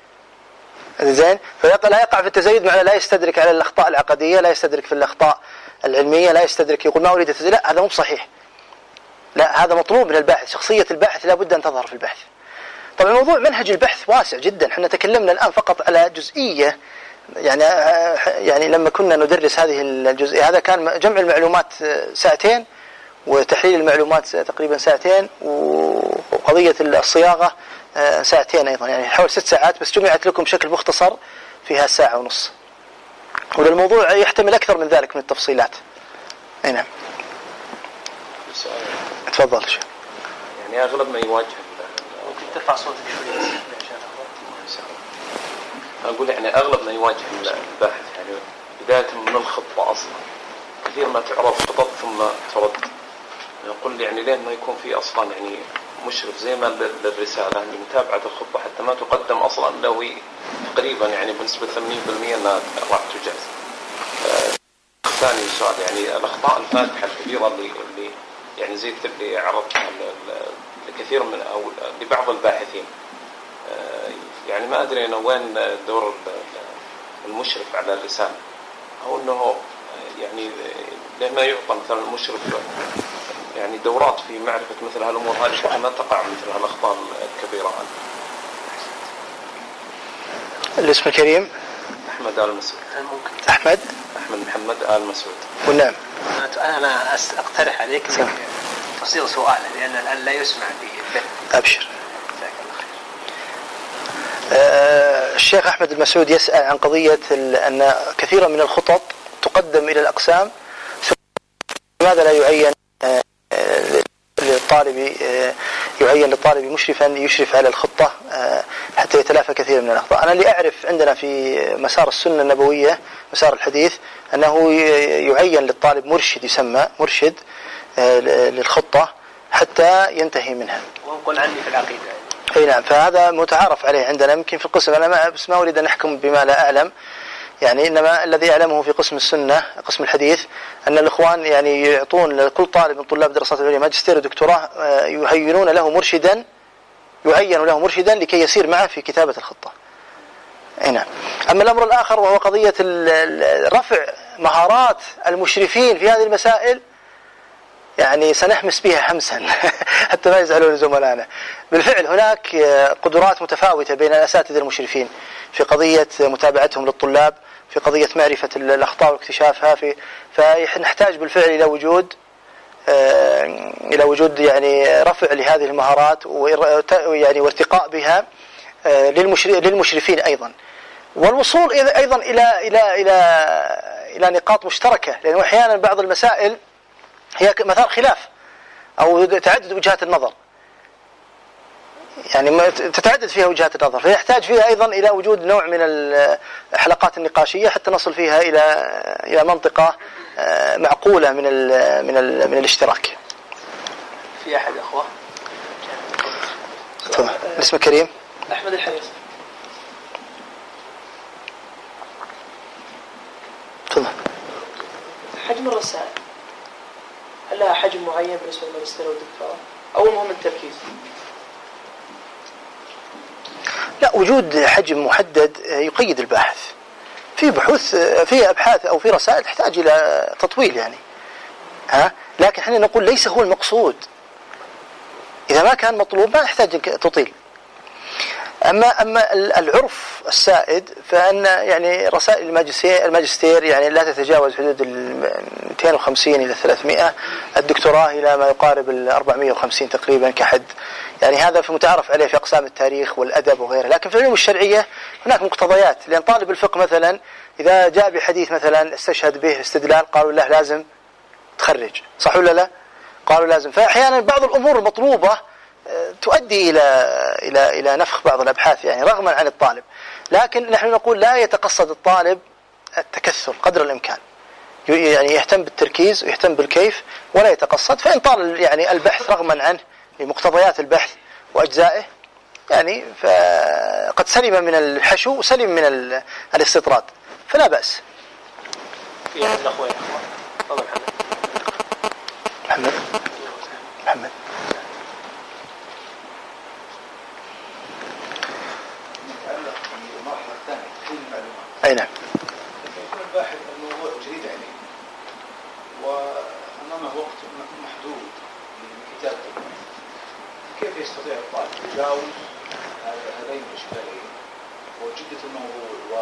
زين، فلا يقع في التزيد معناه لا يستدرك على الأخطاء العقدية، لا يستدرك في الأخطاء العلمية، لا يستدرك يقول ما أريد التزيد. لا، هذا مو صحيح، لا هذا مطلوب من الباحث، شخصية الباحث لا بد أن تظهر في البحث. طبعا موضوع منهج البحث واسع جدا، احنا تكلمنا الآن فقط على جزئية، يعني يعني لما كنا ندرس هذه الجزئية هذا كان جمع المعلومات ساعتين وتحليل المعلومات تقريبا ساعتين وقضية الصياغة ساعتين أيضا، يعني حول ست ساعات بس جمعت لكم بشكل مختصر فيها ساعة ونص، والموضوع يحتمل أكثر من ذلك من التفصيلات. أي نعم. تفضل شيخ. يعني أغلب ما يواجه ممكن ترفع صوتك شوي. أقول يعني أغلب ما يواجه الباحث يعني بداية من الخطة أصلا، كثير ما تعرض خطط ثم ترد. يقول يعني لين ما يكون في أصلا يعني مشرف زي ما للرسالة لمتابعة الخطة حتى ما تقدم أصلا له تقريبا يعني بنسبة ثمانين بالمئة أنها راح تجاز. ثاني سؤال يعني الأخطاء الفادحة الكبيرة اللي اللي يعني زي اللي عرضتها لكثير من أو لبعض الباحثين، يعني ما أدري أنا وين دور المشرف على الرسالة، أو أنه يعني لما يعطى مثلا المشرف يعني دورات في معرفة مثل هالأمور هذه حتى ما تقع مثل هالأخطاء الكبيرة هذه. الاسم الكريم أحمد آل مسعود. ممكن أحمد أحمد محمد آل مسعود. والنعم. أنا أقترح عليك تصيغ سؤال لأن الآن لا يسمع به. أبشر. آه الشيخ أحمد المسعود يسأل عن قضية أن كثيرا من الخطط تقدم إلى الأقسام، لماذا لا يعين آه للطالب آه يعين للطالب مشرفا يشرف على الخطة آه حتى يتلافى كثير من الأخطاء. أنا اللي أعرف عندنا في مسار السنة النبوية مسار الحديث أنه يعين للطالب مرشد، يسمى مرشد آه للخطة حتى ينتهي منها. ونقول عني في العقيدة. اي نعم، فهذا متعارف عليه عندنا يمكن في القسم، انا ما بس ما اريد ان احكم بما لا اعلم، يعني انما الذي اعلمه في قسم السنه قسم الحديث ان الاخوان يعني يعطون لكل طالب من طلاب الدراسات العليا ماجستير ودكتوراه يهيئون له مرشدا، يعين له مرشدا لكي يسير معه في كتابه الخطه. اي نعم. اما الامر الاخر وهو قضيه رفع مهارات المشرفين في هذه المسائل، يعني سنحمس بها حمسا حتى ما يزعلون زملائنا. بالفعل هناك قدرات متفاوتة بين الأساتذة المشرفين في قضية متابعتهم للطلاب، في قضية معرفة الأخطاء واكتشافها، في فنحتاج بالفعل إلى وجود إلى وجود يعني رفع لهذه المهارات ويعني وارتقاء بها للمشرفين أيضا، والوصول أيضا إلى إلى إلى إلى نقاط مشتركة، لأنه أحيانا بعض المسائل هي مثار خلاف أو تعدد وجهات النظر، يعني تتعدد فيها وجهات النظر، فيحتاج فيها أيضا إلى وجود نوع من الحلقات النقاشية حتى نصل فيها إلى إلى منطقة معقولة من ال من ال من الاشتراك. في أحد أخوة؟ تفضل. اسمك كريم؟ أحمد الحريص. تفضل. حجم الرسائل هل لها حجم معين بالنسبة للماجستير والدكتوراه أو المهم التركيز؟ لا، وجود حجم محدد يقيد الباحث. في بحوث في أبحاث أو في رسائل تحتاج إلى تطويل يعني ها، لكن احنا نقول ليس هو المقصود. إذا ما كان مطلوب ما نحتاج تطيل. أما أما العرف السائد فإن يعني رسائل الماجستير الماجستير يعني لا تتجاوز حدود ال مئتين وخمسين إلى ثلاثمائة، الدكتوراه إلى ما يقارب ال أربعمائة وخمسين تقريبا كحد. يعني هذا في متعارف عليه في أقسام التاريخ والأدب وغيره. لكن في العلوم الشرعية هناك مقتضيات، لأن طالب الفقه مثلا إذا جاء بحديث مثلا استشهد به استدلال قالوا له لازم تخرج، صح ولا لا؟ قالوا لازم. فأحيانا بعض الأمور المطلوبة تؤدي إلى إلى إلى نفخ بعض الأبحاث يعني رغما عن الطالب. لكن نحن نقول لا يتقصد الطالب التكثر قدر الإمكان، يعني يهتم بالتركيز ويهتم بالكيف ولا يتقصد. فإن طال يعني البحث رغما عنه لمقتضيات البحث وأجزائه يعني فقد سلم من الحشو وسلم من الاستطراد فلا بأس. في أحد الأخوة يا أخوة. تفضل محمد. محمد. أي نعم. يكون الباحث الموضوع جديد عليه وأمامه وقت محدود لكتابته، كيف يستطيع الطالب يجاوز هذين الإشكالين وجدة الموضوع و...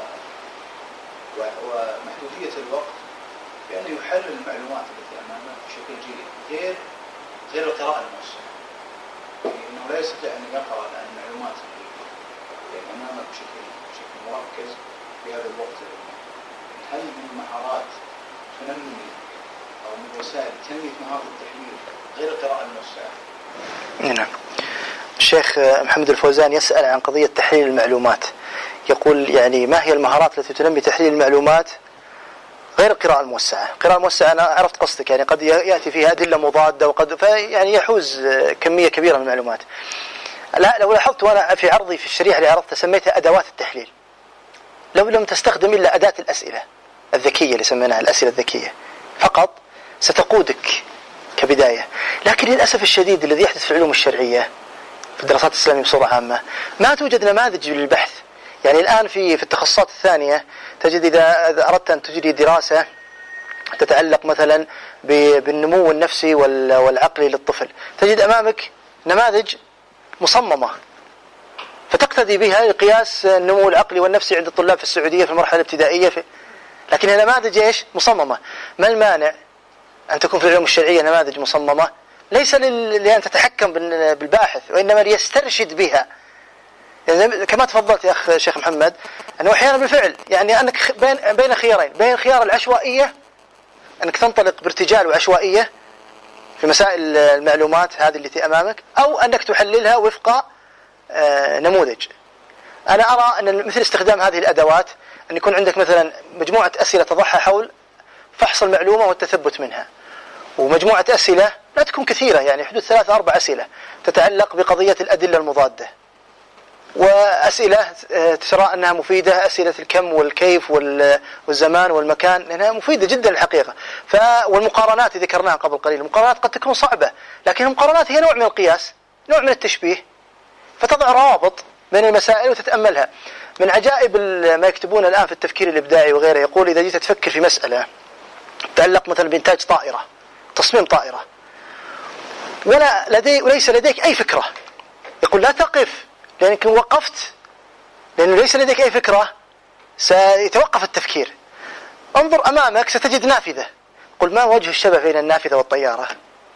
و... ومحدودية الوقت بأنه يحلل المعلومات التي أمامه بشكل جيد غير غير القراءة الموسعة، يعني أنه لا يستطيع أن يقرأ الآن المعلومات اللي أمامه بشكل بشكل مركز في هذا الوقت. هل من مهارات تنمي أو من وسائل تنمية مهارة التحليل غير القراءة الموسعة؟ نعم. الشيخ محمد الفوزان يسأل عن قضية تحليل المعلومات، يقول يعني ما هي المهارات التي تنمي تحليل المعلومات غير القراءة الموسعة؟ القراءة الموسعة أنا عرفت قصدك، يعني قد يأتي فيها أدلة مضادة وقد فيعني يحوز كمية كبيرة من المعلومات. لا، لو لاحظت وأنا في عرضي في الشريحة اللي عرضتها سميتها أدوات التحليل. لو لم تستخدم إلا أداة الأسئلة الذكية اللي سميناها الأسئلة الذكية فقط ستقودك كبداية. لكن للأسف الشديد الذي يحدث في العلوم الشرعية في الدراسات الإسلامية بصورة عامة ما توجد نماذج للبحث. يعني الآن في في التخصصات الثانية تجد إذا أردت أن تجري دراسة تتعلق مثلا بالنمو النفسي والعقلي للطفل تجد أمامك نماذج مصممة فتقتدي بها لقياس النمو العقلي والنفسي عند الطلاب في السعودية في المرحلة الابتدائية في... لكن نماذج إيش مصممة. ما المانع أن تكون في العلوم الشرعية نماذج مصممة ليس لل... لأن تتحكم بالباحث وإنما ليسترشد بها. يعني كما تفضلت يا أخ شيخ محمد أنه أحيانا بالفعل يعني أنك بين بين خيارين، بين خيار العشوائية أنك تنطلق بارتجال وعشوائية في مسائل المعلومات هذه التي أمامك، أو أنك تحللها وفق نموذج. أنا أرى أن مثل استخدام هذه الأدوات أن يكون عندك مثلا مجموعة أسئلة تضعها حول فحص المعلومة والتثبت منها، ومجموعة أسئلة لا تكون كثيرة يعني حدود ثلاثة أربع أسئلة تتعلق بقضية الأدلة المضادة، وأسئلة ترى أنها مفيدة، أسئلة الكم والكيف والزمان والمكان لأنها مفيدة جدا الحقيقة. ف والمقارنات ذكرناها قبل قليل، المقارنات قد تكون صعبة لكن المقارنات هي نوع من القياس، نوع من التشبيه، فتضع روابط بين المسائل وتتأملها. من عجائب ما يكتبون الآن في التفكير الإبداعي وغيره يقول إذا جيت تفكر في مسألة تتعلق مثلا بإنتاج طائرة، تصميم طائرة، ولا لدي وليس لديك أي فكرة، يقول لا تقف لأنك وقفت لأنه ليس لديك أي فكرة سيتوقف التفكير. انظر أمامك ستجد نافذة، قل ما وجه الشبه بين النافذة والطيارة؟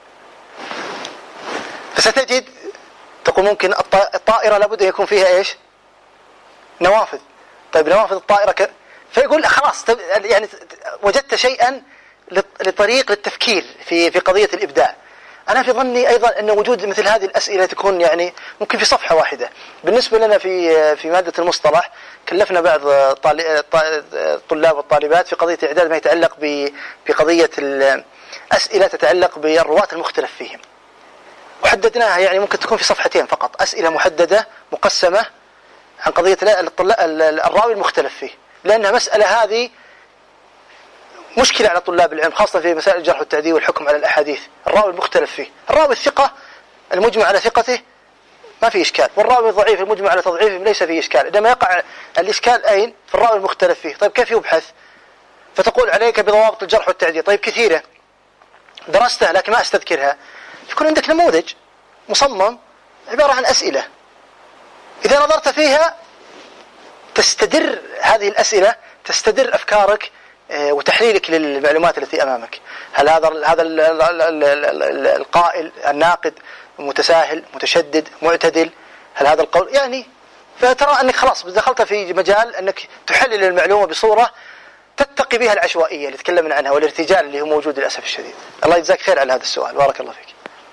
فستجد تقول ممكن الطائرة لابد أن يكون فيها إيش؟ نوافذ. طيب نوافذ الطائرة ك... فيقول خلاص يعني وجدت شيئا لطريق للتفكير في في قضية الإبداع. أنا في ظني أيضا أن وجود مثل هذه الأسئلة تكون يعني ممكن في صفحة واحدة. بالنسبة لنا في في مادة المصطلح كلفنا بعض الطلاب والطالبات في قضية إعداد ما يتعلق بقضية الأسئلة تتعلق بالرواة المختلف فيهم. وحددناها يعني ممكن تكون في صفحتين فقط، أسئلة محددة مقسمة عن قضية الراوي المختلف فيه، لأن مسألة هذه مشكلة على طلاب العلم خاصة في مسائل الجرح والتعديل والحكم على الأحاديث. الراوي المختلف فيه، الراوي الثقة المجمع على ثقته ما في إشكال، والراوي الضعيف المجمع على تضعيفه ليس فيه إشكال. إنما يقع الإشكال أين؟ في الراوي المختلف فيه. طيب كيف يبحث؟ فتقول عليك بضوابط الجرح والتعديل، طيب كثيرة درستها لكن ما أستذكرها. يكون عندك نموذج مصمم عبارة عن أسئلة، إذا نظرت فيها تستدر هذه الأسئلة، تستدر أفكارك وتحليلك للمعلومات التي أمامك. هل هذا هذا القائل الناقد متساهل متشدد معتدل؟ هل هذا القول يعني؟ فترى أنك خلاص دخلت في مجال أنك تحلل المعلومة بصورة تتقي بها العشوائية اللي تكلمنا عنها والارتجال اللي هو موجود للأسف الشديد. الله يجزاك خير على هذا السؤال، بارك الله فيك.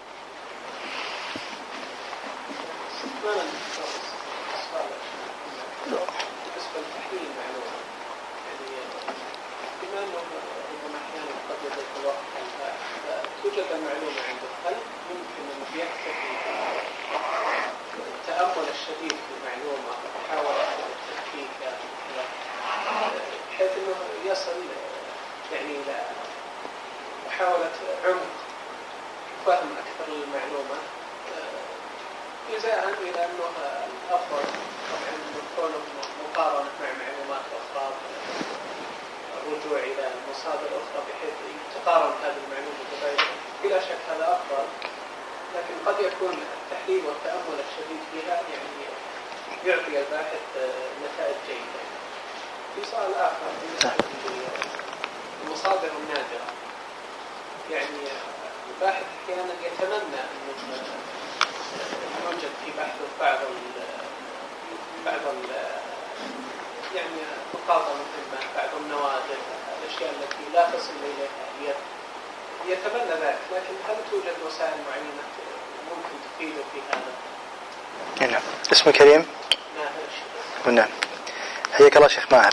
محاولة عمق فهم أكثر للمعلومة إزاء إلى أنه الأفضل طبعا يكون مقارنة مع معلومات أخرى، الرجوع إلى مصادر أخرى بحيث تقارن هذه المعلومة بغيرها، بلا شك هذا أفضل. لكن قد يكون التحليل والتأمل الشديد فيها يعني يعطي الباحث نتائج جيدة. في سؤال آخر المصادر النادرة، يعني الباحث أحيانا يتمنى أن يوجد في بحثه بعض ال بعض ال يعني مقاطع مهمة، بعض النوادر، الأشياء التي لا تصل إليها يتمنى ذلك، لكن هل توجد وسائل معينة ممكن تفيده في هذا؟ نعم. اسمه كريم؟ ماهر. نعم. حياك الله شيخ ماهر.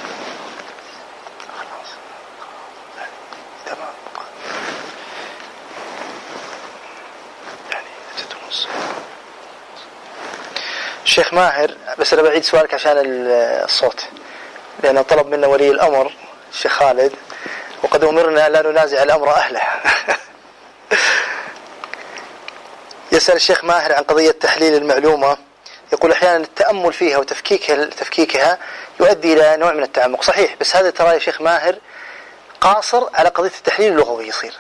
الشيخ ماهر، بس أنا بعيد سؤالك عشان الصوت، لأنه طلب منا ولي الأمر الشيخ خالد، وقد أمرنا لا ننازع الأمر أهله. يسأل الشيخ ماهر عن قضية تحليل المعلومة، يقول أحيانا التأمل فيها وتفكيكها تفكيكها يؤدي إلى نوع من التعمق. صحيح، بس هذا ترى يا شيخ ماهر قاصر على قضية التحليل اللغوي، يصير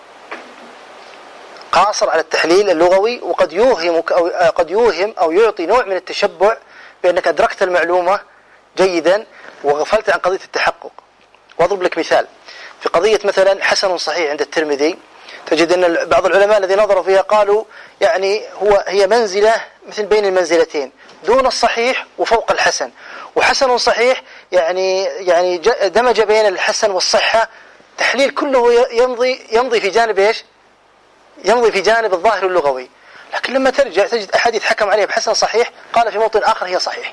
قاصر على التحليل اللغوي، وقد يوهمك أو قد يوهم أو يعطي نوع من التشبع بأنك أدركت المعلومة جيدا وغفلت عن قضية التحقق. وأضرب لك مثال في قضية مثلا حسن صحيح عند الترمذي، تجد أن بعض العلماء الذين نظروا فيها قالوا يعني هو هي منزلة مثل بين المنزلتين، دون الصحيح وفوق الحسن، وحسن صحيح يعني يعني دمج بين الحسن والصحة، تحليل كله يمضي يمضي في جانب ايش؟ يمضي في جانب الظاهر اللغوي. لكن لما ترجع تجد أحاديث حكم عليها بحسن صحيح قال في موطن آخر هي صحيح،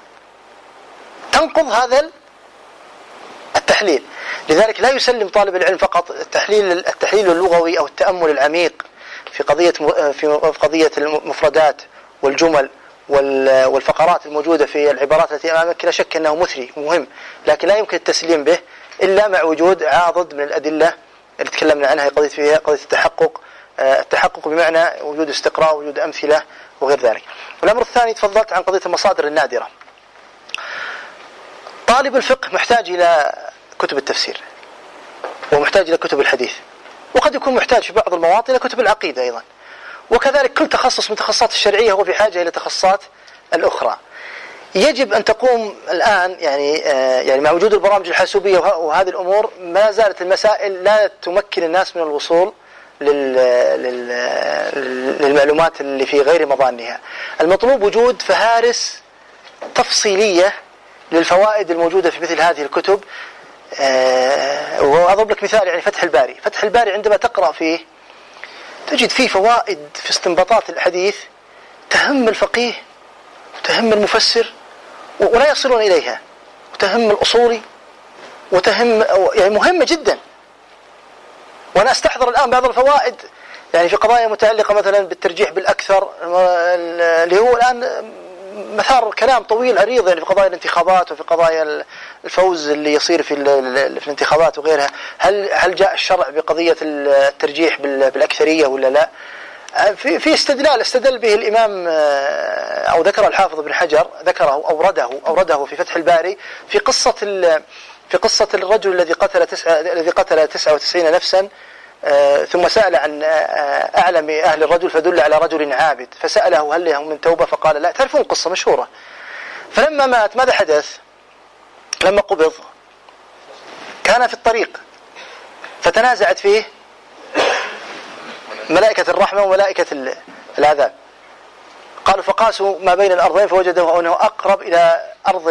تنقض هذا التحليل. لذلك لا يسلم طالب العلم فقط التحليل التحليل اللغوي أو التأمل العميق في قضية في قضية المفردات والجمل والفقرات الموجودة في العبارات التي أمامك، لا شك أنه مثري ومهم، لكن لا يمكن التسليم به إلا مع وجود عاضد من الأدلة اللي تكلمنا عنها، قضية فيها قضية التحقق، التحقق بمعنى وجود استقراء وجود أمثلة وغير ذلك. الأمر الثاني تفضلت عن قضية المصادر النادرة. طالب الفقه محتاج إلى كتب التفسير ومحتاج إلى كتب الحديث، وقد يكون محتاج في بعض المواطن إلى كتب العقيدة أيضا، وكذلك كل تخصص من تخصصات الشرعية هو في حاجة إلى تخصصات الأخرى. يجب أن تقوم الآن يعني يعني مع وجود البرامج الحاسوبية وهذه الأمور ما زالت المسائل لا تمكن الناس من الوصول للمعلومات اللي في غير مظانها. المطلوب وجود فهارس تفصيلية للفوائد الموجودة في مثل هذه الكتب. وأضرب لك مثال، يعني فتح الباري فتح الباري عندما تقرأ فيه تجد فيه فوائد في استنباطات الحديث تهم الفقيه وتهم المفسر ولا يصلون إليها، وتهم الأصولي وتهم يعني مهمة جدا. وأنا أستحضر الآن بعض الفوائد يعني في قضايا متعلقة مثلا بالترجيح بالأكثر اللي هو الآن مثار كلام طويل عريض يعني في قضايا الانتخابات وفي قضايا الفوز اللي يصير في, في الانتخابات وغيرها. هل هل جاء الشرع بقضية الترجيح بالأكثرية ولا لا؟ في في استدلال استدل به الإمام أو ذكر الحافظ ابن حجر، ذكره أورده أورده في فتح الباري في قصة في قصة الرجل الذي قتل تسعة الذي قتل تسعة وتسعين نفسا، ثم سأل عن أعلم أهل الرجل فدل على رجل عابد، فسأله هل له من توبة فقال لا. تعرفون قصة مشهورة. فلما مات ماذا حدث؟ لما قبض كان في الطريق فتنازعت فيه ملائكة الرحمة وملائكة العذاب. قالوا فقاسوا ما بين الأرضين فوجدوا أنه أقرب إلى أرض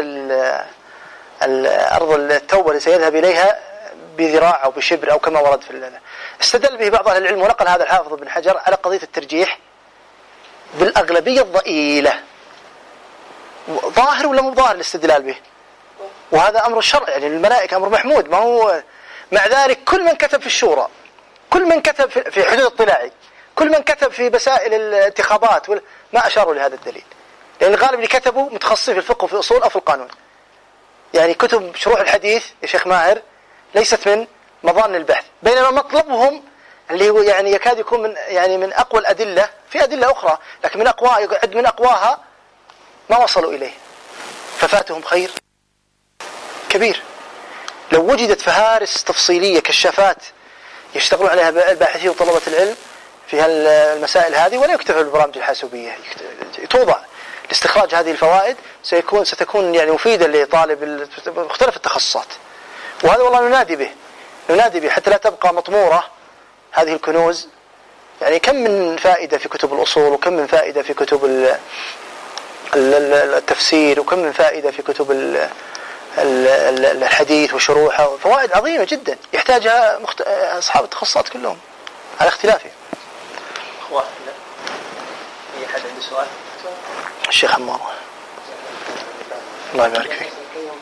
أرض التوبة التي سيذهب إليها بذراع أو بشبر أو كما ورد في الله. استدل به بعض أهل العلم ونقل هذا الحافظ بن حجر على قضية الترجيح بالأغلبية الضئيلة. ظاهر ولا مو ظاهر الاستدلال به؟ وهذا أمر الشرع يعني الملائكة أمر محمود. ما هو مع ذلك كل من كتب في الشورى، كل من كتب في حدود اطلاعي، كل من كتب في مسائل الانتخابات ما أشاروا لهذا الدليل، لأن الغالب اللي كتبوا متخصصين في الفقه وفي الأصول أو في القانون. يعني كتب شروح الحديث يا شيخ ماهر ليست من مظان البحث، بينما مطلبهم اللي هو يعني يكاد يكون من يعني من أقوى الأدلة، في أدلة أخرى لكن من أقوى يعد من أقواها ما وصلوا إليه، ففاتهم خير كبير. لو وجدت فهارس تفصيلية كشافات يشتغلون عليها الباحثين وطلبة العلم في هالمسائل هذه، ولا يكتفى بالبرامج الحاسوبية توضع لاستخراج هذه الفوائد، سيكون ستكون يعني مفيدة لطالب مختلف التخصصات. وهذا والله ننادي به ننادي به حتى لا تبقى مطمورة هذه الكنوز. يعني كم من فائدة في كتب الأصول، وكم من فائدة في كتب التفسير، وكم من فائدة في كتب الحديث وشروحها، فوائد عظيمة جدا يحتاجها أصحاب التخصصات كلهم على اختلافهم. أخوة أي أحد عنده سؤال؟ الشيخ عمار الله يبارك فيك.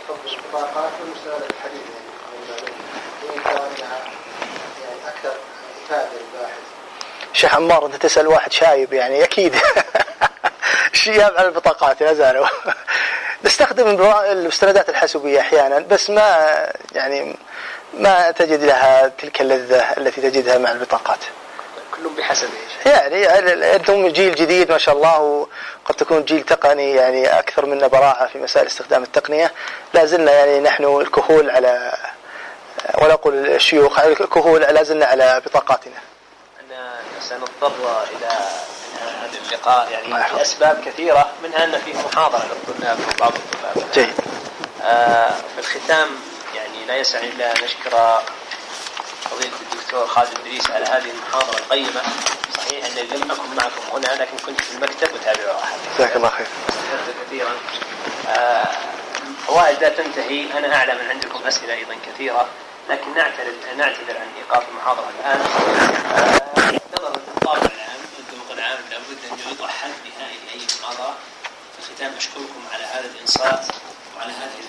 شيخ عمار أنت تسأل واحد شايب يعني أكيد شياب على البطاقات لا زالوا. نستخدم المستندات الحاسوبية أحيانا بس ما يعني ما تجد لها تلك اللذة التي تجدها مع البطاقات. كلهم بحسب يعني أنتم جيل جديد ما شاء الله، وقد تكون جيل تقني يعني أكثر منا براعة في مسائل استخدام التقنية. لا زلنا يعني نحن الكهول على ولا أقول الشيوخ الكهول لا زلنا على بطاقاتنا. أنا سنضطر إلى هذا اللقاء يعني لأسباب كثيرة، منها أن فيه محاضرة للطلاب وبعض الطلاب. جيد. آه في الختام يعني لا يسعني إلا نشكر فضيلة الدكتور خالد إدريس على هذه المحاضرة القيمة. صحيح أنني لم أكن معكم هنا لكن كنت في المكتب وتابعها. جزاك الله خير. استفدت كثيرا. آه فوائد لا تنتهي. أنا أعلم أن عندكم أسئلة أيضا كثيرة لكن نعتذر نعتذر عن إيقاف المحاضرة الآن. نظرا للطابع العام والذوق العام لابد أن يوضع حد نهائي لأي محاضرة. في الختام أشكركم على هذا الإنصات وعلى هذه